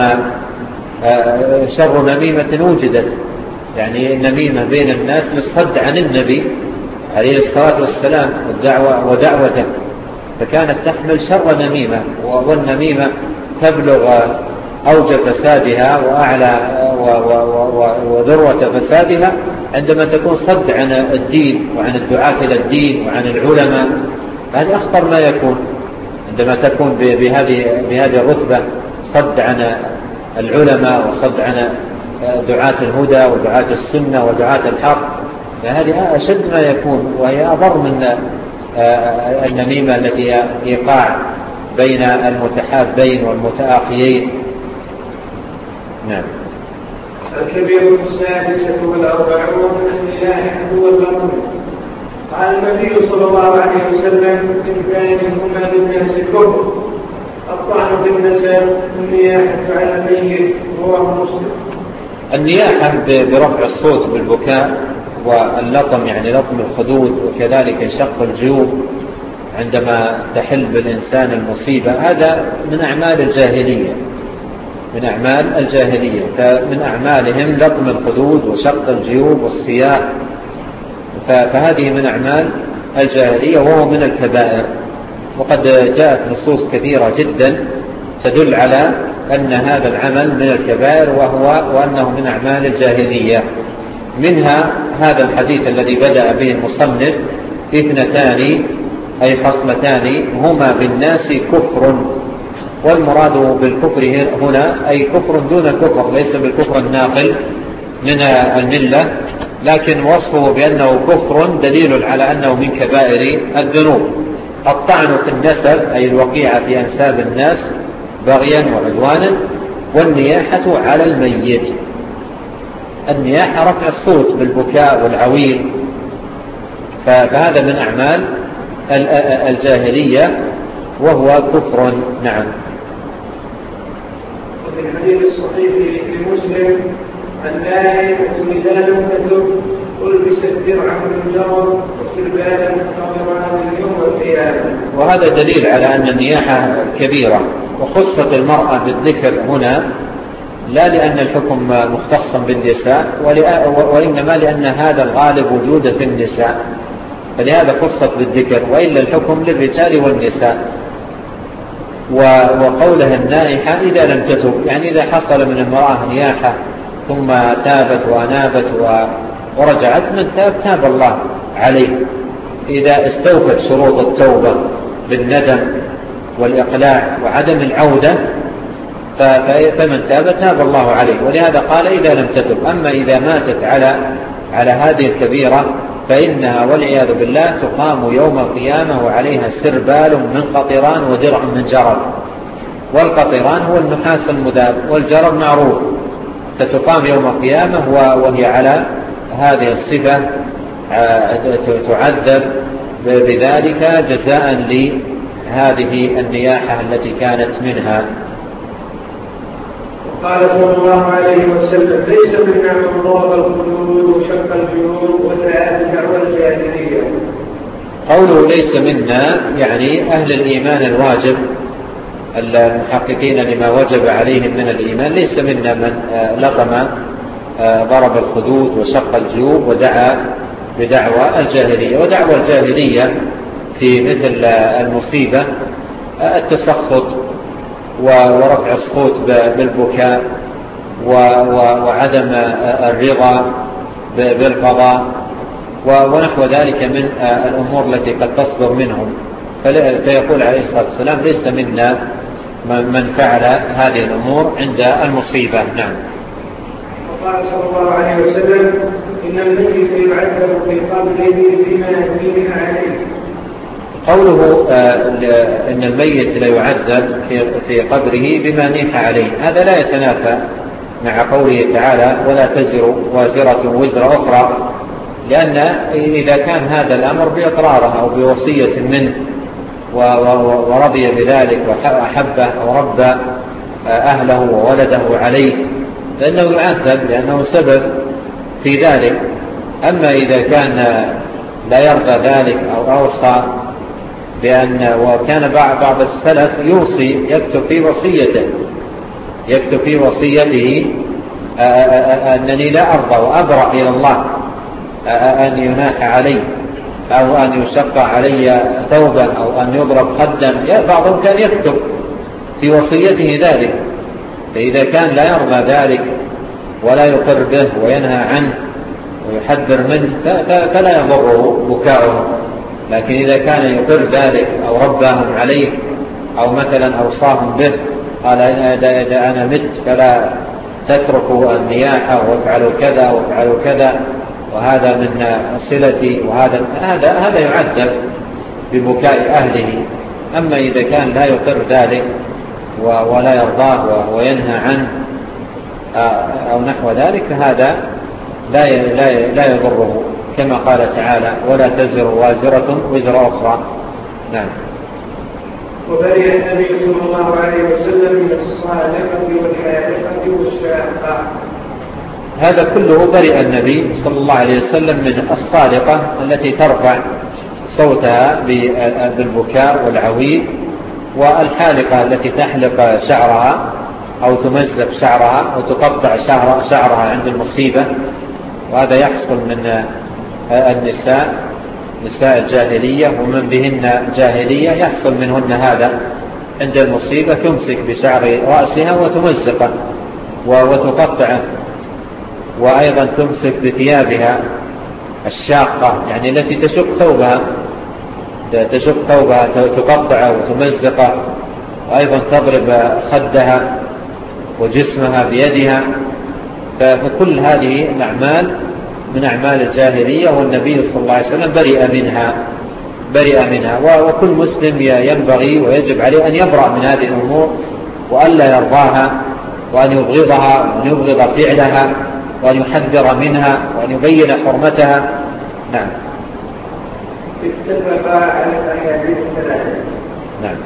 شر نميمة وجدت، يعني نميمة بين الناس للصد عن النبي عليه الصلاة والسلام ودعوته، فكانت تحمل شر نميمة. والنميمة تبلغ أوج فسادها وأعلى وذروة فسادها عندما تكون صد عن الدين وعن الدعاة إلى الدين وعن العلماء. هذا أخطر ما يكون عندما تكون بهذه الرتبة، صد عن العلماء وصد عن دعاة الهدى ودعاة السنة ودعاة الحق، فهذه أشد ما يكون، وهي أضر من النميمة التي هي إيقاع بين المتحابين والمتآخيين. نعم. الكبير السادسة والأربعون النياحة والبطن. قال النبي صلى الله عليه وسلم اثنان هما للناس كفر، الطعن في النسب والنياحة على الميت. رواه مسلم. النياحة برفع الصوت بالبكاء، واللطم يعني لطم الخدود، وكذلك شق الجيوب عندما تحل بالإنسان المصيبة، هذا من أعمال الجاهلية، فمن أعمالهم لطم الخدود وشق الجيوب والصياح، فهذه من أعمال الجاهلية وهو من الكبائر. وقد جاءت نصوص كثيرة جدا تدل على أن هذا العمل من الكبائر وأنه من أعمال الجاهلية. منها هذا الحديث الذي بدأ به المصنف: اثنتان أي خصلتان هما بالناس كفر. والمراد بالكفر هنا أي كفر دون كفر، ليس بالكفر الناقل من الملة، لكن وصفه بأنه كفر دليل على أنه من كبائر الذنوب. الطعن في النسب أي الوقيعة في أنساب الناس بغيا وعدوانا، والنياحة على الميت. النياحة رفع الصوت بالبكاء والعويل، فهذا من أعمال الجاهلية وهو كفر. نعم. وفي الحديث الصحيح لمسلم: النائم ولدان تدب ألبس الدرع من جرد وسربالا خضراء اليوم والقيامة. وهذا دليل على أن النياحة كبيرة، وخصت المرأة بالذكر هنا لا لأن الحكم مختصا بالنساء، وإنما لأن هذا الغالب وجود في النساء، فلهذا خصت بالذكر، وإلا الحكم للرجال والنساء. وقولها النائحة إذا لم تتب، يعني إذا حصل من المرأة نياحة ثم تابت وأنابت ورجعت، من تاب الله عليه. إذا استوفت شروط التوبة بالندم والإقلاع وعدم العودة فمن تاب تاب الله عليه. ولهذا قال إذا لم تتب. أما إذا ماتت على هذه الكبيرة فإنها والعياذ بالله تقام يوم القيامة وعليها سربال من قطران ودرع من جرب. والقطران هو النحاس المذاب، والجرب معروف. فتقام يوم القيامة وهي على هذه الصفة، تعذب بذلك جزاء لهذه النياحة التي كانت منها. قال صلى الله عليه وسلم: ليس منا من ضرب الخدود وشق الجيوب ودعا بدعوى الجاهلية. قوله ليس منا يعني أهل الإيمان الواجب المحققين لما وجب عليهم من الإيمان. ليس منا من لطم ضرب الخدود وشق الجيوب ودعا بدعوى الجاهلية. ودعوى الجاهلية في مثل المصيبة التسخط ورفع الصوت بالبكاء وعدم الرضا بالقضاء ونحو ذلك من الأمور التي قد تصدر منهم. فيقول عليه الصلاة والسلام: ليس منا من فعل هذه الأمور عند المصيبة. نعم. وقال صلى الله عليه وسلم: إن الميت يعذب في قبره بما يهديه عليه. قوله إن الميت لا يعذب في قبره بما نيح عليه، هذا لا يتنافى مع قوله تعالى: ولا تزر وازرة وزر أخرى، لأن إذا كان هذا الأمر بإقراره أو بوصية منه ورضي بذلك وأحبه وربى أهله وولده عليه فإنه يعذب لأنه سبب في ذلك. أما إذا كان لا يرضى ذلك أو أوصى وكان بعض السلف يوصي يكتب في وصيته أنني لا أرضى وأبرأ إلى الله أن يناح علي أو أن يشق علي ثوبا أو أن يضرب خدا. بعضهم كان يكتب في وصيته ذلك. فإذا كان لا يرضى ذلك ولا يقر به وينهى عنه ويحذر منه فلا يضره بكاؤه. لكن إذا كان يقر ذلك أو رباهم عليه أو مثلا أوصاهم به قال: إذا أنا مت فلا تتركوا النياحة وافعلوا كذا وافعلوا كذا وهذا من صلتي هذا يعذب ببكاء أهله. أما إذا كان لا يقر ذلك ولا يرضاه وينهى عنه أو نحو ذلك هذا لا يضره، كما قال تعالى: ولا تزر وازرة وزر أخرى. نعم. وبرئ النبي صلى الله عليه وسلم من الصالقة والحالقة والشاقة. هذا كله برئ النبي صلى الله عليه وسلم من الصالقة التي ترفع صوتها بالبكاء والعويل، والحالقة التي تحلق شعرها أو تمزق شعرها أو تقطع شعرها عند المصيبة. وهذا يحصل من نساء الجاهلية ومن بهن جاهلية يحصل منهن هذا عند المصيبة، تمسك بشعر رأسها وتمزقه وتقطعه. وأيضا تمسك بثيابها الشاقة يعني التي تشق ثوبها تقطعه وتمزقه، وأيضا تضرب خدها وجسمها بيدها. فكل هذه الأعمال من أعمال الجاهلية، والنبي صلى الله عليه وسلم برئ منها. وكل مسلم ينبغي ويجب عليه أن يبرأ من هذه الأمور وألا يرضاها وأن يبغضها وأن يبغض فعلها وأن يحذر منها وأن يبين حرمتها. نعم. اتفق على الأحاديث الثلاثة. نعم.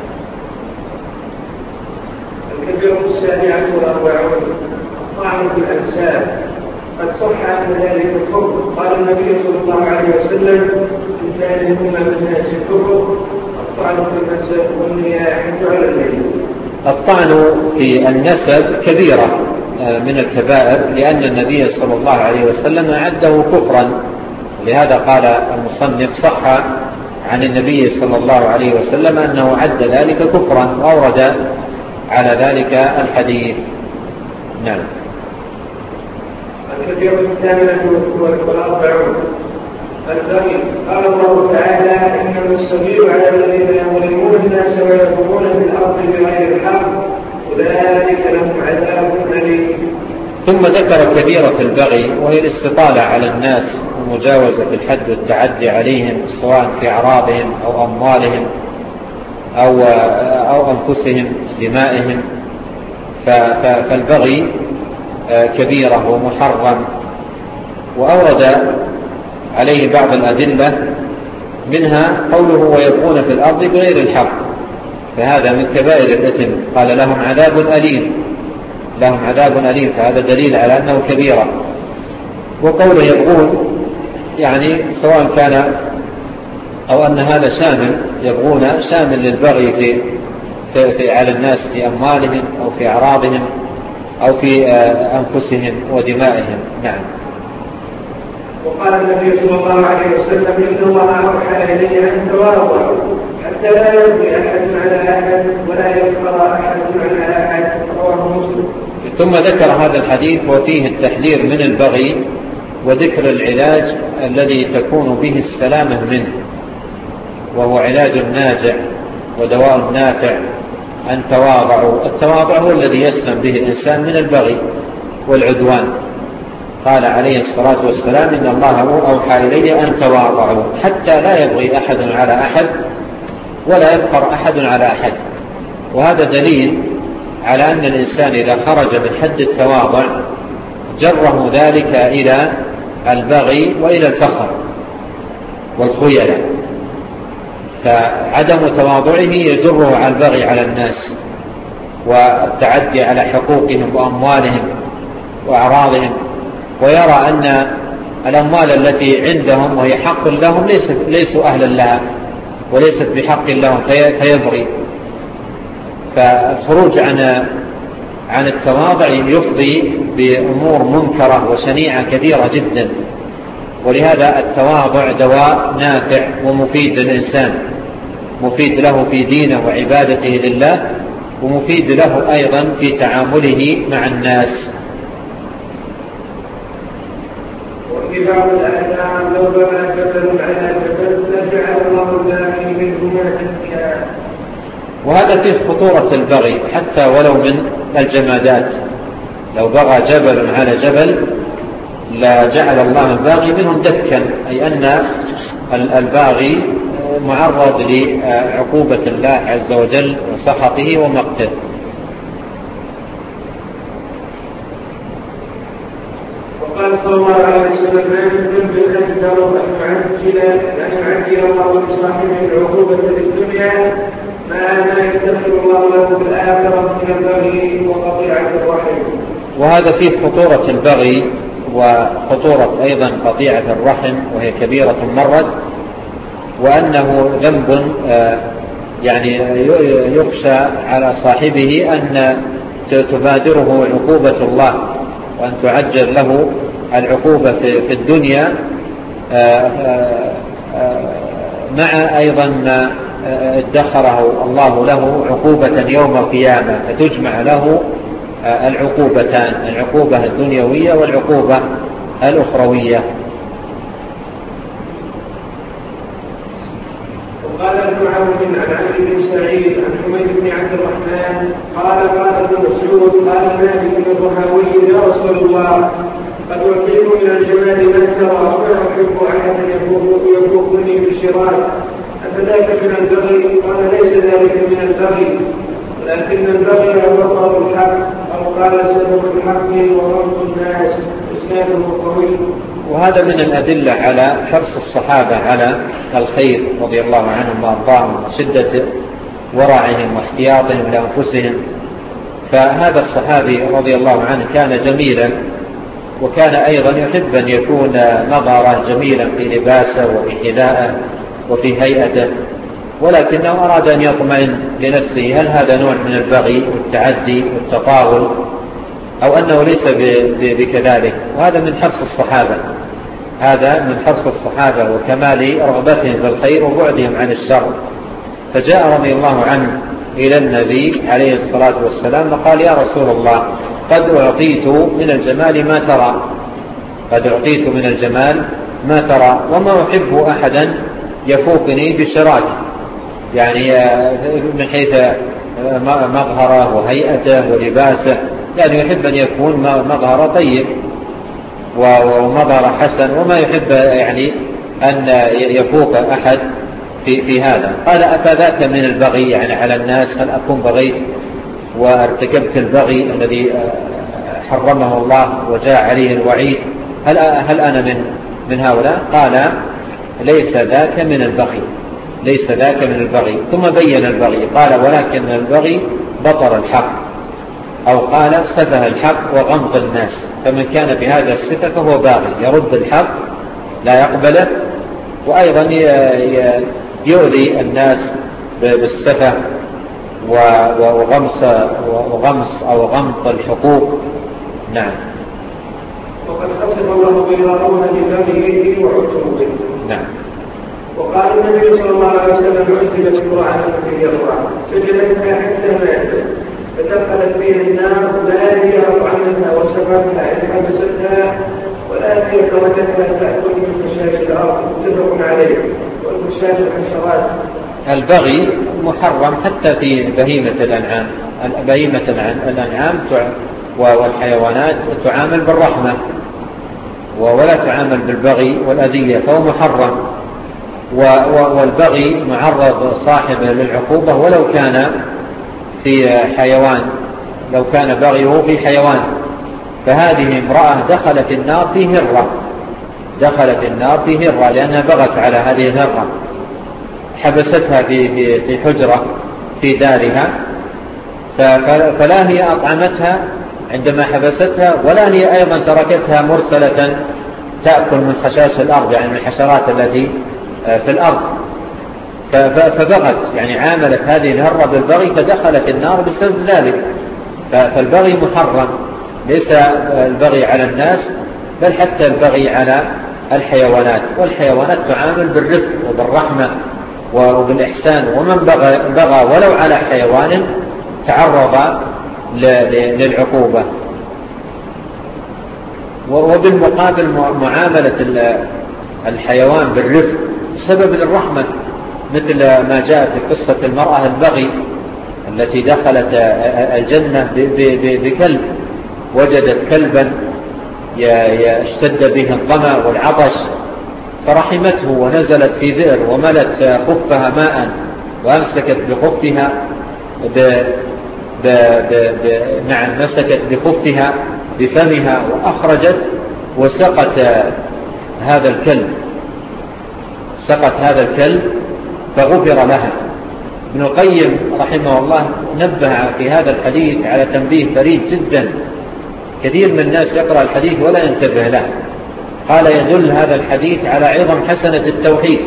الكبيرة 47 الطعن في الأنساب. قد صح عن ذلك الحكم. قال النبي صلى الله عليه وسلم: إن كان هما من الناس الكفر الطعن في النسب والنياحة على الميت. الطعن في النسب كبيرة من الكبائر، لأن النبي صلى الله عليه وسلم أعده كفرا. لهذا قال المصنف: صح عن النبي صلى الله عليه وسلم أنه عد ذلك كفرا، وأورد على ذلك الحديث. نعم. الكبيرة 48 البغي. قال الله تعالى: إنما السبيل على الذين يظلمون الناس ويبغون في الأرض بغير الحق أولئك لهم عذاب أليم. ثم ذكر كبيرة البغي، وهي الاستطالة على الناس ومجاوزة الحد والتعدي عليهم، سواء في أعراضهم أو أموالهم أو أنفسهم دمائهم. فالبغي كبيرة ومحرم، وأورد عليه بعض الأدلة، منها قوله: ويبغون في الأرض بغير الحق، فهذا من كبائر الإثم، قال: لهم عذاب أليم، لهم عذاب أليم، فهذا دليل على أنه كبيرة. وقوله يبغون يعني سواء كان أو أن هذا شامل، يبغون شامل للبغي في على الناس في أموالهم أو في أعراضهم أو في أنفسهم ودمائهم. نعم. وقال النبي صلى الله عليه وسلم: إن الله أوحى إلي أن تواضعوا حتى لا يبغي أحد على أحد ولا يفخر أحد على أحد. رواه مسلم. ثم ذكر هذا الحديث وفيه التحذير من البغي، وذكر العلاج الذي تكون به السلامة منه، وهو علاج ناجع ودواء نافع، أن تواضعوا. التواضع هو الذي يسلم به الإنسان من البغي والعدوان. قال عليه الصلاة والسلام: إن الله أوحى إلي أن تواضعوا حتى لا يبغي أحد على أحد ولا يفخر أحد على أحد. وهذا دليل على أن الإنسان إذا خرج من حد التواضع جره ذلك إلى البغي وإلى الفخر والخيلة، فعدم تواضعه يجره على البغي على الناس والتعدي على حقوقهم وأموالهم وأعراضهم، ويرى أن الأموال التي عندهم وهي حق لهم ليسوا أهلا لها وليست بحق لهم فيبغي. فالخروج عن التواضع يفضي بأمور منكرة وشنيعة كثيرة جدا. ولهذا التواضع دواء نافع ومفيد للإنسان، مفيد له في دينه وعبادته لله، ومفيد له أيضا في تعامله مع الناس. وفي بعض الأحكام: لو بنى جبل على جبل لجعل الله الباقي منهما دكا. وهذا فيه خطورة البغي حتى ولو من الجمادات. لو بغى جبل على جبل لا جعل الله الباغي منهم دكا، أي أن الباغي معرض لعقوبة الله عز وجل وسخطه ومقته. وقال صلى الله عليه وسلم: ما من ذنب أكثر أن يعجل الله لصاحبه العقوبة في الدنيا ما يدخل الله له في الآخرة من البغي وقطيعة الرحم. وهذا فيه خطورة البغي وخطورة أيضا قطيعة الرحم، وهي كبيرة مرد، وأنه ذنب يعني يخشى على صاحبه أن تبادره عقوبة الله، وأن تعجل له العقوبة في الدنيا، مع أيضا ما ادخره الله له عقوبة يوم القيامة، فتجمع له العقوبتان: العقوبة الدنيوية والعقوبة الأخروية. وقال ابن عون عن علي بن سعيد عن حميد بن عبد الرحمن قال ابن مسعود قال مالك بن الرهاوي: يا رسول الله، قد أعطيت من الجمال ما ترى وما أحب أحدا يفوقني بالشراك، أفذاك من البغي؟ قال: ليس ذلك من البغي، لكن البغي بطر الحق، أو قال سبب الحق ورد الناس. إسناده قوي. وهذا من الأدلة على حرص الصحابة على الخير رضي الله عنهم وأرضاهم، شدة ورعهم واحتياطهم لأنفسهم. فهذا الصحابي رضي الله عنه كان جميلا، وكان أيضا يحب أن يكون نظره جميلا في لباسه وفي حذائه وفي هيئته، ولكنه أراد أن يطمئن لنفسه: هل هذا نوع من البغي والتعدي والتطاول، أو أنه ليس بكذلك؟ وهذا من حرص الصحابة، هذا من حرص الصحابة وكمال رغبتهم بالخير وبعدهم عن الشر. فجاء رضي الله عنه إلى النبي عليه الصلاة والسلام وقال: يا رسول الله، قد أعطيت من الجمال ما ترى، قد أعطيت من الجمال ما ترى وما أحب أحدا يفوقني بشراك، يعني من حيث مظهره وهيئته ولباسه، يعني يحب أن يكون مظهره طيب ومظهره حسن، وما يحب يعني أن يفوق أحد في هذا. قال أفذاك من البغي يعني على الناس؟ هل أكون بغيت وارتكبت البغي الذي حرمه الله وجاء عليه الوعيد؟ هل أنا من هؤلاء؟ قال ليس ذاك من البغي، ليس ذاك من البغي. ثم بين البغي قال ولكن البغي بطر الحق، أو قال سفه الحق وغمط الناس، فمن كان بهذا الصفة فهو باغي، يرد الحق لا يقبله، وأيضا يؤذي الناس بالسفه وغمص أو غمط الحقوق. نعم. وقد خصف الله بالغارون ببغيه وعتوبه. نعم. وقال النبي صلى الله عليه وسلم عذبت امرأة في يرضى سجلتها حتى ماتت فدخلت فيها النار لا هي أطعمتها وسقتها إن حبستها ولا هي تركتها تأكل من خشاش الأرض. متفق عليه. والخشاش الحشرات. البغي محرم حتى في بهيمة الأنعام. بهيمة الأنعام والحيوانات تعامل بالرحمة ولا تعامل بالبغي والأذية، فهو محرم. والبغي معرض صاحبه للعقوبة ولو كان في حيوان، لو كان بغيه في حيوان. فهذه امرأة دخلت النار في هرة، دخلت النار في هرة لأنها بغت على هذه الهرة، حبستها في حجرة في دارها، فلا هي أطعمتها عندما حبستها، ولا هي أيضا تركتها مرسلة تأكل من خشاش الأرض، يعني من الحشرات التي في الأرض، فبغت، يعني عاملت هذه الهرة بالبغي فدخلت النار بسبب ذلك. فالبغي محرم، ليس البغي على الناس بل حتى البغي على الحيوانات، والحيوانات تعامل بالرفق وبالرحمة وبالإحسان، ومن بغى ولو على حيوان تعرض للعقوبة. وبالمقابل معاملة الحيوان بالرفق سبب للرحمة، مثل ما جاء في قصة المرأة البغي التي دخلت الجنة بكلب، وجدت كلبا اشتد به الظمأ والعطش فرحمته ونزلت في بئر وملت خفها ماء وأمسكت بخفها نعم مسكت بخفها بفمها وأخرجت وسقت هذا الكلب، سقت هذا الكلب فغفر لها. ابن القيم رحمه الله نبه في هذا الحديث على تنبيه فريد جدا، كثير من الناس يقرأ الحديث ولا ينتبه له. قال يدل هذا الحديث على عظم حسنة التوحيد.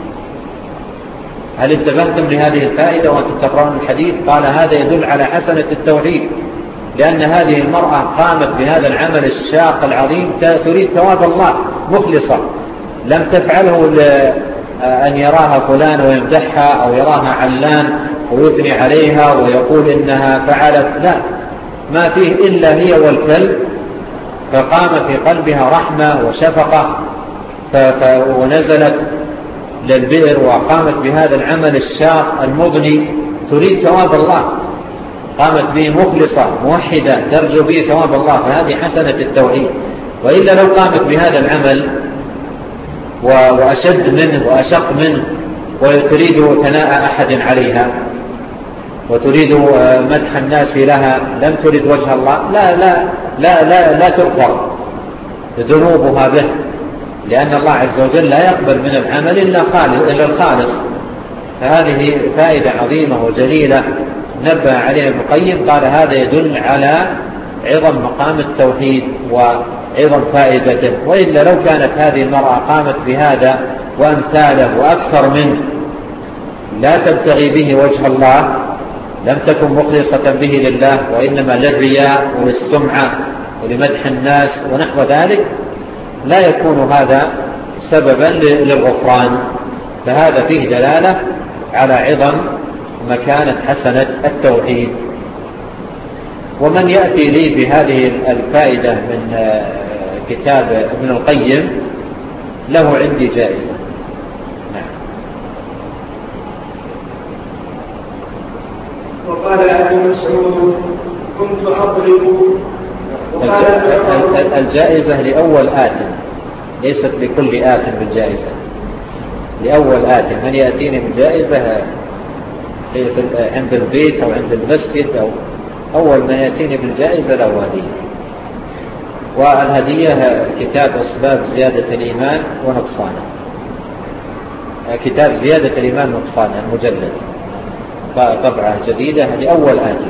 هل انتبهتم لهذه الفائدة وأنتم تقرأون الحديث؟ قال هذا يدل على حسنة التوحيد، لأن هذه المرأة قامت بهذا العمل الشاق العظيم تريد ثواب الله مخلصة، لم تفعله أن يراها فلان ويمدحها أو يراها علان ويثني عليها ويقول إنها فعلت، لا، ما فيه إلا هي والكلب، فقام في قلبها رحمة وشفقة ونزلت للبئر وقامت بهذا العمل الشاق المضني تريد ثواب الله، قامت به مخلصة موحدة ترجو به ثواب الله، فهذه حسنة التوحيد. وإلا لو قامت بهذا العمل وأشد منه وأشق منه وتريد ثناء أحد عليها وتريد مدح الناس لها، لم تريد وجه الله، لا لا لا لا, لا تغفر ذنوبها به، لأن الله عز وجل لا يقبل من العمل إلا الخالص. فهذه فائدة عظيمة وجليلة نبه عليها ابن القيم، قال هذا يدل على عظم مقام التوحيد وعظم فائدته. وإلا لو كانت هذه المرأة قامت بهذا وأمثاله وأكثر منه لا تبتغي به وجه الله، لم تكن مخلصة به لله وإنما للرياء وللسمعة ولمدح الناس ونحو ذلك، لا يكون هذا سببا للغفران. فهذا فيه دلالة على عظم مكانة حسنة التوحيد. ومن يأتي لي بهذه الفائدة من كتاب ابن القيم له عندي جائزة. نعم. وقال أبو مسعود كنت أضرب. الجائزة لأول آت، ليست لكل آت بالجائزة، لأول آت. من يأتيني بالجائزة عند البيت أو عند المسجد أو أول من يأتيني بالجائزة له هدية. والهدية كتاب أسباب زيادة الإيمان ونقصانه، كتاب زيادة الإيمان ونقصانه المجلد، طبعة جديدة لأول آت.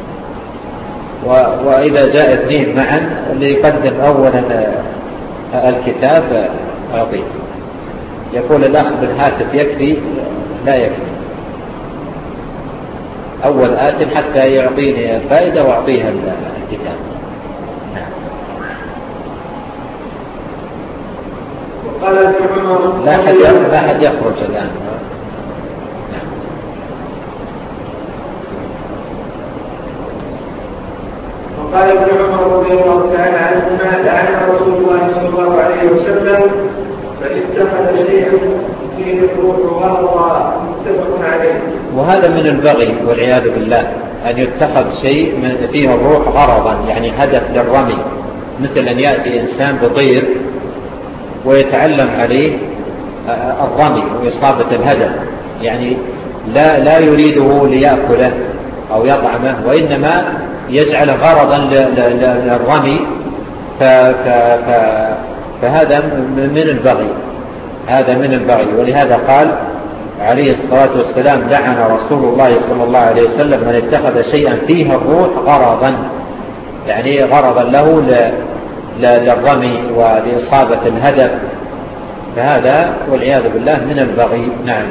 وإذا جاء اثنين معا اللي يقدم أولا الكتاب أعطيه. يقول الأخ بالهاتف يكفي؟ لا يكفي، أول آت حتى يعطيني فائدة وأعطيها الكتاب. وقال ابن عمر لا أحد يخرج الآن. وقال ابن عمر رضي الله تعالى عنهما لعن رسول الله صلى الله عليه وسلم فاتخذ شيئا فيه الروح غرضا، متفق عليه. وهذا من البغي والعياذ بالله، أن يتخذ شيء من فيه الروح غرضا، يعني هدف للرمي، مثل أن يأتي إنسان بطير ويتعلم عليه الرمي وإصابة الهدف، يعني لا يريده ليأكله أو يطعمه، وإنما يجعل غرضا للرمي، فهذا من البغي، هذا من البغي. ولهذا قال عليه الصلاة والسلام لعن رسول الله صلى الله عليه وسلم من اتخذ شيئا فيه الروح غرضا، يعني غرضا له للرمي ولإصابة الهدف، فهذا والعياذ بالله من البغي. نعم.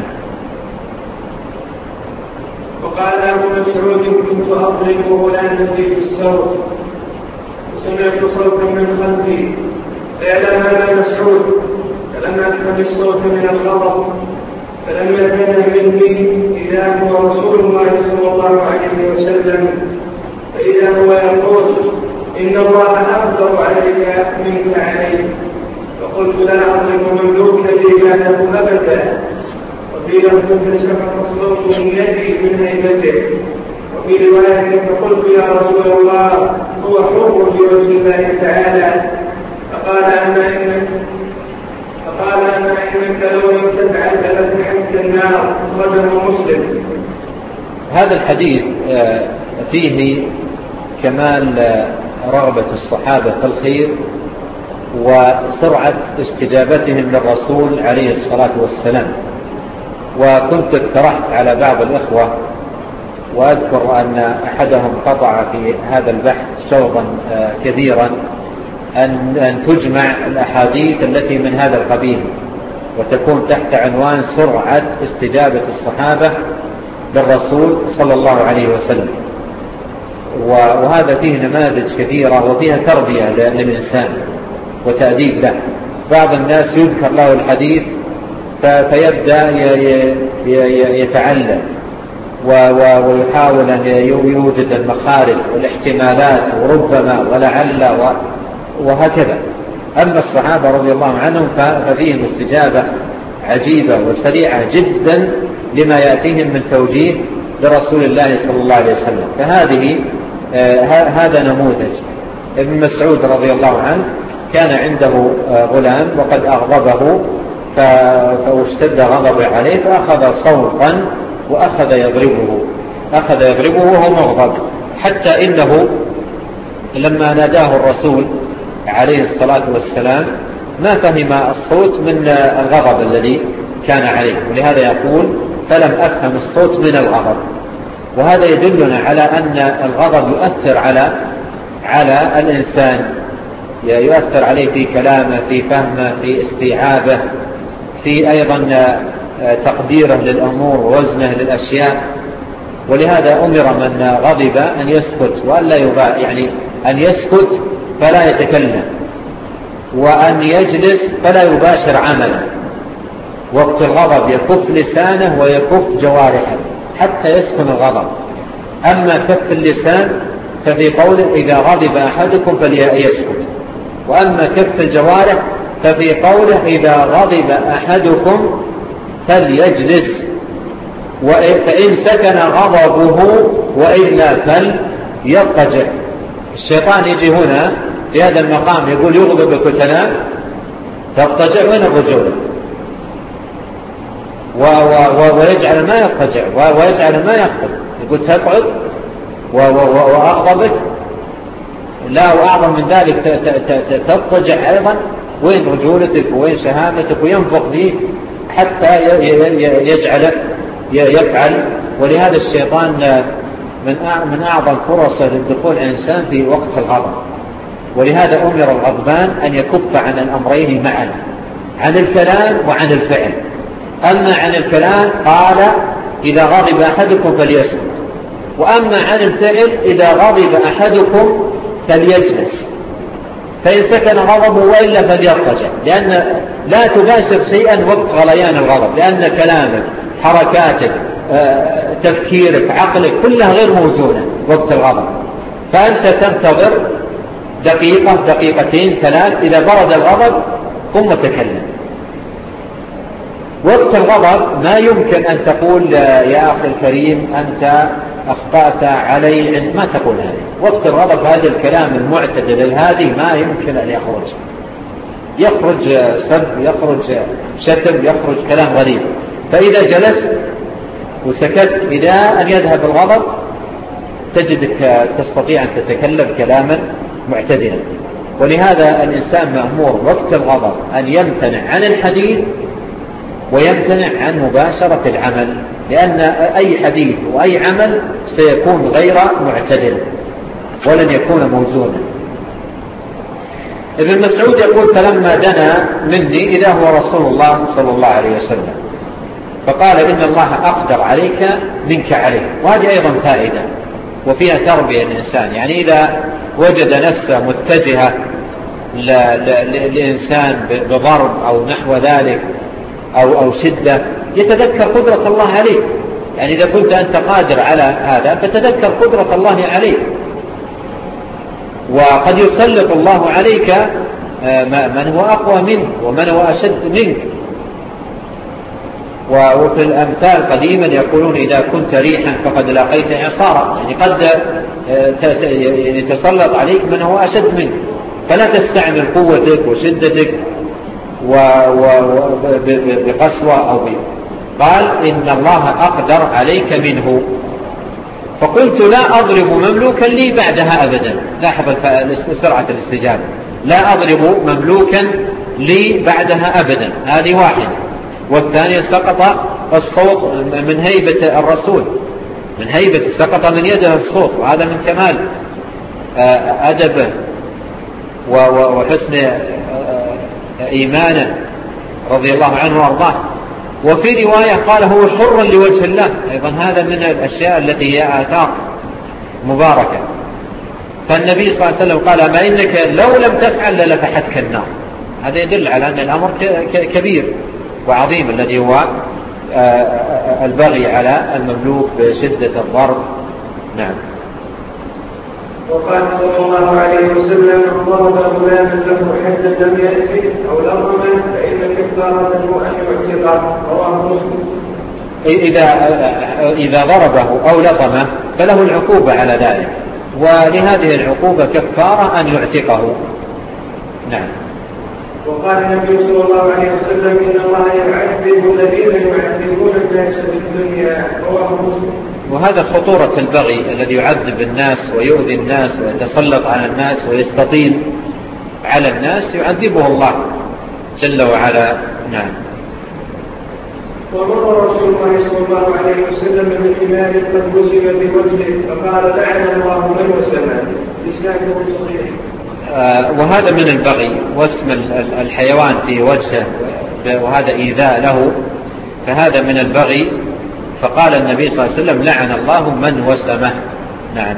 وقال أبو مسعود كنت أضرب غلاما في الصوت وسمعت صوتا من خلفي فيعلم هذا مسعود، فلما أفهم الصوت من الغضب فلما كان مني إذا هو رسول الله صلى الله عليه وسلم، فإذا هو يقول إن الله أقدر عليك منك عليه، فقلت لا أضرب مملوكا لي بعده أبدا. وفي لفظ سمع الصوت من يدي من هيبته. وفي رواية فقلت يا رسول الله هو حر لوجه الله تعالى، فقال أما إنك لو لم تفعل فلتحت النار. أخرجه مسلم. هذا الحديث فيه كمال رغبة الصحابة في الخير وسرعة استجابتهم للرسول عليه الصلاة والسلام. وكنت اقترحت على بعض الإخوة، وأذكر أن أحدهم قطع في هذا البحث شوطا كبيرا، أن تجمع الأحاديث التي من هذا القبيل وتكون تحت عنوان سرعة استجابة الصحابة للرسول صلى الله عليه وسلم. وهذا فيه نماذج كثيرة وفيها تربية للإنسان وتأديب له. بعض الناس يذكر له الحديث فيبدأ يتعلم ويحاول أن يوجد المخارج والاحتمالات وربما ولعل وهكذا. أما الصحابة رضي الله عنهم ففيهم استجابة عجيبة وسريعة جدا لما يأتيهم من توجيه لرسول الله صلى الله عليه وسلم. هذا نموذج. ابن مسعود رضي الله عنه كان عنده غلام وقد أغضبه فاشتد غضبه عليه، فأخذ صوتا وأخذ يضربه وهو مغضب، حتى إنه لما ناداه الرسول عليه الصلاة والسلام ما فهم الصوت من الغضب الذي كان عليه، ولهذا يقول فلم أفهم الصوت من الغضب. وهذا يدلنا على أن الغضب يؤثر على الإنسان، يؤثر عليه في كلامه، في فهمه، في استيعابه، في أيضا تقديره للأمور ووزنه للأشياء. ولهذا أمر من غضب أن يسكت وألا يبالي، يعني أن يسكت فلا يتكلم، وأن يجلس فلا يباشر عمله. وقت الغضب يكف لسانه ويكف جوارحه حتى يسكن الغضب. أما كف اللسان ففي قوله إذا غضب أحدكم فليسكت، وأما كف الجوارح ففي قوله إذا غضب أحدكم فليجلس، فإن سكن غضبه وإلا فليضطجع. الشيطان يجي هنا في هذا المقام يقول يغضبك وتنام تضطجع، وين الرجولة؟ ويجعل ما يضطجع ويجعل ما يغضب، يقول تقعد وأغضبك، لا وأعظم من ذلك تضطجع أيضا. وين رجولتك وين شهامتك؟ وينفق فيه حتى يجعلك يفعل. ولهذا الشيطان من أعظم فرصة للدخول الإنسان في وقت الغضب، ولهذا أمر الغضبان أن يكف عن الأمرين معا، عن الكلام وعن الفعل. أما عن الكلام قال إذا غضب أحدكم فليسكت، وأما عن الفعل إذا غضب أحدكم فليجلس، فإن سكن غضبه وإلا فليضطجع، لأن لا تباشر شيئا وقت غليان الغضب، لأن كلامك حركاتك تفكيرك عقلك كلها غير موزونة وقت الغضب. فأنت تنتظر دقيقة دقيقتين ثلاث، إذا برد الغضب قم وتكلم. وقت الغضب ما يمكن أن تقول يا أخي الكريم أنت أخطأت علي، ما تقول هذه. وقت الغضب هذا الكلام المعتدل الهادي ما يمكن أن يخرج سب، يخرج شتم، يخرج كلام غريب. فإذا جلست وسكت إلى أن يذهب الغضب تجدك تستطيع أن تتكلم كلاما معتدلا. ولهذا الإنسان مأمور وقت الغضب أن يمتنع عن الحديث ويمتنع عن مباشرة العمل، لأن أي حديث وأي عمل سيكون غير معتدل ولن يكون موزونا. ابن مسعود يقول فلما دنا مني إذا هو رسول الله صلى الله عليه وسلم فقال إن الله أقدر عليك منك عليه. وهذه أيضا فائدة وفيها تربية الإنسان، يعني إذا وجد نفسه متجهة لإنسان بضرب أو نحو ذلك أو شدة يتذكر قدرة الله عليه. يعني إذا كنت أنت قادر على هذا فتذكر قدرة الله عليك، وقد يسلط الله عليك من هو أقوى منك ومن هو أشد منك. وفي الأمثال قديما يقولون إذا كنت ريحا فقد لاقيت إعصارا، يعني قد يتسلط عليك من هو أشد منك، فلا تستعمل قوتك وشدتك بقسوة أو بي. قال إن الله أقدر عليك منه. فقلت لا أضرب مملوكا لي بعدها أبدا. لاحظ سرعة الاستجابة، لا أضرب مملوكا لي بعدها أبدا، هذه واحدة. والثانية سقط الصوت من هيبة الرسول، من هيبة سقط من يده الصوت، وهذا من كمال أدبه وحسن إيمانه رضي الله عنه وارضاه. وفي رواية قال هو حر لوجه الله، أيضا هذا من الأشياء التي هي آثار مباركة. فالنبي صلى الله عليه وسلم قال ما إنك لو لم تفعل للفحتك النار. هذا يدل على أن الأمر كبير وعظيم الذي هو البغي على المملوك بشدة الضرب. نعم. وقال صلى الله عليه وسلم من ضرب غلاما له حتى لم يأتي أو لطما فإن كفارته أن يعتقه، رواه مسلم. إذا ضربه أو لطمه فله العقوبة على ذلك، ولهذه العقوبة كفارة أن يعتقه. نعم. وقال النبي صلى الله عليه وسلم إن الله يعذب الذين يعذبون الناس في الدنيا، رواه مسلم. وهذا خطورة البغي الذي يعذب الناس ويؤذي الناس ويتسلط على الناس ويستطيل على الناس، يعذبه الله جل وعلا. نعم. ومر رسول الله صلى الله عليه وسلم من حمار قد وسم بوجهه فقال لعن الله من وسمه، لسانه صحيح. وهذا من البغي، واسم الحيوان في وجهه وهذا إيذاء له، فهذا من البغي. فقال النبي صلى الله عليه وسلم لعن الله من وسمه. نعم.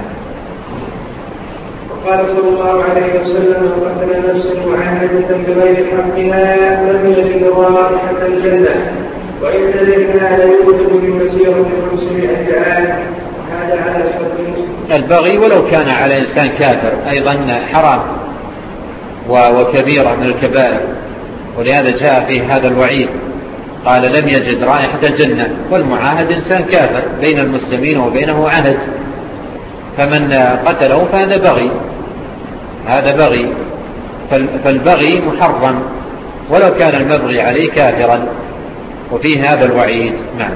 وقال صلى الله عليه وسلم من قتل نفسا معاهدة بغير حقها لم يجد رائحة الجنة، وإن ذلكها لا يوجد من مسيرة 500 عام، وهذا على شرط مسلم. البغي ولو كان على إنسان كافر أيضا حرام وكبيرة من الكبائر، ولهذا جاء فيه هذا الوعيد، قال لم يجد رائحة الجنة، والمعاهد إنسان كافر بين المسلمين وبينه عهد، فمن قتله فهذا بغي، هذا بغي، فالبغي محرم ولو كان المبغي عليه كافرا، وفيه هذا الوعيد. نعم.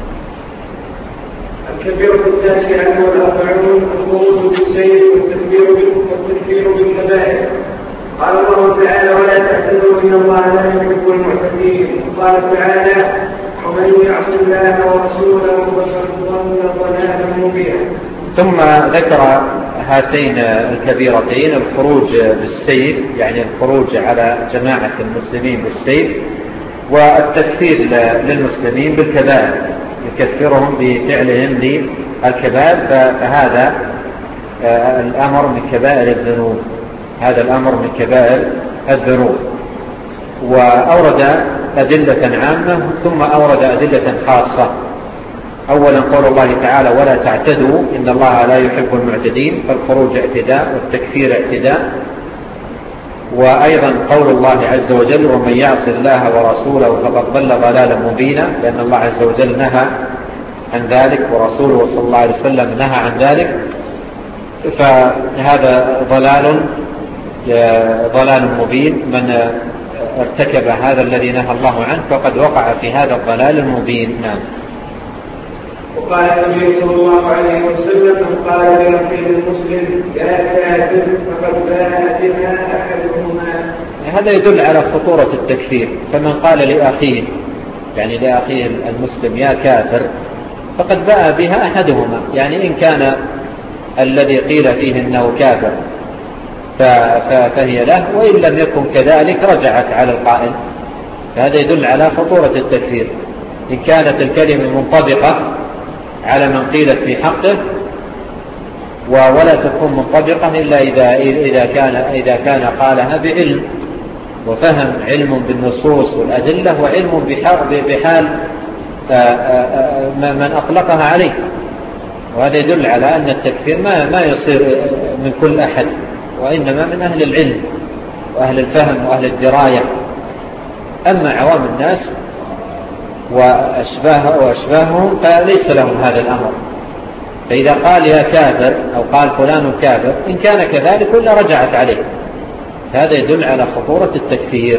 الكبيرة التاسعة والأربعون الخروج بالسيف والتكفير بالكبائر. قال الله تعالى ولا تعتذروا إن الله لا يحب المعتدين. قال تعالى ومن يعص الله ورسوله فقد ضل ضلالا مبينا. ثم ذكر هاتين الكبيرتين، الخروج بالسيف يعني الخروج على جماعة المسلمين بالسيف، والتكفير للمسلمين بالكبائر، يكفرهم بفعلهم للكبائر، فهذا الأمر من كبائر الذنوب، هذا الأمر من كبائر الذنوب. وأورد أدلة عامة ثم أورد أدلة خاصة. أولا قول الله تعالى ولا تعتدوا إن الله لا يحب المعتدين، فالخروج اعتداء والتكفير اعتداء. وأيضا قول الله عز وجل ومن يعص الله ورسوله فقد ضل ضلالا مبينا، لأن الله عز وجل نهى عن ذلك ورسوله صلى الله عليه وسلم نهى عن ذلك، فهذا ضلال مبين. من ارتكب هذا الذي نهى الله عنه فقد وقع في هذا الضلال المبين. نعم. وقال النبي صلى الله عليه وسلم من قال لأخيه المسلم يا كافر فقد باء بها أحدهما. هذا يدل على خطورة التكفير، فمن قال لأخيه يعني لأخيه المسلم يا كافر فقد باء بها أحدهما، يعني إن كان الذي قيل فيه إنه كافر فهي له، وإن لم يكن كذلك رجعت على القائل، فهذا يدل على خطورة التكفير. إن كانت الكلمة منطبقة على من قيلت في حقه، ولا تكون منطبقة إلا إذا كان قالها بعلم وفهم، علم بالنصوص والأدلة، وعلم بحال من أطلقها عليه. وهذا يدل على أن التكفير ما يصير من كل أحد، وإنما من أهل العلم وأهل الفهم وأهل الدراية. أما عوام الناس وأشباههم فليس لهم هذا الأمر، فإذا قال يا كافر أو قال فلان كافر إن كان كذلك ولا رجعت عليه، هذا يدل على خطورة التكفير.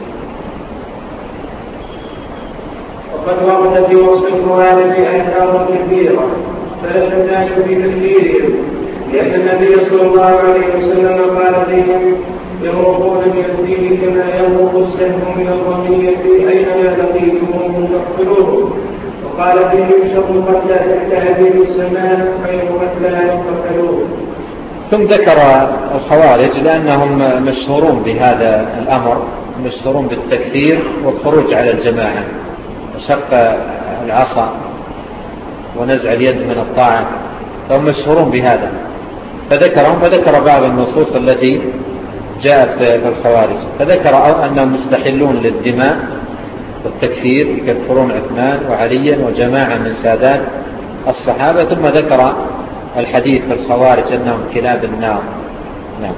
وقد ورد في وصف الخوارج أثار كثيرة فلس الناس بتكفيرهم، لأن النبي صلى الله عليه وسلم قال فيهم يمرقون من الدين كما يمرق السهم من الرمية أينما لقيتموهم فاقتلوهم. وقال فيهم شر قتلى تحت هذه السماء خير قتلى يقتلوهم. ثم ذكر الخوارج لأنهم مشهورون بهذا الأمر، مشهورون بالتكفير والخروج على الجماعة، شق العصا ونزع اليد من الطاعة، فهم مشهورون بهذا، فذكر بعض النصوص التي جاءت في الخوارج، فذكر أنهم مستحلون للدماء والتكفير، يكفرون عثمان وعليا وجماعة من سادات الصحابة، ثم ذكر الحديث في الخوارج أنهم كلاب النار. نعم.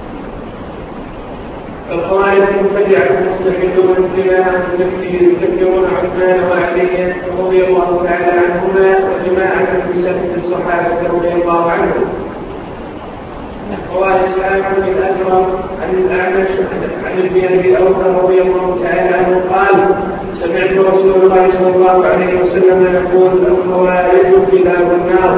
الخوارج مبتدعة مستحلون الدماء والتكفير، يكفرون عثمان وعليا رضي الله تعالى عنهما وجماعة من سادات الصحابة رضي الله عنهم. وقال إسحاق بن الأسرم عن الأعمش عن ابن أبي أوفى رضي الله تعالى عنه قال سمعت رسول الله صلى الله عليه وسلم يقول الخوارج كلاب النار.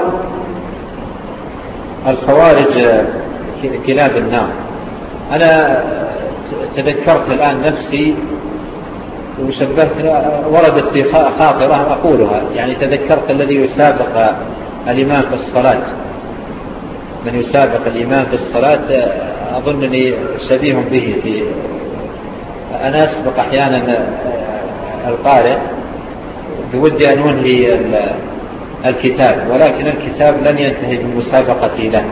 الخوارج كلاب النار. أنا تذكرت الآن نفسي وشبهت، وردت في خاطرة أقولها، يعني تذكرت الذي يسابق الإمام في الصلاة، من يسابق الإمام في الصلاة أظنني شبيه به، في أنا أسبق أحيانا القارئ بودي أن أنهي الكتاب، ولكن الكتاب لن ينتهي بمسابقتي له،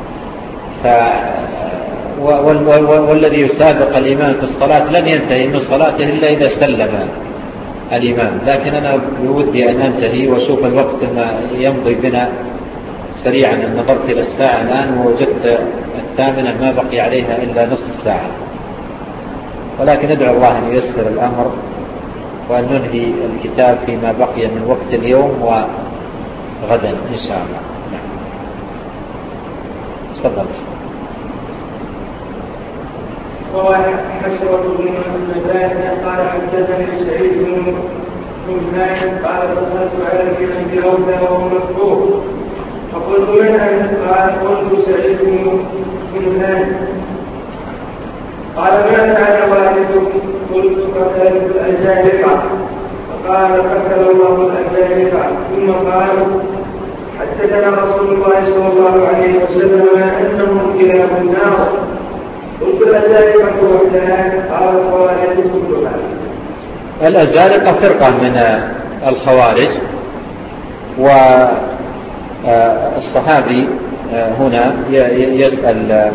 والذي يسابق الإمام في الصلاة لن ينتهي من صلاته إلا إذا سلم الإمام، لكن أنا بودي أن أنتهي وأشوف الوقت ما يمضي بنا سريعا. نظرت إلى الساعة الآن ووجدت 8:00 ما بقي عليها إلا نصف ساعة، ولكن ندعو الله أن ييسر الأمر وأن ننهي الكتاب فيما بقي من وقت اليوم وغدا إن شاء الله. نعم. تفضل. حشرة بن نبات قال حدثني سعيد بن جمهان قال دخلت على ابن أوفى وهو مفتوح فقلت من أنت؟ قال قلت سعيد بن جمهان قال ما فعل والدك؟ قلت قتلت الأزارقة فقال قتل الله الأزارقة ثم قال حدثنا رسول الله صلى الله عليه وسلم أنهم كلاب النار قلت الأزارقة وحدها قال الخوارج كلها. الأزارقة فرقة من الخوارج، والصحابي هنا يسأل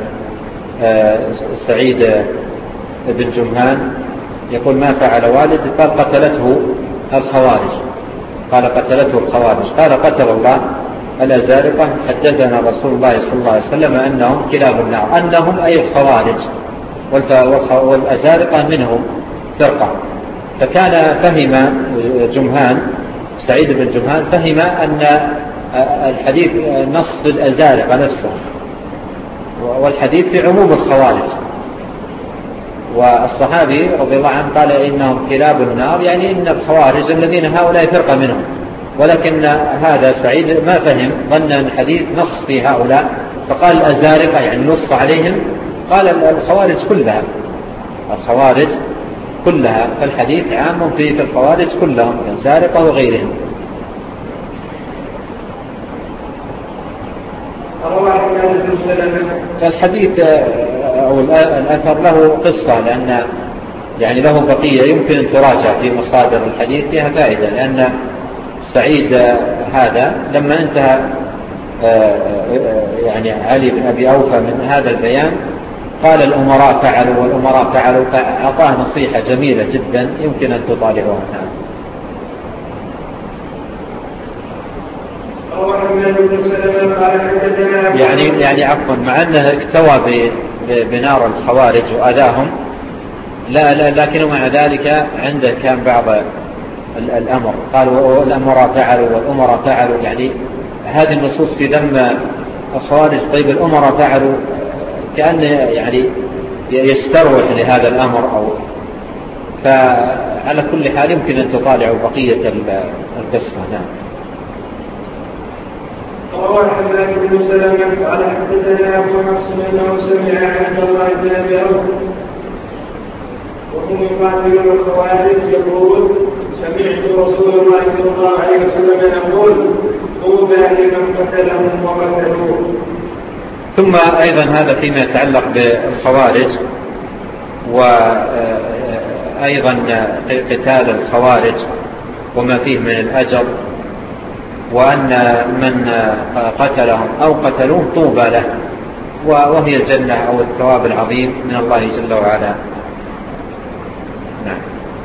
سعيد بن جمهان يقول ما فعل والدي؟ قال قتلته الخوارج. قال قتلته الخوارج. قال قتل الله الأزارقة. حدثنا رسول الله صلى الله عليه وسلم أنهم كلاب النار. أنهم أي الخوارج، والأزارقة منهم فرقة. فكان فهم جمهان سعيد بن جمهان فهم أن الحديث نص الأزارقة نفسه، والحديث في عموم الخوارج. والصحابي رضي الله عنه قال إنهم كلاب النار، يعني إن الخوارج الذين هؤلاء فرقة منهم. ولكن هذا سعيد ما فهم، ظن أن الحديث نص في هؤلاء فقال الأزارقة يعني نص عليهم. قال الخوارج كلها، الخوارج كلها، فالحديث عام في الخوارج كلهم الأزارقة وغيرهم. الحديث أو الأثر له قصة، لأن يعني له بقية يمكن أن تراجع في مصادر الحديث فيها فائدة. لأن سعيد هذا لما انتهى يعني علي بن أبي أوفى من هذا البيان قال الأمراء فعلوا والأمراء فعلوا، فأعطاه نصيحة جميلة جدا يمكن أن تطالعوها. يعني عفوا، مع أنه اكتوى بنار الخوارج وأذاهم، لا لكنه مع ذلك عنده كان بعض الأمر. قالوا الأمراء فعلوا والأمراء فعلوا، يعني هذه النصوص في ذم الخوارج. طيب الأمراء فعلوا كأنه يعني يستروح لهذا الأمر، أو فعلى كل حال يمكن أن تطالعوا بقية القصة. نعم. روى حماد بن سلمة قال حدثنا أبو حفص أنه سمع عبد الله بن أبي أوفى وهم يقاتلون الخوارج يقول سمعت رسول الله صلى الله عليه وسلم يقول طوبى لمن قتلهم وقتلوه. ثم أيضا هذا فيما يتعلق بالخوارج، وأيضا قتال الخوارج وما فيه من الأجر، وأن من قتلهم أو قتلوه طوبى له، وهي الجنة أو الثواب العظيم من الله جل وعلا. نعم.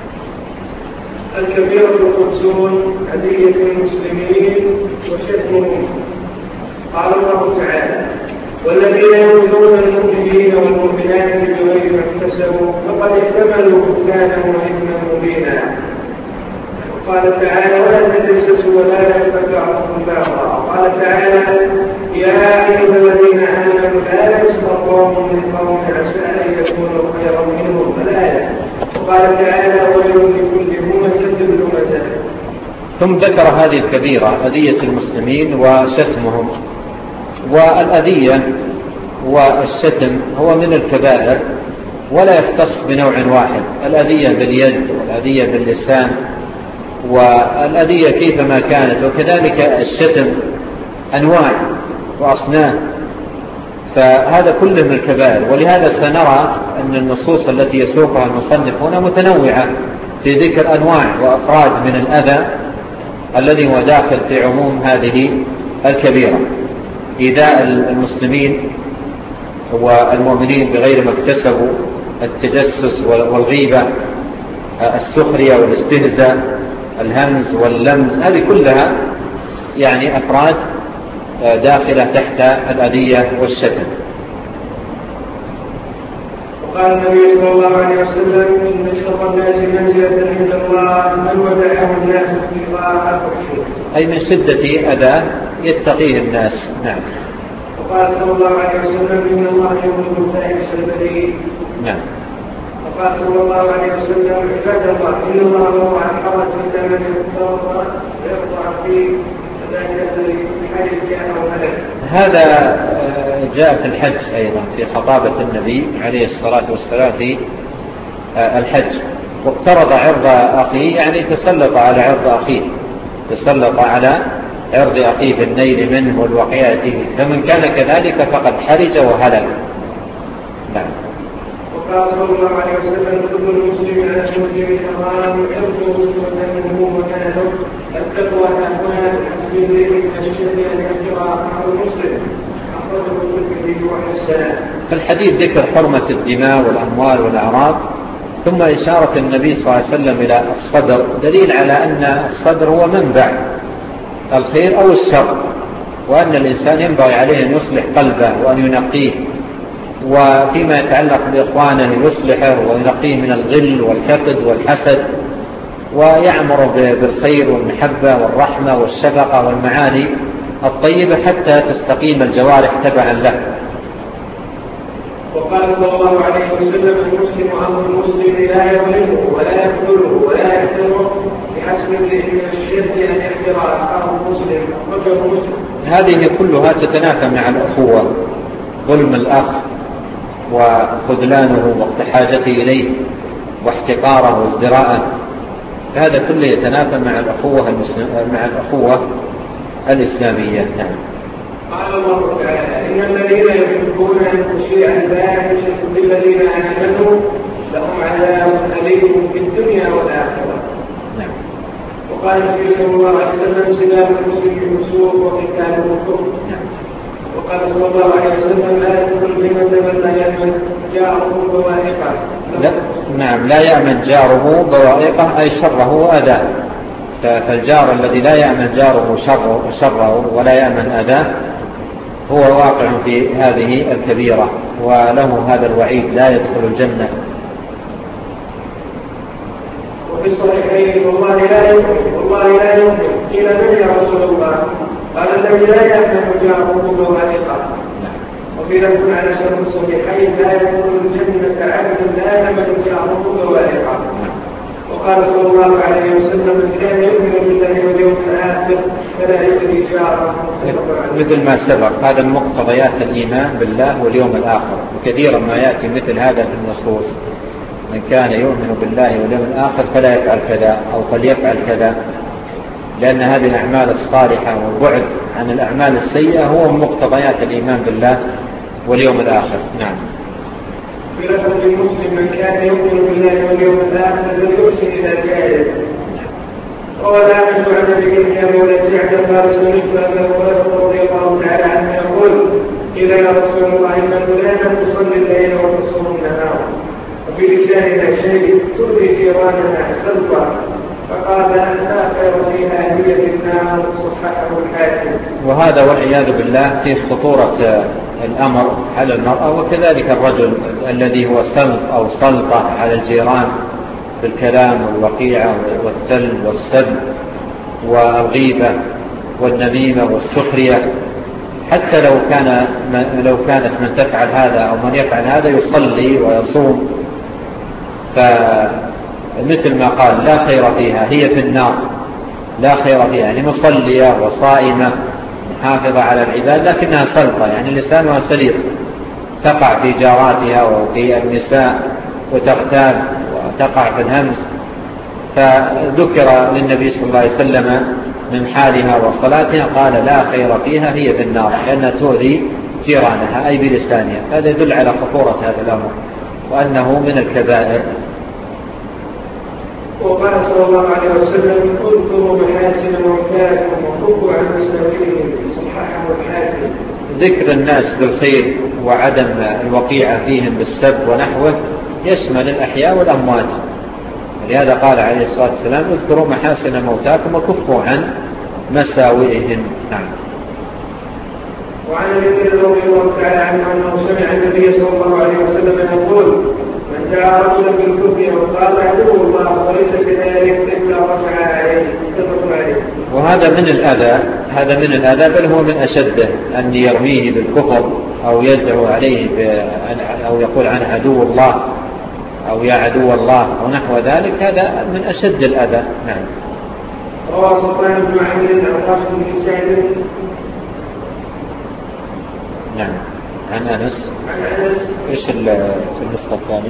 الكبيرة القدسون هدية المسلمين وشتمهم. قال الله تعالى والذين يؤذون المؤمنين والمؤمنات بغير ما اكتسبوا فقد احتملوا بهتانا وإثما مبينا. قال تعالى ولا تجسسوا ولا يغتب بعضكم بعضا. قال تعالى يا أيها الذين آمنوا لا يسخر قوم من قوم عسى أن يكونوا خيرا منهم الآية. وقال تعالى ويل لكل همزة لمزة. ثم ذكر هذه الكبيرة أذية المسلمين وشتمهم. والأذية والشتم هو من الكبائر ولا يختص بنوع واحد. الأذية باليد والأذية باللسان والأذية كيفما كانت، وكذلك الشتم أنواع وأصناف، فهذا كله من الكبائر. ولهذا سنرى أن النصوص التي يسوقها المصنف هنا متنوعة في ذكر أنواع وأفراد من الأذى الذي هو داخل في عموم هذه الكبيرة. إيذاء المسلمين والمؤمنين بغير ما اكتسبوا، التجسس والغيبة، السخرية والاستهزاء، الهمز واللمز، هذه كلها يعني أفراد داخلة تحت الأذية والشتم. وقال النبي صلى الله عليه وسلم إن شر الناس منزلة عند الله من ودعه الناس اتقاء فحشه، أي من شدة أذى يتقيه الناس. نعم. وقال صلى الله عليه وسلم إن الله يملك الفاحش البذيء. نعم. وقال صلى الله عليه وسلم عباد الله إن الله وضع الحرج إلى من يفترض ويقطع فيه ذلك الحج أو هلك. هذا جاء في الحج أيضا في خطابة النبي عليه الصلاة والسلام في الحج، واقترض عرض أخيه، يعني تسلط على عرض أخيه، تسلط على عرض أخيه بالنيل منه والوقيعة، فمن كان كذلك فقد حرج وهلك. نعم. وقال صلى الله عليه وسلم كل المسلم على المسلم حرام يرجو ودمه وماله التقوى هنا بحسب الذي من الشر ان يذكر مع المسلم اخرجه الترمذي وحسنه. في الحديث ذكر حرمة الدماء والأموال والأعراض، ثم إشارة النبي صلى الله عليه وسلم إلى الصدر، دليل على أن الصدر هو منبع الخير أو الشر، وأن الإنسان ينبغي عليه أن يصلح قلبه وأن ينقيه، وفيما يتعلق بإخوانه يصلحه وينقيه من الغل والحقد والحسد، ويعمر بالخير والمحبة والرحمة والشفقة والمعاني الطيبة حتى تستقيم الجوارح تبعا له. وقال صلى الله عليه وسلم المسلم أخو المسلم لا يظلمه ولا يقتله ولا يحتره بحسب امرئ من الشر أن يحتر أخاه المسلم أخرجه مسلم. هذه كلها تتنافى مع الأخوة، ظلم الأخ وخذلانه وقت حاجته إليه واحتقاره وازدراءه، هذا كله يتنافى مع الأخوة الإسلامية. نعم. قال الله تعالى إن الذين يحبون أن تشيع الفاحشة بالذين آمنوا لهم عذاب أليم في الدنيا والآخرة. نعم. وقال النبي صلى الله عليه وسلم سلام المسلم فسوق وقتاله كفر. وقال صلى الله عليه وسلم لا يدخل الجنة من لا يأمن جاره بوائقه. نعم، لا يأمن جاره بوائقه أي شره وأذاه، فالجار الذي لا يأمن جاره شره ولا يأمن أذاه هو واقع في هذه الكبيرة، وله هذا الوعيد لا يدخل الجنة. وفي الصحيحين والله لا يؤمن قيل من يا رسول الله؟ قال الذي لا يأمن جاره بوائقه. وفي لفظ على شرط الصحيحين لا يدخل الجنة عبد لا يأمن جاره بوائقه. وقال صلى الله عليه وسلم من كان يؤمن بالله واليوم الآخر فلا يؤذي جاره. مثل ما سبق، هذا من مقتضيات الإيمان بالله واليوم الآخر، وكثيرا ما يأتي مثل هذا في النصوص، من كان يؤمن بالله واليوم الآخر فلا يفعل كذا أو فليفعل كذا، لأن هذه الأعمال الصالحة والبعد عن الأعمال السيئة هو من مقتضيات الإيمان بالله واليوم الآخر. نعم. في لفظ المسلم من كان يؤمن بالله واليوم الآخر فليحسن إلى جاره. ولا أعرف عن ابي يحيى مولى سعد قال سمعت أبا هريرة رضي الله تعالى عنه يقول قيل يا رسول الله إن فلانا تصلي الليل وتصوم النهار وفي لسانها شيء تؤذي جيرانها سلطة، فقال لا خير فيها هي في النار. صححه الحاكم. وهذا والعياذ بالله في خطورة الأمر على المرأة، وكذلك الرجل الذي هو سلط أو سلطة على الجيران بالكلام والوقيعة والثل والسب والغيبة والنميمة والسخرية، حتى لو كانت من تفعل هذا أو من يفعل هذا يصلي ويصوم، فمثل ما قال لا خير فيها هي في النار، لا خير فيها يعني مصلية وصائمة محافظة على العباد لكنها سلطة، يعني لسانها سليط، تقع في جاراتها وفي النساء وتغتاب وتقع في الهمس. فذكر للنبي صلى الله عليه وسلم من حالها وصلاتها قال لا خير فيها هي في النار، لأنها تؤذي جيرانها أي بلسانها. هذا يدل على خطورة هذا الأمر وأنه من الكبائر. وقال صلى الله عليه وسلم اذكروا محاسن موتاكم وكفوا عن مساوئهم. صححه الحاكم. ذكر الناس بالخير وعدم الوقيعة فيهم بالسب ونحوه يشمل الأحياء والأموات، لهذا قال عليه الصلاة والسلام اذكروا محاسن موتاكم وكفوا عن مساوئهم. نعم. وعن ابي رضي الله تعالى عنه انه سمع النبي صلى الله عليه وسلم يقول من جاء رجلا بالكفر وقال عدو الله وليس كذلك إلا رجع عليه اتفق عليه. وهذا من الأذى، هذا من الأذى، بل هو من أشده، أن يرميه بالكفر أو يدعو عليه أو يقول عن عدو الله أو يا عدو الله أو نحو ذلك، هذا من أشد الأذى. نعم. رواه سفيان بن عمرو عن قاسم بن سعد. نعم. عن أنس. إيش في النسخة الثانية؟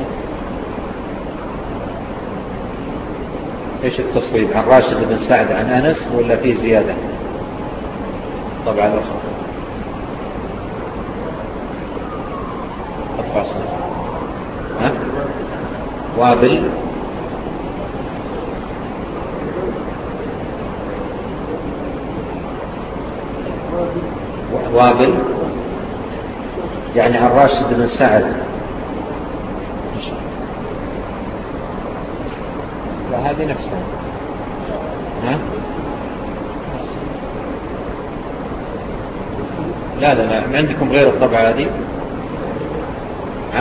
إيش التصويب؟ عن راشد بن سعد عن أنس ولا في زيادة؟ طبعا الأخرى أطفى صنع. ها؟ وابل وابل يعني عن راشد بن سعد. لا هذه نفسها. ها؟ لا لا لا، ما عندكم غير الطبعة هذه؟ ها؟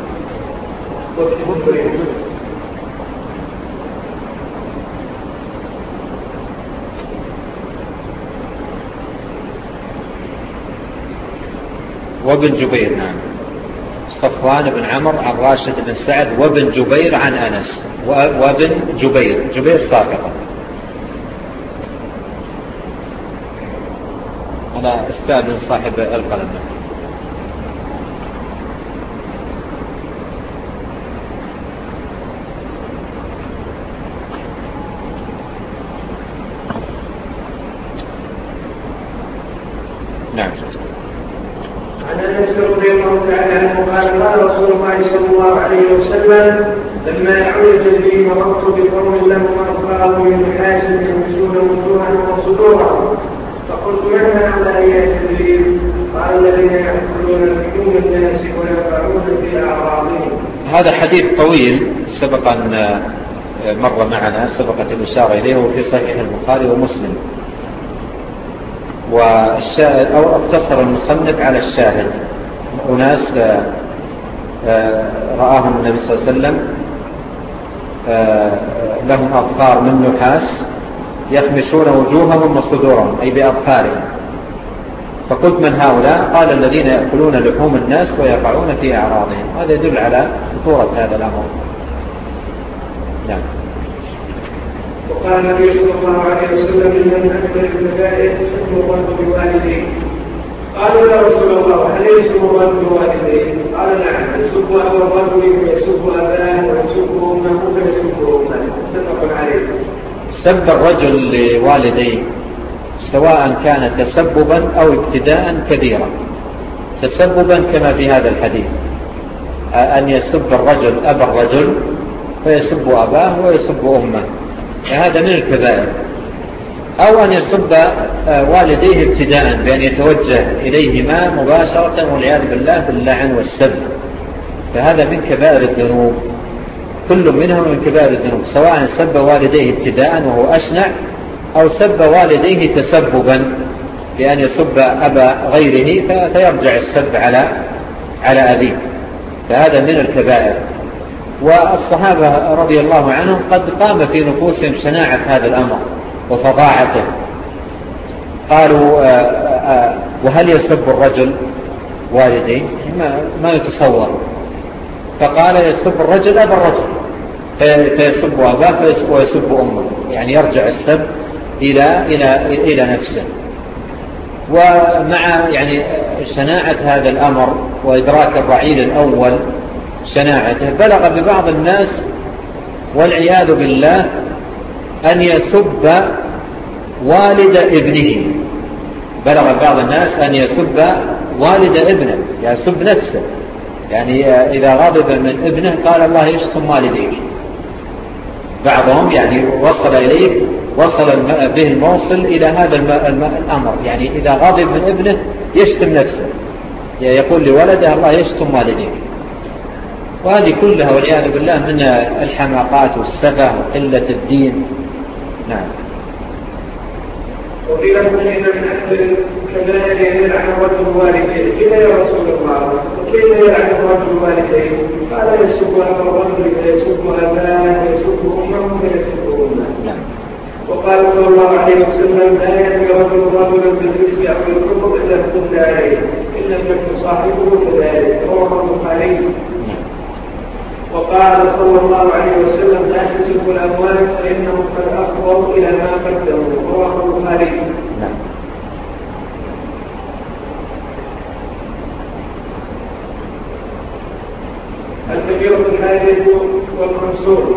وابن جبير. نعم. صفوان بن عمرو عن راشد بن سعد وابن جبير عن أنس. وابن جبير ساقطة. أنا أستاذن صاحب القلم. نعم. عن انس رضي الله تعالى عنه قال رسول الله صلى الله عليه وسلم لما عرج بي مررت بقوم لهم اظفار من نحاس يمشون وجوههم وصدورهم فقلت من هؤلاء يا جبريل؟ قال الذين ياكلون لحوم الناس ويقعون في اعراضهم. هذا حديث طويل سبق ان مر معنا، سبقت الاشاره اليه وفي صحيح البخاري ومسلم. والشاهد أو اقتصر المصنف على الشاهد، أناس رآهم النبي صلى الله عليه وسلم لهم أظفار من نحاس يخمشون وجوههم وصدورهم أي بأظفارهم. فقلت من هؤلاء؟ قال الذين يأكلون لحوم الناس ويقعون في أعراضهم. هذا يدل على خطورة هذا الأمر. نعم. وقال النبي صلى الله عليه وسلم من أكبر الكبائر شتم الرجل بوالديه. قالوا يا رسول الله هل يشتم الرجل بوالديه؟ قال نعم، يسب أبا الرجل ويسب أباه ويسب أمه ويسب أمه. متفق عليه. سب الرجل لوالديه سواء كان تسببا أو ابتداء كبيرا. تسببا كما في هذا الحديث، أن يسب الرجل أبا الرجل فيسب أباه ويسب أمه، هذا من الكبائر. أو أن يسب والديه ابتداء بأن يتوجه إليهما مباشرة والعياذ بالله باللعن والسب، فهذا من كبائر الذنوب، كل منهم من كبائر الذنوب، سواء سب والديه ابتداء وهو أشنع أو سب والديه تسببا بأن يسب أبا غيره فيرجع السب على أبيه، فهذا من الكبائر. والصحابة رضي الله عنهم قد قام في نفوسهم شناعة هذا الأمر وفظاعته. قالوا وهل يسب الرجل والديه؟ ما يتصور. فقال يسب الرجل أبا الرجل فيسب أباه ويسب أمه، يعني يرجع السب إلى نفسه. ومع يعني شناعة هذا الأمر وإدراك الرعيل الأول شناعته، بلغ ببعض الناس والعياذ بالله أن يسب والد ابنه. بلغ بعض الناس أن يسب والد ابنه، يسب نفسه، يعني إذا غضب من ابنه قال الله يشتم والديك. بعضهم يعني وصل به الموصل إلى هذا الأمر، يعني إذا غضب من ابنه يشتم نفسه، يقول لولده الله يشتم والديك. وهذه كلها والعياذ بالله من الحماقات والسفه وقلة الدين. نعم. وفي لفظ إن من أكثر الكبائر يلعن الرجل والديه. قيل يا رسول الله وكيف يلعن الرجل والديه؟ قال يسب الرجل فيسب أباه ويسب أمه فيسب أمه. وقال صلى الله عليه وسلم لا يأتي رجلا بالرزق أو الكفر إلا افتد عليه إن لم يكن صاحبه كذلك. رواه البخاري. وقال صلى الله عليه وسلم لا تسبوا الأموال فإنهم قد أفضوا إلى ما قدموا. رواه البخاري. الكبيرة الحادث والخمسون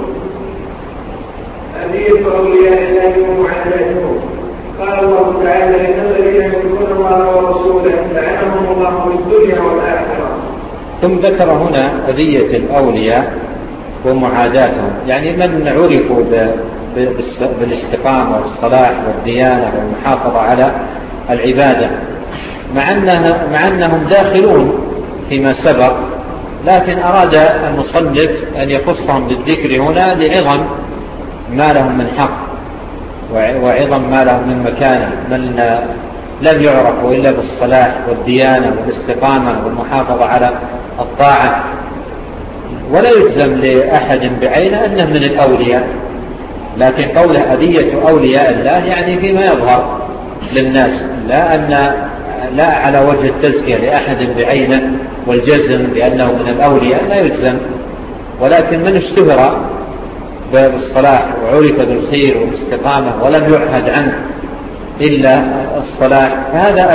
أذية أولياء الله ومعاداتهم. قال الله تعالى إن الذين يؤمنون الله ورسوله لعنهم الله في الدنيا والآخرة. ثم ذكر هنا أذية الأولياء ومعاداتهم، يعني من عرفوا بالاستقامة والصلاح والديانة والمحافظة على العبادة، مع أنهم داخلون فيما سبق، لكن أراد المصنف أن يخصهم بالذكر هنا لعظم ما لهم من حق وعظم ما لهم من مكانة، من لم يعرفوا إلا بالصلاح والديانة والاستقامة والمحافظة على الطاعة. ولا يجزم لأحد بعينه أنه من الأولياء، لكن قوله أذية أولياء الله يعني فيما يظهر للناس، لا على وجه التزكية لأحد بعينه والجزم بأنه من الأولياء لا يجزم، ولكن من اشتهر بالصلاح وعرف بالخير والاستقامة ولم يعهد عنه إلا الصلاح فهذا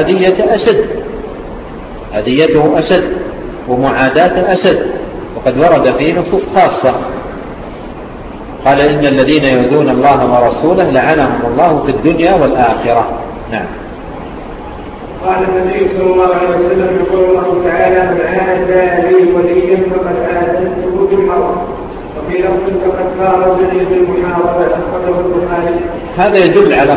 أذيته أشد ومعاداته أشد. وقد ورد فيه نصوص خاصة، قال إن الذين يؤذون الله ورسوله لعنهم الله في الدنيا والآخرة. نعم. قال النبي صلى الله عليه وسلم يقول الله تعالى من عادى لي وليا فقد آذنته بالحرب. وفي لفظ فقد فارزني بالمحاربة. أخرجه البخاري. هذا يدل على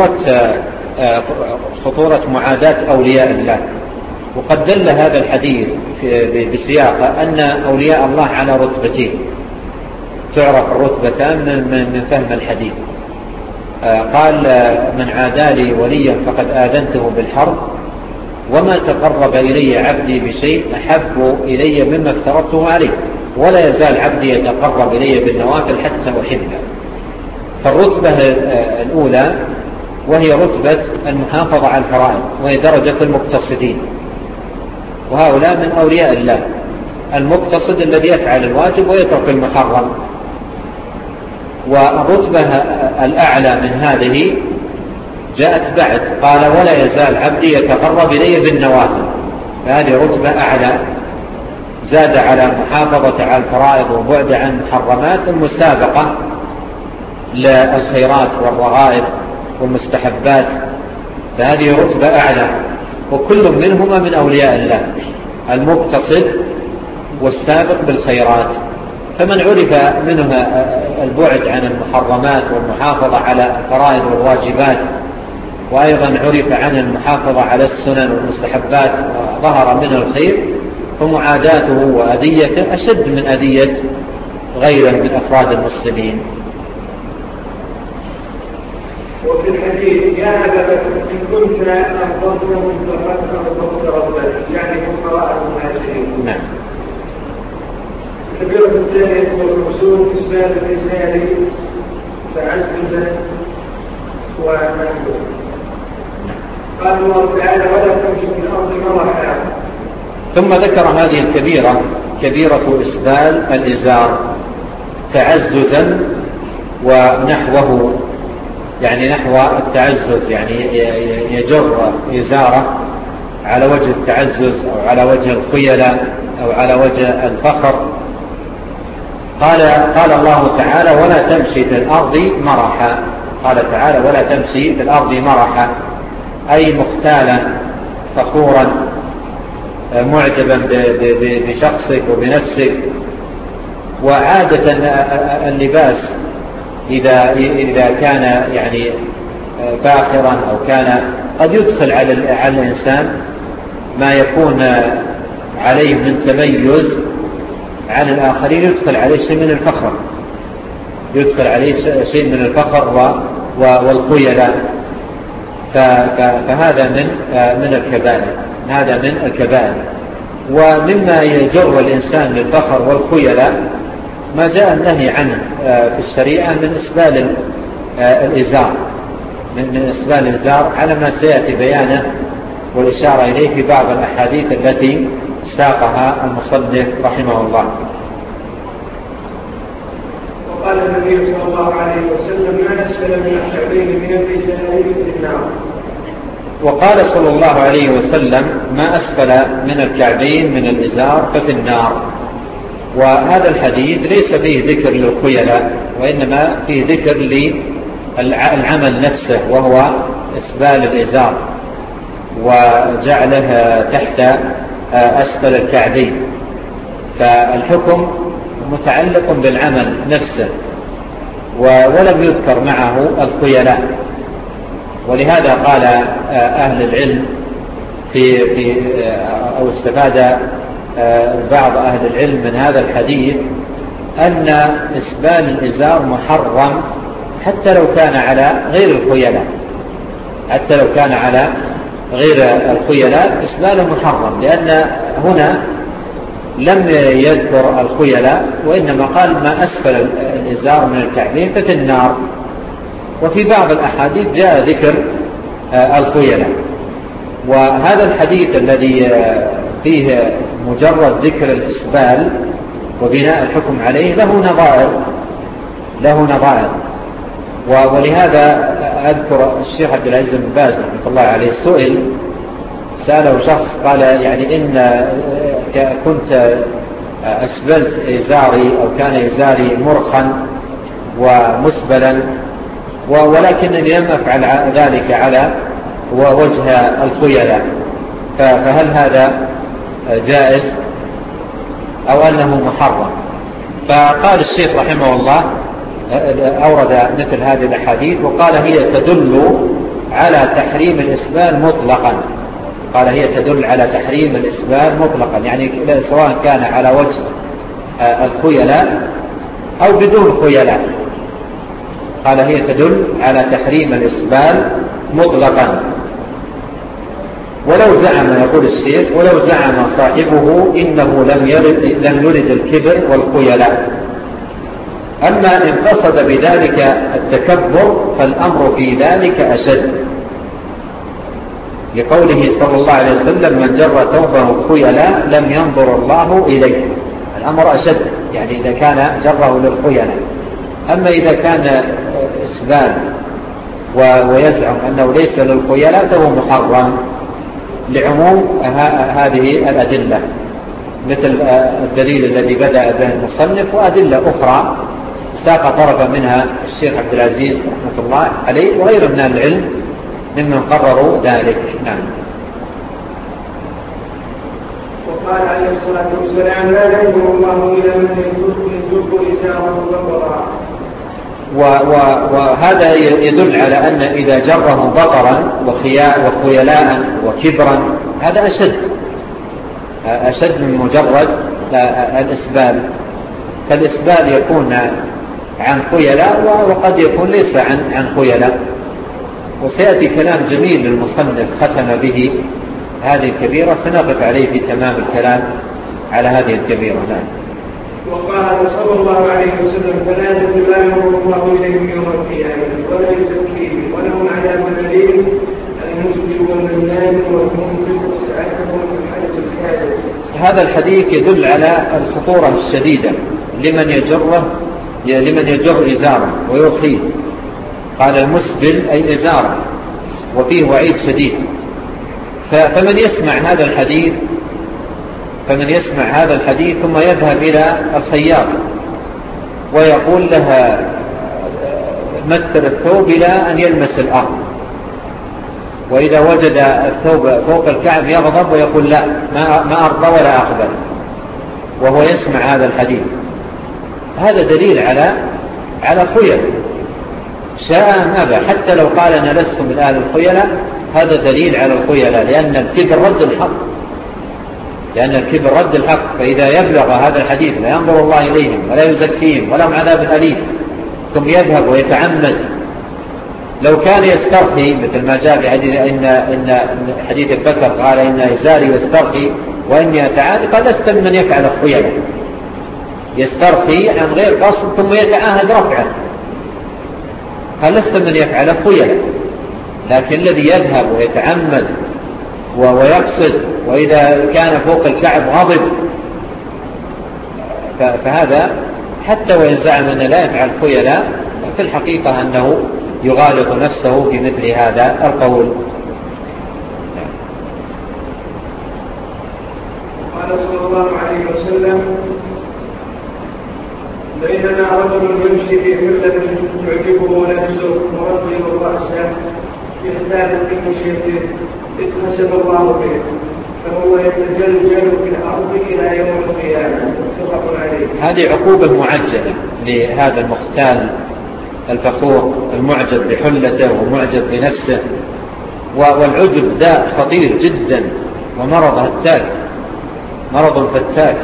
خطورة معاداة أولياء الله. وقد دل هذا الحديث بسياقه أن أولياء الله على رتبتين، تعرف الرتبتان من فهم الحديث. قال من عادى لي وليا فقد آذنته بالحرب وما تقرب إلي عبدي بشيء أحب إلي مما افترضته عليه ولا يزال عبدي يتقرب إلي بالنوافل حتى أحبه. فالرتبة الأولى وهي رتبة المحافظة على الفرائض، وهي درجة المقتصدين، وهؤلاء من أولياء الله. المقتصد الذي يفعل الواجب ويترك المحرم. والرتبة الأعلى من هذه جاءت بعد، قال ولا يزال عبدي يتقرب إلي بالنوافل، فهذه رتبة أعلى، زاد على محافظة على الفرائض وبعد عن المحرمات المسابقة للخيرات والرغائب والمستحبات، فهذه رتبة أعلى. وكل منهما من أولياء الله، المقتصد والسابق بالخيرات. فمن عرف منها البعد عن المحرمات والمحافظة على الفرائض والواجبات، وأيضا عرف عن المحافظة على السنن والمستحبات ظهر منه الخير، فمعاداته وأذيته أشد من أذية غيره من أفراد المسلمين. وفي الحديث يا أبا بكر إن كنت أفضلت من فقدت أفضلت ربك، يعني فقراء المهاجرين. نعم. الكبيرة الثانية والرسول في السابق الإنساني تعززا ونحوه. قال الله تعالى ولا تمشي في الأرض مرحا. ثم ذكر هذه الكبيرة، كبيرة إسبال الإزار تعززا ونحوه، يعني نحو التعزز، يعني يجر إزاره على وجه التعزز أو على وجه الخيلة أو على وجه الفخر. قال الله تعالى ولا تمشي في الأرض مرحا. قال تعالى ولا تمشي في الأرض مرحا، أي مختالا فخورا معجبا بشخصك وبنفسك. وعادة اللباس إذا كان يعني فاخرا أو كان قد يدخل على الإنسان ما يكون عليه من تميز عن الآخرين، يدخل عليه شيء من الفخر، يدخل عليه شيء من الفخر والخيلاء. فهذا من الكبائر، هذا من الكبائر. ومما يجر الإنسان للفخر والخيلاء ما جاء النهي عنه في الشريعة من إسبال الإزار، من إسبال الإزار على ما سيأتي بيانه والإشارة إليه في بعض الأحاديث التي ساقها المصنف رحمه الله. وقال النبي صلى الله عليه وسلم: ما أسفل من الكعبين من الرجال في النار. وقال صلى الله عليه وسلم: ما أسفل من الكعبين من الإزار ففي النار. وهذا الحديث ليس فيه ذكر للخيلاء، وإنما فيه ذكر للعمل نفسه، وهو إسبال الإزار وجعله تحت أسفل الكعبين. فالحكم متعلق بالعمل نفسه، ولم يذكر معه الخيلاء. ولهذا قال أهل العلم أو استفاد بعض أهل العلم من هذا الحديث أن إسبال الإزار محرم حتى لو كان على غير الخيلاء، حتى لو كان على غير الخيلاء إسباله محرم، لأن هنا لم يذكر الخيلاء، وإنما قال ما أسفل الإزار من الكعبين ففي النار. وفي بعض الأحاديث جاء ذكر الخيلاء. وهذا الحديث الذي فيه مجرد ذكر الإسبال وبناء الحكم عليه له نظائر. ولهذا أذكر الشيخ عبد العزيز بن باز رحمه الله عليه سأله شخص قال: يعني إن كنت أسبلت إزاري أو كان إزاري مرخا ومسبلا، ولكنني لم أفعل ذلك على وجه الخيلاء، فهل هذا جائز أو أنه محرم؟ فقال الشيخ رحمه الله أورد مثل هذه الأحاديث وقال: هي تدل على تحريم الإسبال مطلقا. قال: هي تدل على تحريم الإسبال مطلقا، يعني سواء كان على وجه الخيلاء أو بدون خيلاء. قال: هي تدل على تحريم الإسبال مطلقا. ولو زعم، يقول الشيخ، ولو زعم صاحبه إنه لم يرد الكبر والخيلاء، أما إن قصد بذلك التكبر فالأمر في ذلك أشد، لقوله صلى الله عليه وسلم: من جر ثوبه خيلاء لم ينظر الله إليه. الأمر أشد، يعني إذا كان جره للخيلاء. أما إذا كان إسبال ويزعم أنه ليس للخيلاء فهو محرم لعموم هذه الأدلة، مثل الدليل الذي بدأ به المصنف، وأدلة أخرى ساق طرفا منها الشيخ عبد العزيز رحمة الله عليه وغيره من العلم ممن قرروا ذلك. نعم. وقال عليه الصلاة والسلام: لا ينظر الله إلى من يجب إزاره بطرا. وهذا يدل على أن إذا جره بطرا وخيلاء وكبرا هذا أشد من مجرد الإسبال. فالإسبال يكون عن خيلاء وقد يكون ليس عن خيلاء. وسيأتي كلام جميل للمصنف ختم به هذه الكبيرة، سنقف عليه في تمام الكلام على هذه الكبيرة. نعم. وقال صلى الله عليه وسلم: ثلاثة لا ينظر الله إليهم يوم القيامة ولا يزكيهم ولهم عذاب أليم: المسلم والمنان والمنفق والسعادة والحدث الكاذب. هذا الحديث يدل على الخطورة الشديدة لمن يجر إزاره ويرخيه. قال: المسبل أي إزاره، وفيه وعيد شديد. فمن يسمع هذا الحديث ثم يذهب إلى الخياط ويقول لها: مثل الثوب إلى أن يلمس الأرض، وإذا وجد الثوب فوق الكعب يغضب ويقول: لا، ما أرضى ولا أقبل، وهو يسمع هذا الحديث. هذا دليل على خيل، شاء أم أبى، حتى لو قال: أنا لست من أهل الخيلاء، هذا دليل على الخيلاء، لأن الكبر رد الحق. فإذا يبلغ هذا الحديث: لا ينظر الله إليهم ولا يزكيهم ولهم عذاب أليم، ثم يذهب ويتعمد لو كان يسترخي مثل ما جاء في حديث إن حديث بكر قال إن إزاري يسترخي وإني أتعاهد، قال لست من يفعل الخيلاء، يسترخي عن غير قصد ثم يتعاهد رفعه، قال لست من يفعل الخيلاء. لكن الذي يذهب ويتعمد ويقصد وإذا كان فوق الكعب غضب، فهذا حتى وإن زعم أنه لا يفعل خيلاء في الحقيقة أنه يغالط نفسه في مثل هذا القول. قال صلى الله عليه وسلم: بينما رجل يمشي في حلة تعجبه نفسه مرجل رأسه يحتاج في مشيته إذ خسف الله به فهو يتجلجل في الأرض إلى يوم القيامة. متفق عليه. هذه عقوبة معجلة لهذا المختال الفخور المعجب بحلته ومعجب بنفسه. والعجب داء خطير جدا ومرض هتاك، مرض فتاك.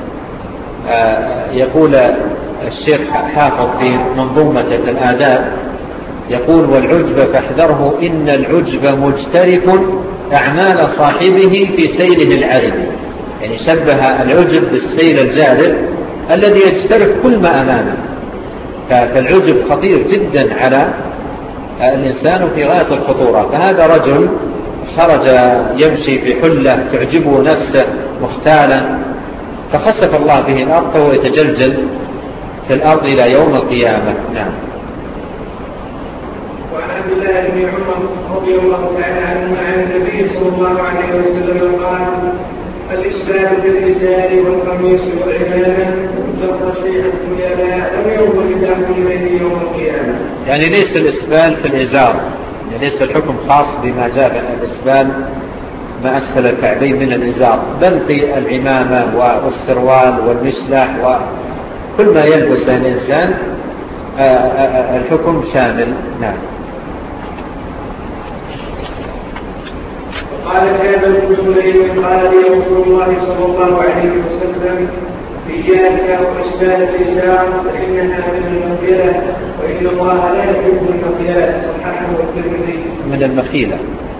يقول الشيخ حافظ في منظومة الآداب، يقول: والعجب فاحذره إن العجب مجترف أعمال صاحبه في سيله العرب. يعني شبه العجب بالسيل الجارف الذي يجترف كل ما أمامه. فالعجب خطير جدا على الإنسان في غاية الخطورة. فهذا رجل خرج يمشي في حلة تعجبه نفسه مختالا، فخسف الله به الأرض وهو يتجلجل في الأرض إلى يوم القيامة. نعم. وعن عبد الله بن عمر رضي الله تعالى عنهما عن النبي صلى الله عليه وسلم قال: الإسبال بالإزار والقميص والعمامة والرشيح الخيلاء لم ينظر إلى كل بيت يوم القيامة. يعني ليس الإسبال في الإزار، يعني ليس الحكم خاص بما جاء الإسبال ما أسفل الكعبين من الإزار، بل في العمامة والسروال والمشلح وكل ما يلبس الإنسان الحكم شامل. نعم. قال كعب بن سليم قال لي رسول الله صلى الله عليه وسلم: إياك وإسبال الإزار فإنها من المخيلة وإن الله لا يحب المخيلة. صححه الترمذي. من المخيلة.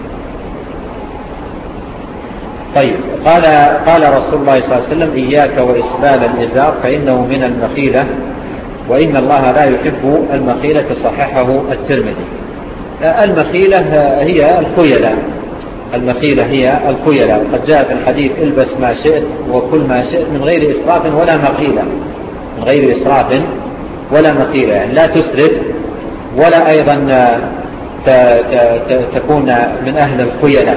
طيب، قال رسول الله صلى الله عليه وسلم: إياك وإسبال الإزار فإنه من المخيلة وإن الله لا يحب المخيلة. صححه الترمذي. المخيلة هي الخيلاء، المخيلة هي الخيلاء. قد جاء في الحديث: البس ما شئت وكل ما شئت من غير إسراف ولا مخيلة، من غير إسراف ولا مخيلة، يعني لا تسرف ولا أيضا تكون من أهل الخيلاء.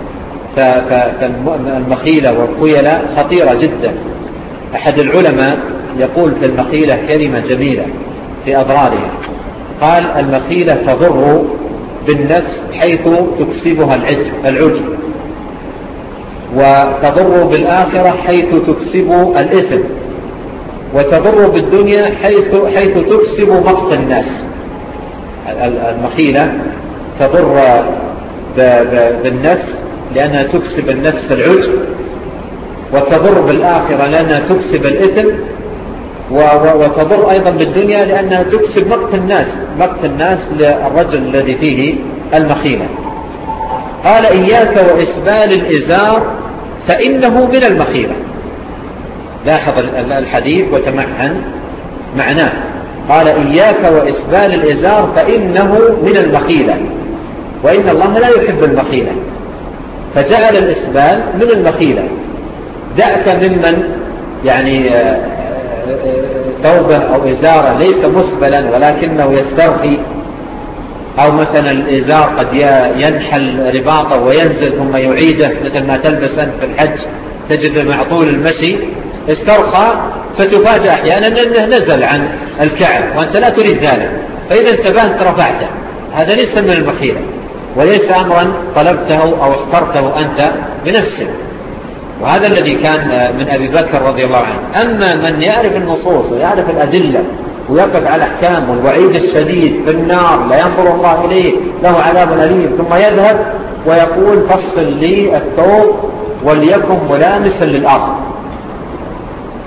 فالمخيلة والخيلاء خطيرة جدا. أحد العلماء يقول في المخيلة كلمة جميلة في أضرارها، قال: المخيلة تضر بالنفس حيث تكسبها العجب، وتضر بالآخرة حيث تكسب الإثم، وتضر بالدنيا حيث تكسب مقت الناس. المخيلة تضر بالنفس لأنها تكسب النفس العجب، وتضر بالآخرة لأنها تكسب الإثم، وتضر أيضا بالدنيا لأنها تكسب مقت الناس للرجل الذي فيه المخيلة. قال: إياك وإسبال الإزار فإنه من المخيلة. لاحظ الحديث وتمعن معناه. قال: إياك وإسبال الإزار فإنه من المخيلة وإن الله لا يحب المخيلة، فجعل الإسبال من المخيلة. دعك ممن يعني ثوبه أو إزاره ليس مسبلا ولكنه يسترخي، أو مثلا الإزار قد ينحل رباطه وينزل ثم يعيده، مثل ما تلبس أنت في الحج تجد مع طول المشي استرخى فتفاجأ أحيانا أنه نزل عن الكعب وأنت لا تريد ذلك، فإذا انتبهت رفعته. هذا ليس من المخيلة وليس أمرا طلبته أو اخترته أنت بنفسك. وهذا الذي كان من أبي بكر رضي الله عنه. أما من يعرف النصوص ويعرف الأدلة ويقف على أحكام والوعيد الشديد في النار لا ينظر الله إليه له عذاب أليم، ثم يذهب ويقول: فصل لي الثوب وليكن ملامسا للأرض،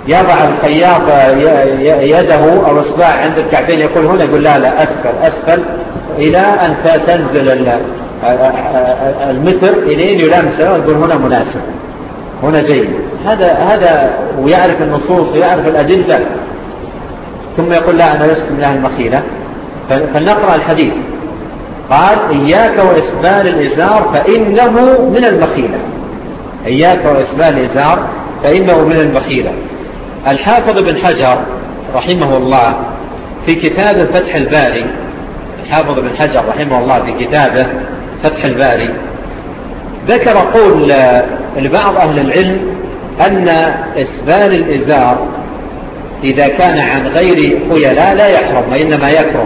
يضع الخياط يده أو إصبع عند الكعبين يقول هنا، يقول لا أسفل أسفل إلى أن تنزل المتر إلين يلامسه ويقول هنا مناسب، هنا جيد. هذا ويعرف النصوص ويعرف الأدلة، ثم يقول لا أنا لست من أهل المخيلة. فلنقرأ الحديث. قال إياك وإسبال الإزار فإنه من المخيلة، إياك وإسبال الإزار فإنه من المخيلة. الحافظ بن حجر رحمه الله في كتاب فتح الباري، الحافظ بن حجر رحمه الله في كتابه فتح الباري ذكر قول لبعض أهل العلم أن إسبال الإزار إذا كان عن غير خيلاء لا يحرم وإنما يكره،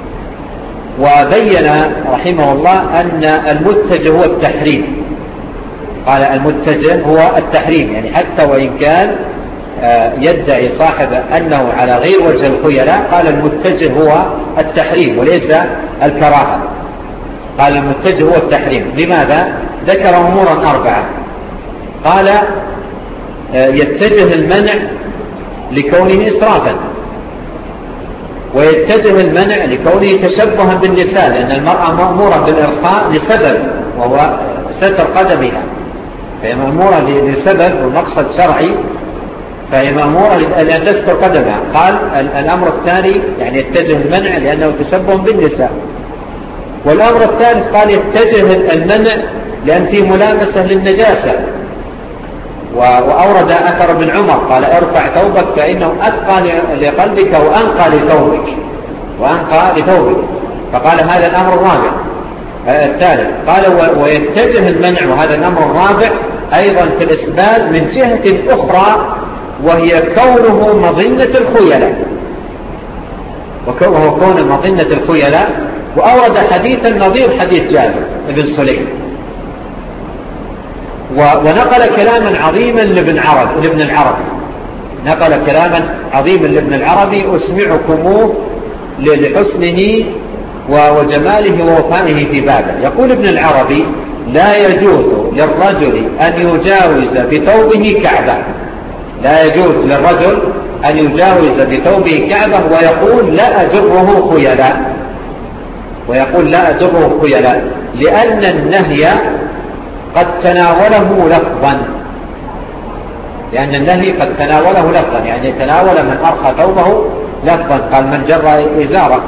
وبين رحمه الله أن المتجه هو التحريم. قال المتجه هو التحريم، يعني حتى وإن كان يدعي صاحبه أنه على غير وجه الخيلاء، قال المتجه هو التحريم وليس الكراهة. قال المتجه هو التحريم. لماذا؟ ذكر أمورا 4. قال يتجه المنع لكونه إسرافا، ويتجه المنع لكونه تشبها بالنساء، لأن المرأة مأمورة بالإرخاء لسبب وهو ستر قدمها، فهي مأمورة لسبب ومقصد شرعي، فهي مأمورة لأن تستر قدمها. قال الأمر الثاني يعني يتجه المنع لأنه تشبه بالنساء. والأمر الثالث قال يتجه المنع لأن فيه ملامسة للنجاسة. وأورد أثر ابن عمر قال ارفع ثوبك فإنه أثقى لقلبك وأنقى لثوبك. فقال هذا الأمر الرابع. الثالث قال ويتجه المنع، وهذا الأمر الرابع أيضا في الإسبال من جهة أخرى، وهي كونه مظنة الخيلاء، وهو كون مظنة الخيلاء. وأورد حديثا نظير حديث جابر بن سليم، ونقل كلاما عظيما لابن العربي، نقل كلاما عظيما لابن العربي أسمعكموه لحسنه وجماله ووفائه في بابه. يقول ابن العربي لا يجوز للرجل أن يجاوز بثوبه كعبة، لا يجوز للرجل أن يجاوز بثوبه كعبة ويقول لا أجره خيلاء، لأن النهي قد تناوله لفظا، يعني تناول من أرخى ثوبه لفظا، قال من جر إزاره.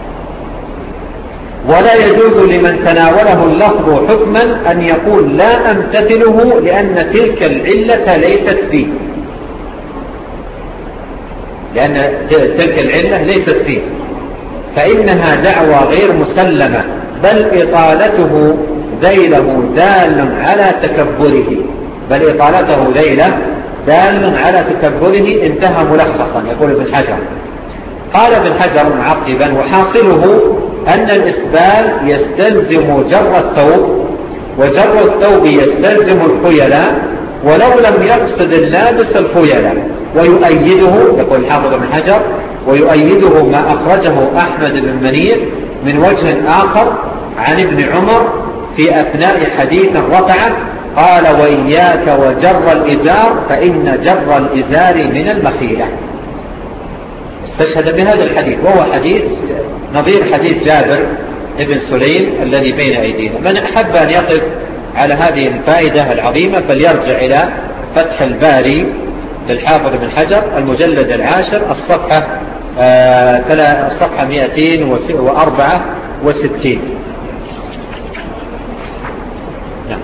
ولا يجوز لمن تناوله اللفظ حكما أن يقول لا أمتثله لأن تلك العلة ليست فيه، فإنها دعوى غير مسلمة، بل إطالته ذيله دال على تكبره، انتهى ملخصا. يقول ابن حجر. قال ابن حجر معقبا وحاصله أن الإسبال يستلزم جر الثوب، وجر الثوب يستلزم الخيلاء، ولو لم يقصد اللابس الخيلاء. ويؤيده، يقول الحافظ ابن حجر، ويؤيده ما أخرجه أحمد بن منير من وجه آخر عن ابن عمر في أثناء حديث رفعه، قال وإياك وجر الإزار فإن جر الإزار من المخيلة. استشهد بهذا الحديث، وهو حديث نظير حديث جابر بن سليم الذي بين أيدينا. من أحب أن يقف على هذه الفائدة العظيمة فليرجع إلى فتح الباري للحافظ بن حجر المجلد 10 الصفحة 264. نعم.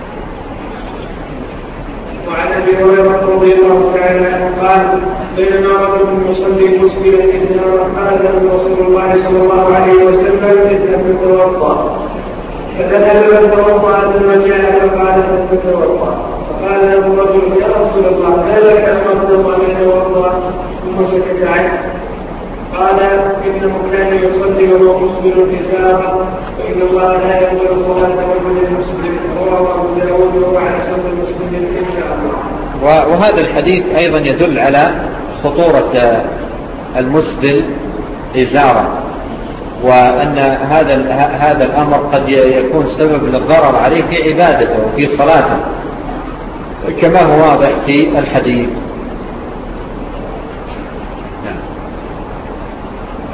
وعن ابي هريره رضي الله تعالى عنه قال بينما رجل يصلي مسبلا الازار قال له رسول الله صلى الله عليه وسلم اذهب فتوضا، فذهب فتوضا ثم جاء فقال فتوضا، فقال له الرجل يا رسول الله ما لك ان تتوضا فتوضا، ثم سكت عنه. قال انه كان يصلي وهو مسبل الازار، فان الله لا يقبل صلاه رجل مسلم، رواه ابو داود وعلى سنه المسلم ان شاء الله. وهذا الحديث أيضا يدل على خطورة المسبل إزارة، وأن هذا الأمر قد يكون سبب للضرر عليه في عبادته وفي صلاته كما هو واضح في الحديث.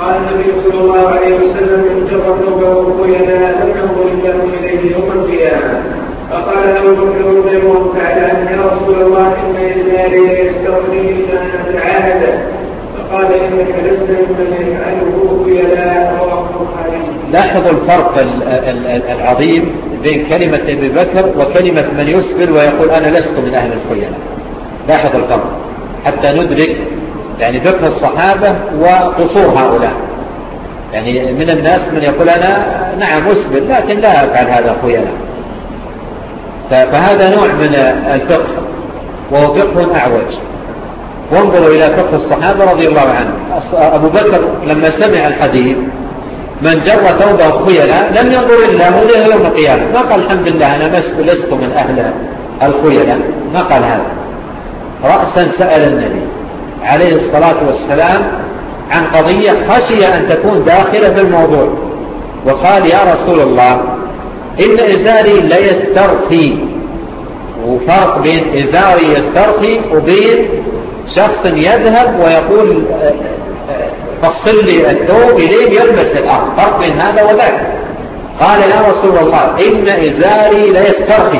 قال النبي صلى الله عليه وسلم: من جر ثوبه خيلا لم ينظر الله اليه يوم القيامه. فقال ابو بكر رضي الله تعالى عنه: يا رسول الله ان ازاري يستغني الا ان اتعاهده. فقال: انك لست ممن يفعله خيلا. رواه البخاري. لاحظوا الفرق العظيم بين كلمة ابي بكر وكلمة من يسبل ويقول انا لست من اهل الخيلاء. لاحظ الفرق حتى ندرك يعني فقه الصحابة وقصور هؤلاء. يعني من الناس من يقول أنا نعم أسبل لكن لا أفعل هذا خيلاء. فهذا نوع من الفقه وهو فقه أعوج. وانظروا إلى فقه الصحابة رضي الله عنهم. أبو بكر لما سمع الحديث من جر ثوبه خيلاء لم ينظر الله إليه يوم القيامة، ما قال الحمد لله أنا لست من أهل الخيلاء، ما قال هذا. رأسا سأل النبي عليه الصلاة والسلام عن قضية خشي أن تكون داخلة في الموضوع، وقال: يا رسول الله إن إزاري لا يسترخي. وفرق بين إزاري يسترخي وبين شخص يذهب ويقول فصل لي الثوب إليه يلبس الأرض، فرق بين هذا وذاك. قال: يا رسول الله إن إزاري لا يسترخي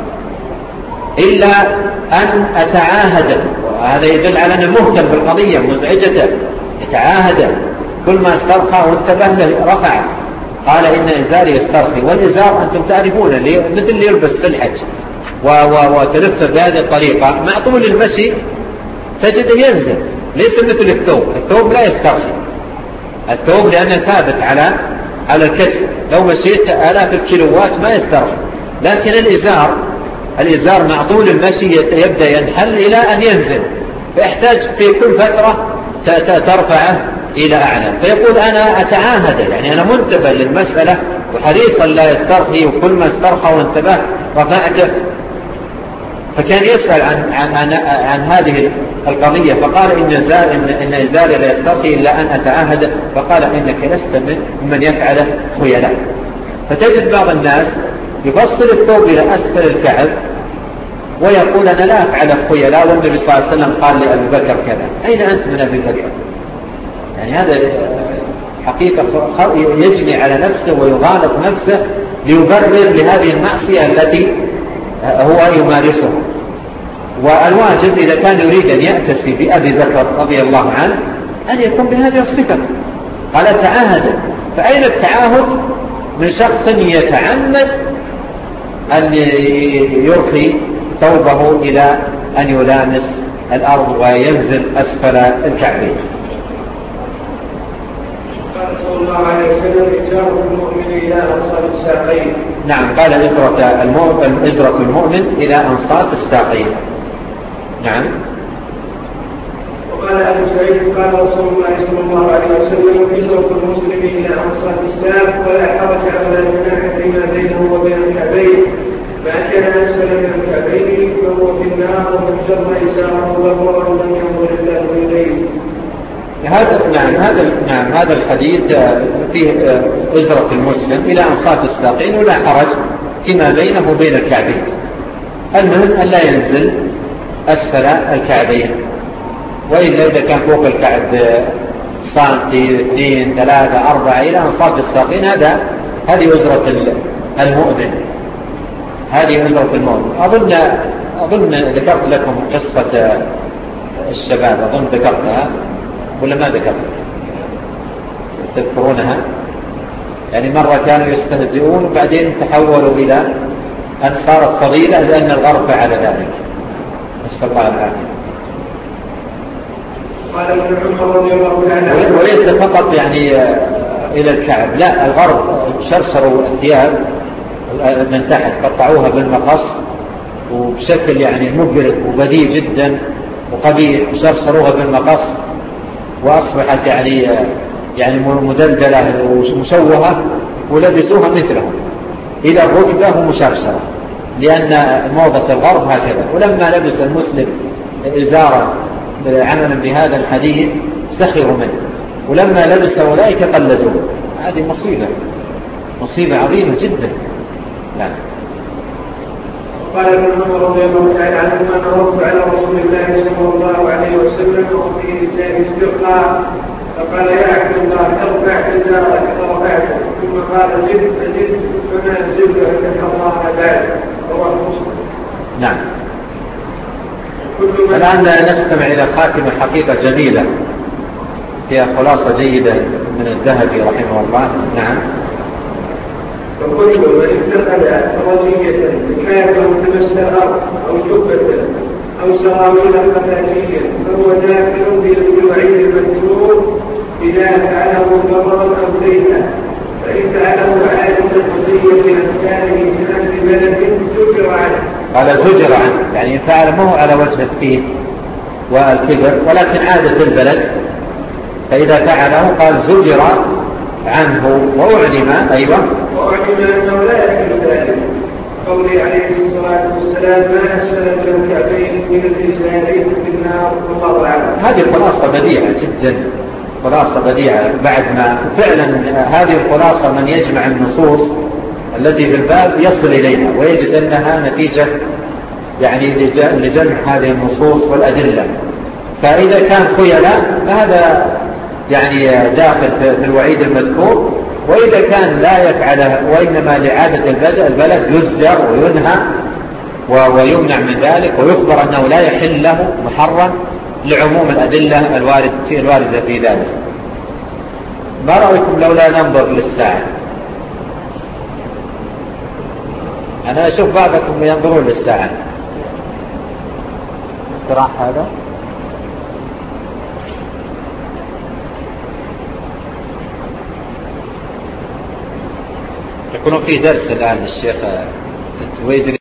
إلا أن أتعاهد. وهذا يدل على أنه مهتم بالقضية مزعجة، يتعاهد كل ما استرخى وانتبه له رفع. قال: إن إزاري يسترخي. والإزار أنتم تعرفون مثل اللي يلبس في الحج وتلف بهذه الطريقة مع طول المشي تجده ينزل، ليس مثل الثوب لا يسترخي. الثوب لأنه ثابت على الكتف، لو مشيت آلاف الكيلوات ما يسترخي. لكن الإزار مع طول المشي يبدأ ينحل إلى أن ينزل، فيحتاج في كل فترة ترفعه إلى أعلى. فيقول أنا أتعاهد، يعني أنا منتبه للمسألة وحريصا لا يسترخي، وكل ما استرخى وانتبه رفعته. فكان يسأل عن هذه القضية، فقال إن إزاري لا يسترخي إلا أن أتعاهد. فقال: إنك لست ممن يفعل خيلاء. فتجد بعض الناس يفصل الثوب إلى أسفل الكعب ويقول أنا لا أفعل الخيلاء، والنبي صلى الله عليه وسلم قال لأبي بكر كذا. أين أنت من أبي بكر؟ يعني هذا حقيقة يجني على نفسه ويغالط نفسه ليبرر لهذه المعصية التي هو يمارسها. والواجب إذا كان يريد أن يأتسي بأبي بكر رضي الله عنه أن يكون بهذه الصفة. قال: تعاهد. فأين التعاهد من شخص يتعمد أن يرخي ثوبه إلى أن يلامس الأرض وينزل أسفل الكعبين؟ قال صلى الله عليه وسلم: إزارة المؤمن إلى أنصاف الساقين. نعم، قال إزرة المؤمن إلى أنصاف الساقين. نعم. وقال أبو سعيد: قال رسول الله صلى الله عليه وسلم: إزرة المسلم إلى أنصاف الساق، ولا حرج على الجناح فيما بينه وبين الكعبين، فإن كان أسفل من الكعبين فهو في النار، ومن جر إزاره ظهورا لم ينظر الله إليه. هذا الحديث فيه إزرة المسلم إلى أنصاف الساقين ولا حرج فيما بينه وبين الكعبين. المهم أن لا ينزل أسفل الكعبين، وإلا إذا كان فوق الكعب سنتي 2 3 4 إلى أنصاف الساقين هذه إزرة المؤمن. هذه إزرة المؤمن. أظن ذكرت لكم قصة الشباب، أظن ذكرتها ولا ما ذكرتها؟ تذكرونها؟ يعني مرة كانوا يستهزئون وبعدين تحولوا إلى أن صارت فضيلة لأن الغرب فعل ذلك. نسأل الله العافية. وليس فقط يعني إلى الكعب، لا، الغرب شرشروا الثياب من تحت، قطعوها بالمقص وبشكل يعني مبهر وبديع جدا وقبيح، شرشروها بالمقص وأصبحت يعني مدلدلة ومشوهة، ولبسوها مثلهم إلى الركبة ومشرشرة، لأن موضة الغرب هكذا. ولما لبس المسلم إزارا عملا بهذا الحديث سخروا منه، ولما لبس أولئك قلدوه. هذه مصيبة عظيمة جدا. نعم. قال ابن عمر رضي الله تعالى عنهما: مررت على رسول الله صلى الله عليه وسلم وفي لسان استرقى فقال يا عبد الله ارفع إزارك فرفعته ثم قال زد فزد فما زلت أن الله بعد. رواه مسلم. نعم. الآن نستمع إلى خاتمة حقيقة جميلة فيها خلاصة جيدة من الذهبي رحمه الله. نعم. فكل من اتخذ رجية كافر تمس الأرض أو جبة أو سراويل خفاجيا فهو داخل بالوعيد المذكور إذا فعله ضررا أو زيتا، فإن فعله عادة وزية لأمثاله من أهل بلد زجر عنه. قال زجر عنه، يعني فعل ما هو على وجه التثبيت والكبر ولكن عادة البلد، فإذا فعله قال زجر عنه وأعلم. أيضا وأعلم أنه لا يحل ذلك، قوله عليه الصلاة والسلام ما أسفل من الكعبين من الإزارين في النار والله أعلم. هذه خلاصة بديعة جدا، خلاصة بديعة بعد ما فعلا هذه الخلاصة من يجمع النصوص التي في الباب يصل إليها ويجد أنها نتيجة يعني لجمع هذه النصوص والأدلة. فإذا كان خيلاء فهذا يعني داخل في الوعيد المذكور، وإذا كان لا يفعله وإنما لعادة البلد يزجر وينهى ويمنع من ذلك ويخبر أنه لا يحل له محرم لعموم الأدلة الواردة في ذلك. ما رأيكم لولا ننظر للساعة؟ أنا أشوف بعضكم ينظرون للساعة. استراح هذا يكون في درس الآن للشيخ التويزري.